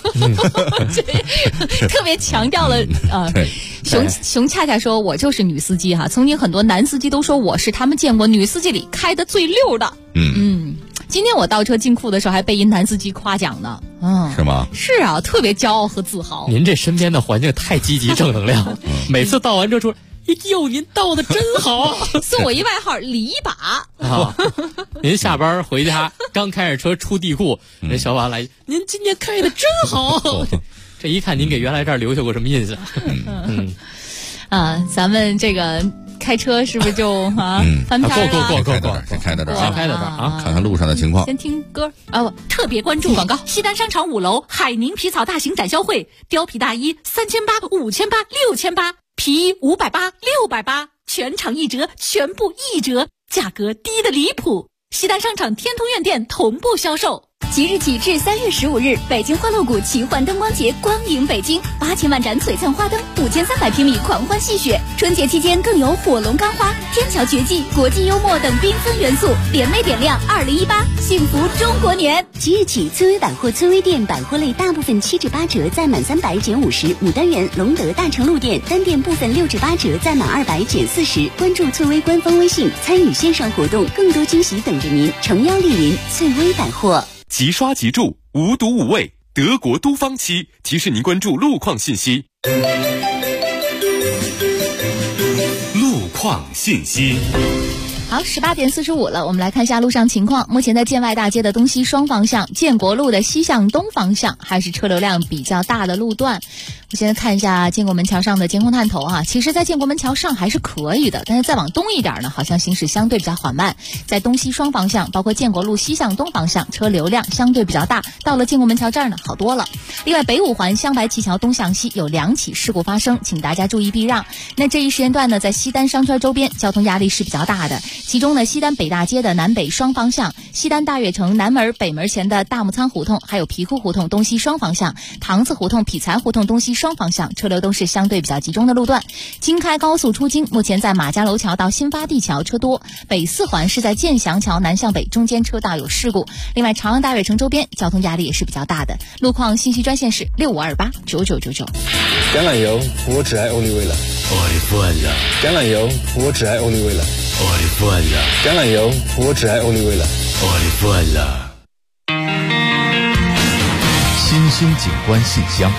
特别强调了熊恰恰说，我就是女司机曾经很多男司机都说我是他们见过女司机里开的最溜的。今天我倒车进库的时候还被一男司机夸奖呢。 是吗？ 是特别骄傲和自豪。 您这身边的环境太积极正能量，每次倒完车出。哟，您倒的真好， 送我一外号李把您下班回家刚开着车出地库，那小马来，您今天开的真好。这一看您给原来这儿留下过什么印象？ 咱们这个开车是不是就翻篇了？ 先开到这儿，看看路上的情况。 先听歌特别关注广告。西单商场5楼海宁皮草大型展销会，貂皮大衣3800、5800、6800，皮衣580、680，全场1折，全部1折，价格低的离谱。西单商场天通苑店同步销售。 即日起至3月15日，北京欢乐谷奇幻灯光节光影北京，8000万盏璀璨花灯，5300平米狂欢戏谑。春节期间更有火龙钢花、天桥绝技、国际幽默等缤纷元素，联袂点亮2018幸福中国年。 即日起，村威百货村威店百货类大部分7至8折，再满300减50。牡丹园、隆德大成路店单店部分6至8折，再满200减40。关注村威官方微信，参与线上活动，更多惊喜等着您。诚邀莅临村威百货。 即刷即住，无毒无味，德国都芳漆提示您关注路况信息。路况信息。 好，18点45了，我们来看一下路上情况。目前在建外大街的东西双方向，建国路的西向东方向还是车流量比较大的路段。我现在看一下建国门桥上的监控探头啊，其实在建国门桥上还是可以的，但是再往东一点呢，好像行驶相对比较缓慢。在东西双方向，包括建国路西向东方向，车流量相对比较大。到了建国门桥这儿呢，好多了。另外，北五环香白旗桥东向西有2起事故发生，请大家注意避让。那这一时间段呢，在西单商圈周边交通压力是比较大的。其中呢，西单北大街的南北双方向，西单大悦城南门北门前的大木仓胡同，还有皮库胡同东西双方向，塘子胡同匹才胡同东西双方向，车流都是相对比较集中的路段。京开高速出京，目前在马家楼桥到新发地桥车多。北四环是在建祥桥南向北中间车道有事故。另外，长安大悦城周边交通压力也是比较大的。路况信息专线是65289999。 橄榄油，我只爱欧丽味了。 爱惯了。 橄榄油，我只爱欧丽味了。 爱惯了。 橄榄油，我只爱欧丽味了。 爱惯了。 新兴景观信箱。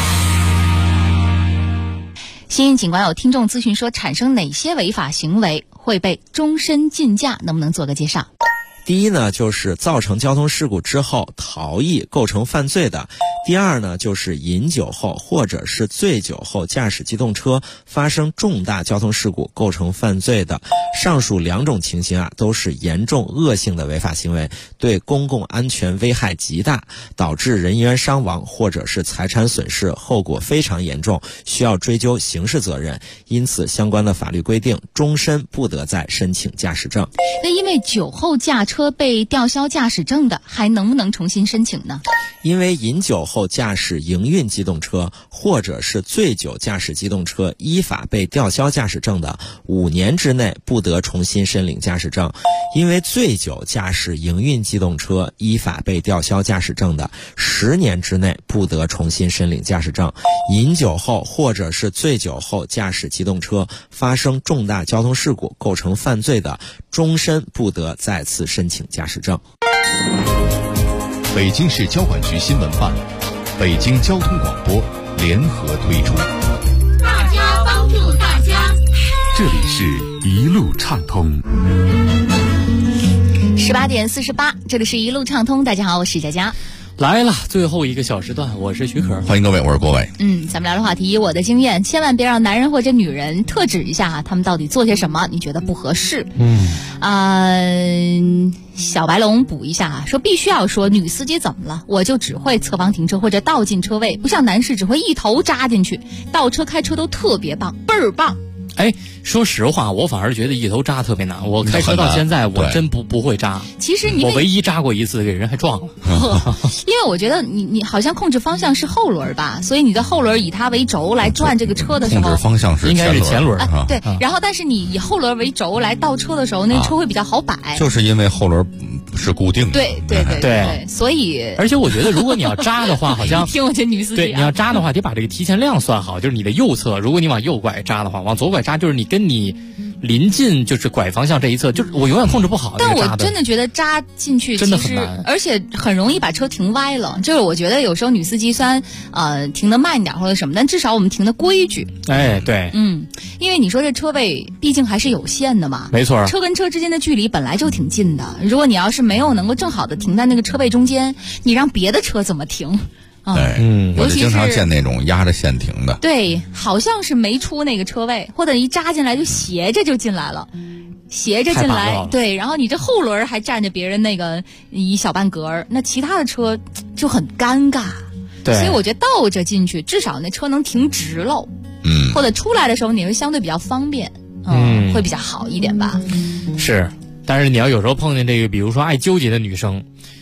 新兴景观有听众咨询说，产生哪些违法行为会被终身禁驾？能不能做个介绍？ 第一呢，就是造成交通事故之后逃逸构成犯罪的；第二呢，就是饮酒后或者是醉酒后驾驶机动车发生重大交通事故构成犯罪的。上述2种情形啊，都是严重恶性的违法行为，对公共安全危害极大，导致人员伤亡或者是财产损失，后果非常严重，需要追究刑事责任。因此，相关的法律规定，终身不得再申请驾驶证。 那因为酒后驾车被吊销驾驶证的，还能不能重新申请呢？ 因为饮酒后驾驶营运机动车或者是醉酒驾驶机动车依法被吊销驾驶证的，5年之内不得重新申领驾驶证；因为醉酒驾驶营运机动车依法被吊销驾驶证的，10年之内不得重新申领驾驶证；饮酒后或者是醉酒后驾驶机动车发生重大交通事故构成犯罪的，终身不得再次申请驾驶证。 北京市交管局新闻办、北京交通广播联合推出。 大家帮助大家， 这里是一路畅通。 18点48，这里是一路畅通。大家好，我是佳佳。 来了，最后一个小时段，我是徐可， 欢迎各位，我是郭伟。 咱们聊的话题，以我的经验，千万别让男人或者女人特指一下他们到底做些什么，你觉得不合适。小白龙补一下说必须要说女司机怎么了，我就只会侧方停车或者倒进车位，不像男士只会一头扎进去，倒车开车都特别棒，倍儿棒。 说实话，我反而觉得一头扎特别难。我开车到现在，我真不会扎。 其实我唯一扎过一次，给人还撞了。 因为我觉得你好像控制方向是后轮吧，所以你的后轮以它为轴来转这个车的时候， 控制方向是应该是前轮啊。对，然后但是你以后轮为轴来倒车的时候，那车会比较好摆。 就是因为后轮是固定的。 对，所以而且我觉得，如果你要扎的话，好像听我这女司机， 对，你要扎的话，得把这个提前量算好，就是你的右侧，如果你往右拐扎的话，往左拐扎，就是你跟你临近就是拐方向这一侧，就是我永远控制不好。 但我真的觉得扎进去真的很难， 而且很容易把车停歪了。就是我觉得有时候女司机虽然停得慢一点或者什么，但至少我们停的规矩。 对， 因为你说这车位毕竟还是有限的嘛， 没错， 车跟车之间的距离本来就挺近的。如果你要是没有能够正好的停在那个车位中间，你让别的车怎么停？ 我就经常见那种压着线停的。 对，好像是没出那个车位，或者一扎进来就斜着就进来了，斜着进来，对，然后你这后轮还占着别人那个一小半格，那其他的车就很尴尬。 对， 所以我觉得倒着进去，至少那车能停直喽。或者出来的时候你会相对比较方便，会比较好一点吧。 是，但是你要有时候碰见这个，比如说爱纠结的女生。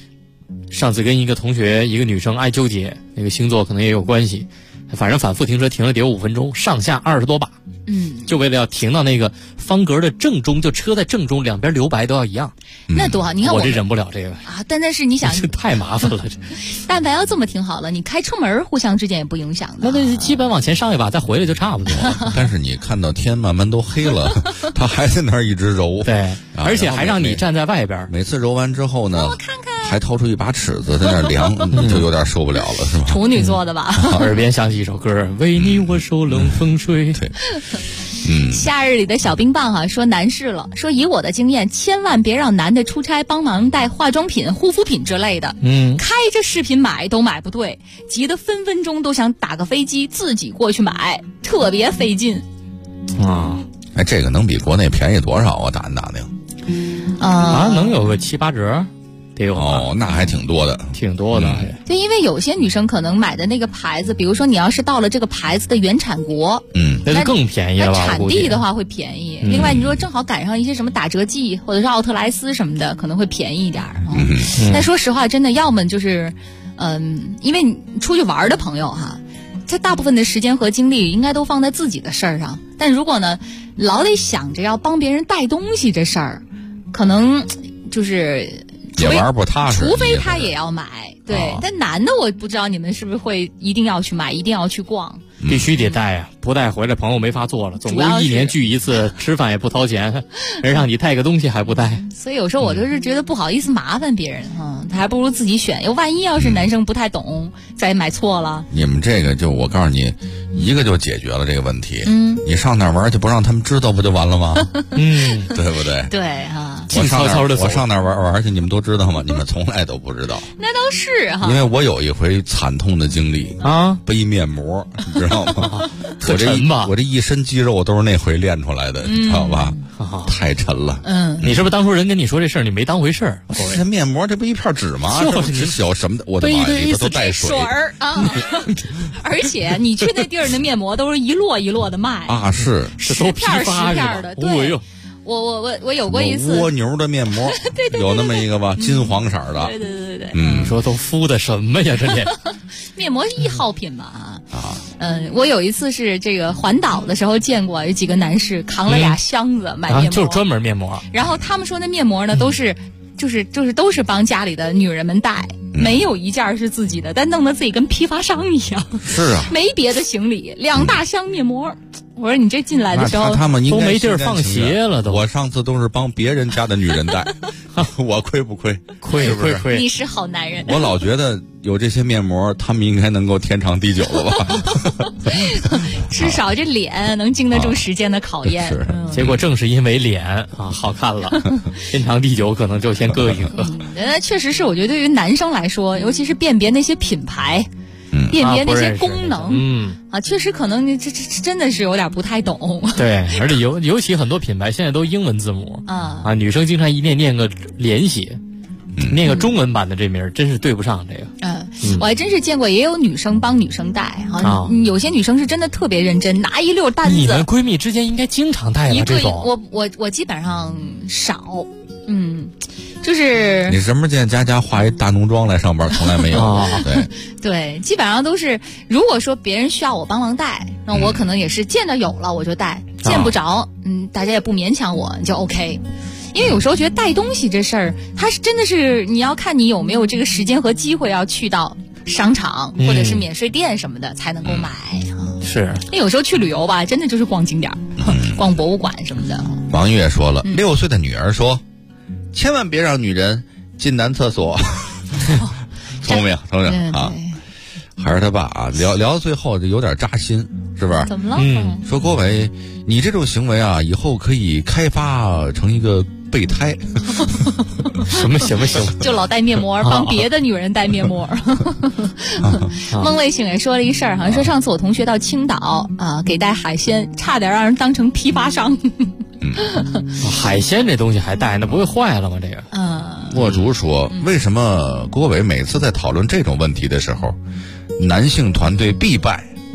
上次跟一个同学一个女生爱纠结，那个星座可能也有关系，反正反复停车停了得有5分钟，上下20多把，就为了要停到那个方格的正中，就车在正中，两边留白都要一样。 那多好，你看我这忍不了这个啊！但是你想， 这太麻烦了。 但凡要这么停好了，你开车门互相之间也不影响的。 那基本往前上一把，再回来就差不多了。 但是你看到天慢慢都黑了，他还在那儿一直揉。 对，而且还让你站在外边。 每次揉完之后呢，还掏出一把尺子在那儿量，就有点受不了了，是吗？ 处女座的吧？ 耳边响起一首歌，为你我受冷风吹。 对。 夏日里的小冰棒说男士了，说以我的经验，千万别让男的出差帮忙带化妆品、护肤品之类的。开着视频买都买不对，急得分分钟都想打个飞机自己过去买，特别费劲。 哎，这个能比国内便宜多少啊？打听。 能有个7、8折。 那还挺多的， 对，因为有些女生可能买的那个牌子，比如说你要是到了这个牌子的原产国， 那就更便宜了吧？ 产地的话会便宜。另外，你说正好赶上一些什么打折季，或者是奥特莱斯什么的，可能会便宜一点。但说实话，真的，要么就是，因为你出去玩的朋友哈，他大部分的时间和精力应该都放在自己的事儿上。但如果呢，老得想着要帮别人带东西这事儿，可能就是也玩不踏实， 除非他也要买。对，但男的我不知道你们是不是会一定要去买，一定要去逛。 必须得带啊，不带回来朋友没法做了。总共1年聚一次，吃饭也不掏钱，人让你带个东西还不带。 所以有时候我就是觉得不好意思麻烦别人他还不如自己选。又万一要是男生不太懂，再买错了。 你们这个就我告诉你，一个就解决了这个问题。你上那儿玩去，不让他们知道不就完了吗？对不对？ 对哈。 静悄悄的走。 我上那儿玩去，你们都知道吗？你们从来都不知道。 那倒是哈。 因为我有一回惨痛的经历背面膜，你知道吗？ 特沉吧？ 我这一身肌肉都是那回练出来的，你知道吧？太沉了。 你是不是当初人跟你说这事儿，你没当回事儿？ 这面膜这不一片纸吗？ 就是你小什么的，我的妈呀，里头都带水啊！而且你去那地儿，那面膜都是一摞一摞的卖啊，是 10片10片的。对，我有过一次蜗牛的面膜， 对， 有那么一个吧，金黄色的。 对。 你说都敷的什么呀？这面膜1号品嘛我有一次是这个环岛的时候见过有几个男士扛了2箱子买面膜， 就是专门面膜。 然后他们说那面膜呢都是都是帮家里的女人们带，没有一件是自己的，但弄得自己跟批发商一样。 是啊， 没别的行李，2大箱面膜。我说你这进来的时候， 他们都没地儿放鞋了都。 我上次都是帮别人家的女人带，我亏不亏？ 亏。 你是好男人。 我老觉得有这些面膜，他们应该能够天长地久了吧？ 至少这脸能经得住时间的考验。 结果正是因为脸好看了，天长地久可能就先搁一搁。 确实是，我觉得对于男生来说，尤其是辨别那些品牌。辨别那些功能，确实可能这真的是有点不太懂。 对，而且尤其很多品牌现在都英文字母女生经常一念个连写，念个中文版的这名真是对不上这个。 我还真是见过，也有女生帮女生带有些女生是真的特别认真，拿一溜单子。 你们闺蜜之间应该经常带吧？这种我基本上少，就是你什么时候见佳化一大浓妆来上班？从来没有。 对，基本上都是，如果说别人需要我帮忙带，那我可能也是见着有了我就带，见不着，大家也不勉强我，就 OK。因为有时候觉得带东西这事儿，它是真的是你要看你有没有这个时间和机会要去到商场或者是免税店什么的才能够买。 是。 那有时候去旅游吧，真的就是逛景点、逛博物馆什么的。 王月说了，6岁的女儿说。千万别让女人进男厕所。聪明啊！还是他爸啊，聊到最后就有点扎心，是不是？ 怎么了？ 说郭伟，你这种行为啊，以后可以开发成一个备胎。 什么？ 就老带面膜，帮别的女人带面膜。孟卫醒也说了一事儿，好像说上次我同学到青岛给带海鲜，差点让人当成批发商。 海鲜这东西还带，那不会坏了吗？这个。 墨竹说，为什么郭伟每次在讨论这种问题的时候，男性团队必败，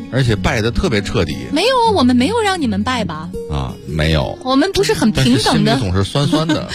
而且拜的特别彻底。 没有，我们没有让你们拜吧？ 啊，没有。 我们不是很平等的， 但是心里总是酸酸的，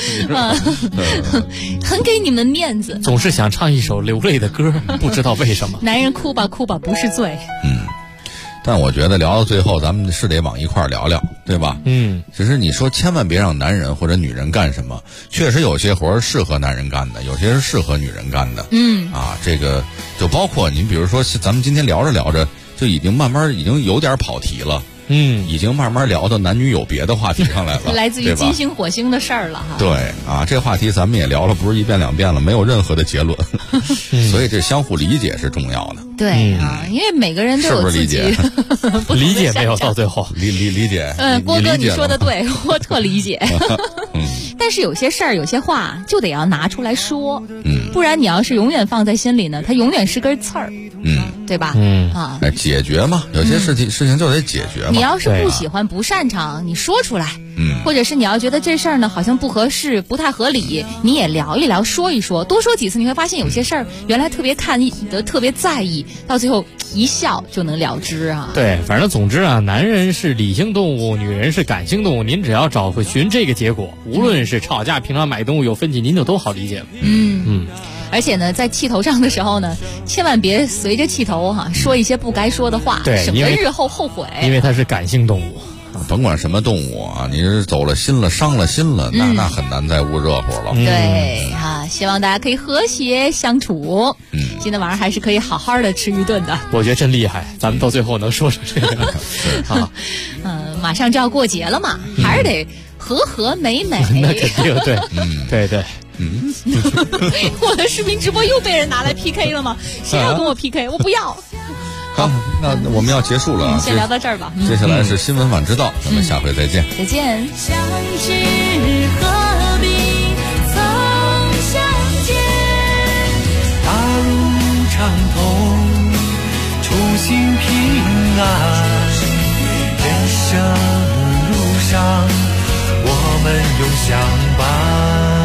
很给你们面子。 总是想唱一首流泪的歌，不知道为什么。 男人哭吧哭吧不是罪。 但我觉得聊到最后，咱们是得往一块儿聊聊，对吧？其实你说千万别让男人或者女人干什么，确实有些活儿适合男人干的，有些是适合女人干的。这个就包括您，比如说咱们今天聊着聊着，就已经慢慢已经有点跑题了。已经慢慢聊到男女有别的话题上来了， 来自于金星火星的事儿了哈。 对啊，这话题咱们也聊了，不是一遍两遍了，没有任何的结论，所以这相互理解是重要的。 对啊，因为每个人都有自己是不是理解没有到最后理解。 郭哥你说的对，我特理解。但是有些事儿有些话就得要拿出来说，不然你要是永远放在心里呢，它永远是根刺儿。对吧？ 解决嘛，有些事情就得解决嘛。 你要是不喜欢、不擅长，你说出来。或者是你要觉得这事儿呢好像不合适、不太合理，你也聊一聊、说一说，多说几次，你会发现有些事儿原来特别特别在意，到最后一笑就能了之啊。 对，反正总之啊，男人是理性动物，女人是感性动物，您只要找回寻这个结果，无论是吵架、平常买东西有分歧，您就都好理解了。 而且呢，在气头上的时候呢，千万别随着气头说一些不该说的话，省得日后后悔。 因为它是感性动物， 甭管什么动物啊，你是走了心了、伤了心了，那很难再捂热乎了。 对啊，希望大家可以和谐相处。今天晚上还是可以好好的吃一顿的。 我觉得真厉害，咱们到最后能说出这个啊。 马上就要过节了嘛，还是得和和美美。 那肯定对，对对。 我的视频直播又被人拿来 PK 了吗？谁要跟我 PK？我不要。 好，那我们要结束了， 先聊到这儿吧。 接下来是新闻晚知道，咱们下回再见。 再见。 相知何必曾相见？大路长通，初心平安。人生路上，我们永相伴。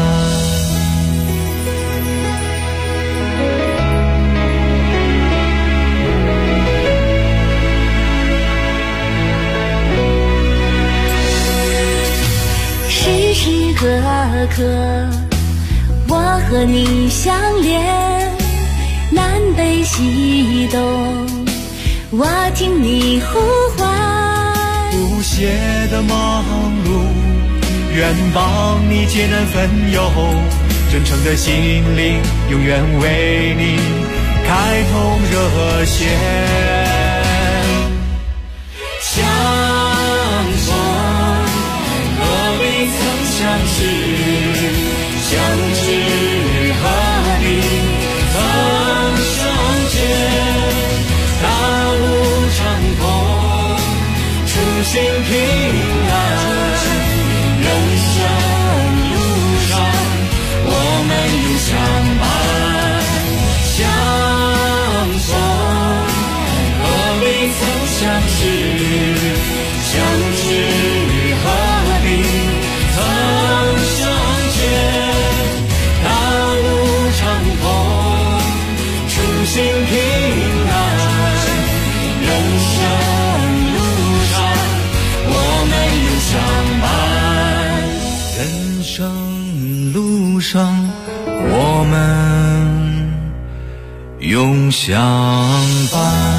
时时刻刻，我和你相连，南北西东，我听你呼唤。 不懈的忙碌，愿帮你解难分忧，真诚的心灵，永远为你开通热线。相逢何必曾相识，相知何必曾相见。大路长空，初心平安。人生路上，我们永相伴。相逢何必曾相识，相知何必曾相见。大路长空，初心平安。人生路上，我们永相伴。人生路上，我们永相伴。